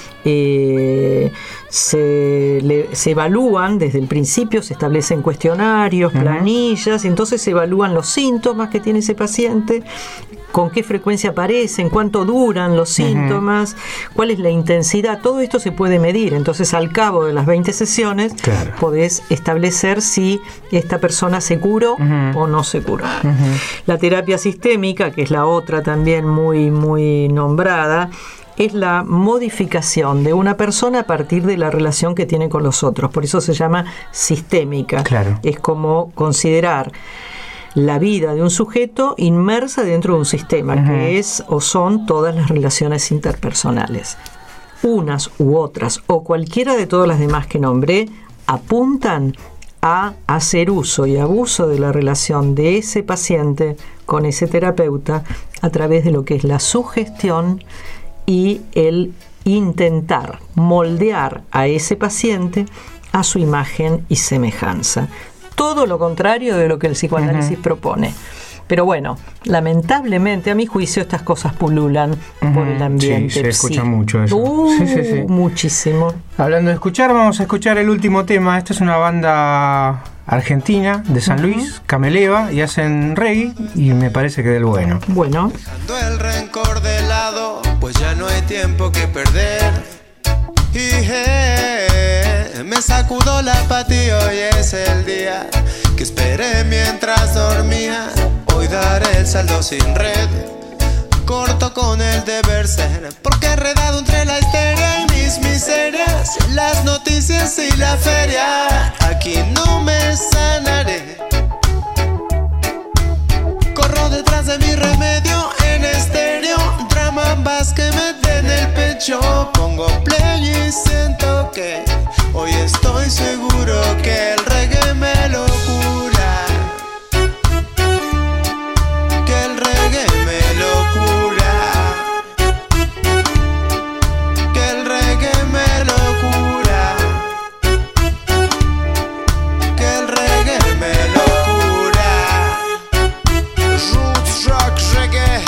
Eh, se, le, se evalúan desde el principio, se establecen cuestionarios, planillas, y entonces se evalúan los síntomas que tiene ese paciente, con qué frecuencia aparecen, cuánto duran los síntomas, cuál es la intensidad. Todo esto se puede medir. Entonces, al cabo de las veinte sesiones, Claro. podés establecer si esta persona se curó o no se curó. La terapia sistémica, que es la otra también muy, muy nombrada, es la modificación de una persona a partir de la relación que tiene con los otros. Por eso se llama sistémica. Claro. Es como considerar la vida de un sujeto inmersa dentro de un sistema, Ujú. que es o son todas las relaciones interpersonales. Unas u otras, o cualquiera de todas las demás que nombré, apuntan a hacer uso y abuso de la relación de ese paciente con ese terapeuta a través de lo que es la sugestión y el intentar moldear a ese paciente a su imagen y semejanza. Todo lo contrario de lo que el psicoanálisis uh-huh. propone. Pero bueno, lamentablemente, a mi juicio, estas cosas pululan uh-huh. por el ambiente. Sí, se escucha sí. mucho eso. Uh, sí, sí, sí. Muchísimo. Hablando de escuchar, vamos a escuchar el último tema. Esta es una banda argentina de San uh-huh. Luis, Cameleva, y hacen reggae, y me parece que del bueno. Bueno. Dejando el rencor de lado, pues ya no hay tiempo que perder. Y eh, me sacudo la apatía, hoy es el día que esperé mientras dormía. Hoy daré el saldo sin red, corto con el deber ser, porque enredado entre la histeria y mis miserias, las noticias y la feria, aquí no me sanaré. Corro detrás de mi remedio en estéreo, dramambas que me den el pecho. Pongo play y siento que hoy estoy seguro que el reggae me lo cura, que el reggae me lo cura, que el reggae me lo cura, que el reggae me lo cura. Roots, rock, reggae.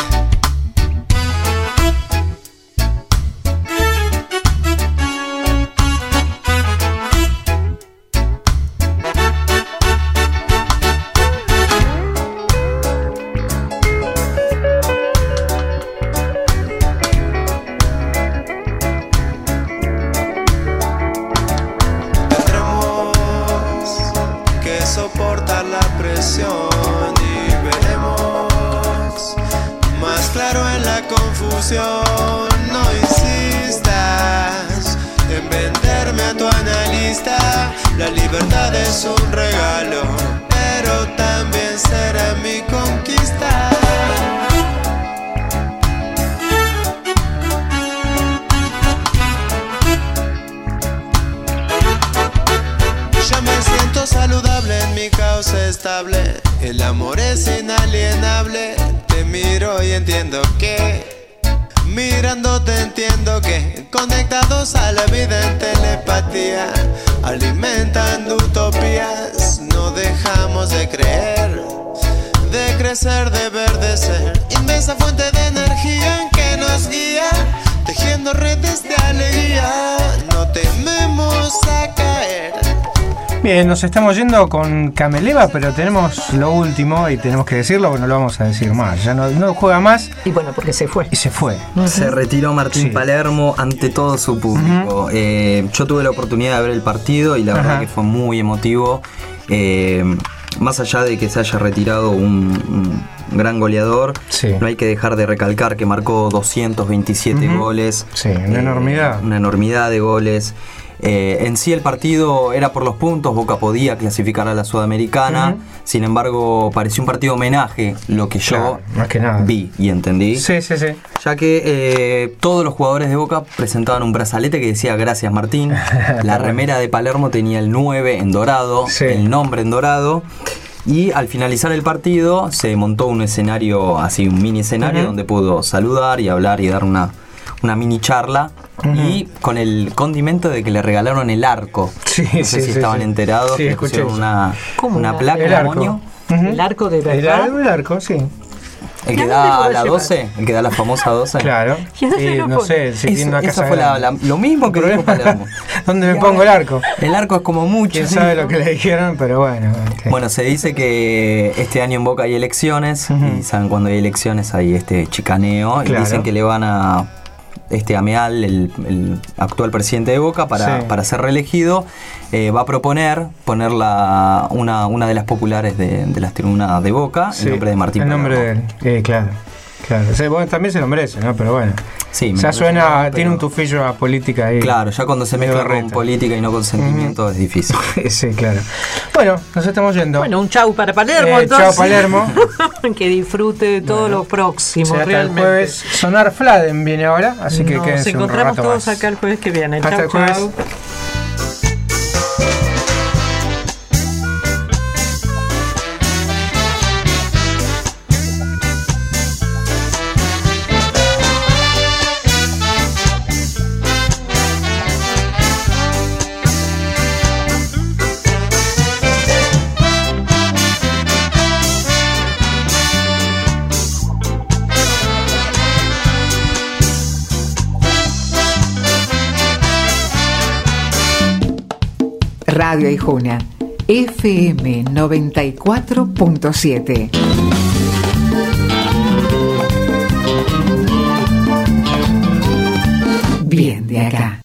Soportar la presión y veremos más claro en la confusión. No insistas en venderme a tu analista. La libertad es un regalo, pero también será mi conquista. Ya me siento saludable en mi causa estable. El amor es inalienable. Te miro y entiendo que, mirándote entiendo que, conectados a la vida en telepatía, alimentando utopías. No dejamos de creer, de crecer, de verdecer. Inmensa fuente de energía en que nos guía, tejiendo redes de alegría. No tememos a caer. Bien, nos estamos yendo con Cameleva, pero tenemos lo último y tenemos que decirlo, porque no lo vamos a decir más. Ya no, no juega más. Y bueno, porque se fue. Y se fue. Uh-huh. Se retiró Martín sí. Palermo ante todo su público. Uh-huh. eh, yo tuve la oportunidad de ver el partido y la uh-huh. verdad que fue muy emotivo. Eh, más allá de que se haya retirado un, un gran goleador, sí. no hay que dejar de recalcar que marcó doscientos veintisiete uh-huh. goles. Sí, una eh, enormidad. Una enormidad de goles. Eh, en sí el partido era por los puntos, Boca podía clasificar a la Sudamericana, uh-huh. sin embargo pareció un partido homenaje, lo que yo claro, más que nada. vi y entendí, sí, sí, sí. ya que eh, todos los jugadores de Boca presentaban un brazalete que decía gracias Martín, la remera de Palermo tenía el nueve en dorado, sí. el nombre en dorado. Y al finalizar el partido se montó un escenario, así un mini escenario, uh-huh. donde pudo saludar y hablar y dar una, una mini charla. Uh-huh. Y con el condimento de que le regalaron el arco. Sí, no sé sí, si sí, estaban sí. enterados. Sí, que escuché pusieron eso. una, una era? placa El de arco. amonio. Uh-huh. El arco de El, verdad. ar- el arco, sí. El que ¿Y a dónde da lo va a la llevar? doce, el que da la famosa doce. Claro. ¿Y a dónde Y lo no pone? sé, si tiene Eso, una esa casa fue la- grande. la- lo mismo que dijo Palermo. ¿Dónde me pongo el arco? El arco es como mucho. Quién sabe lo que le dijeron, pero bueno. Okay. Bueno, se dice que este año en Boca hay elecciones. Uh-huh. Y saben, cuando hay elecciones hay este chicaneo. Claro. Y dicen que le van a este Ameal, el, el actual presidente de Boca, para, Sí. para ser reelegido, eh, va a proponer poner la, una, una de las populares de, de las tribunas de Boca, Sí, el nombre de Martín el nombre Palermo. de él, eh, claro. Claro, o sea, bueno, también se lo merece, ¿no? Pero bueno. Sí, me ya parece suena, bien, pero- tiene un tufillo a política ahí. Claro, ya cuando se medio mezcla con reta. política y no con sentimiento es difícil. Sí, claro. Bueno, nos estamos yendo. Bueno, un chau para Palermo, Eh, entonces. chau, Palermo. Que disfrute de todo lo próximo, Será hasta el realmente. jueves. Sonar Fladen viene ahora, así que Nos quédense un encontramos rato todos más. acá el jueves que viene. Hasta Chau, el jueves. chau. Radio Aijuna, F M noventa y cuatro punto siete. Bien de acá.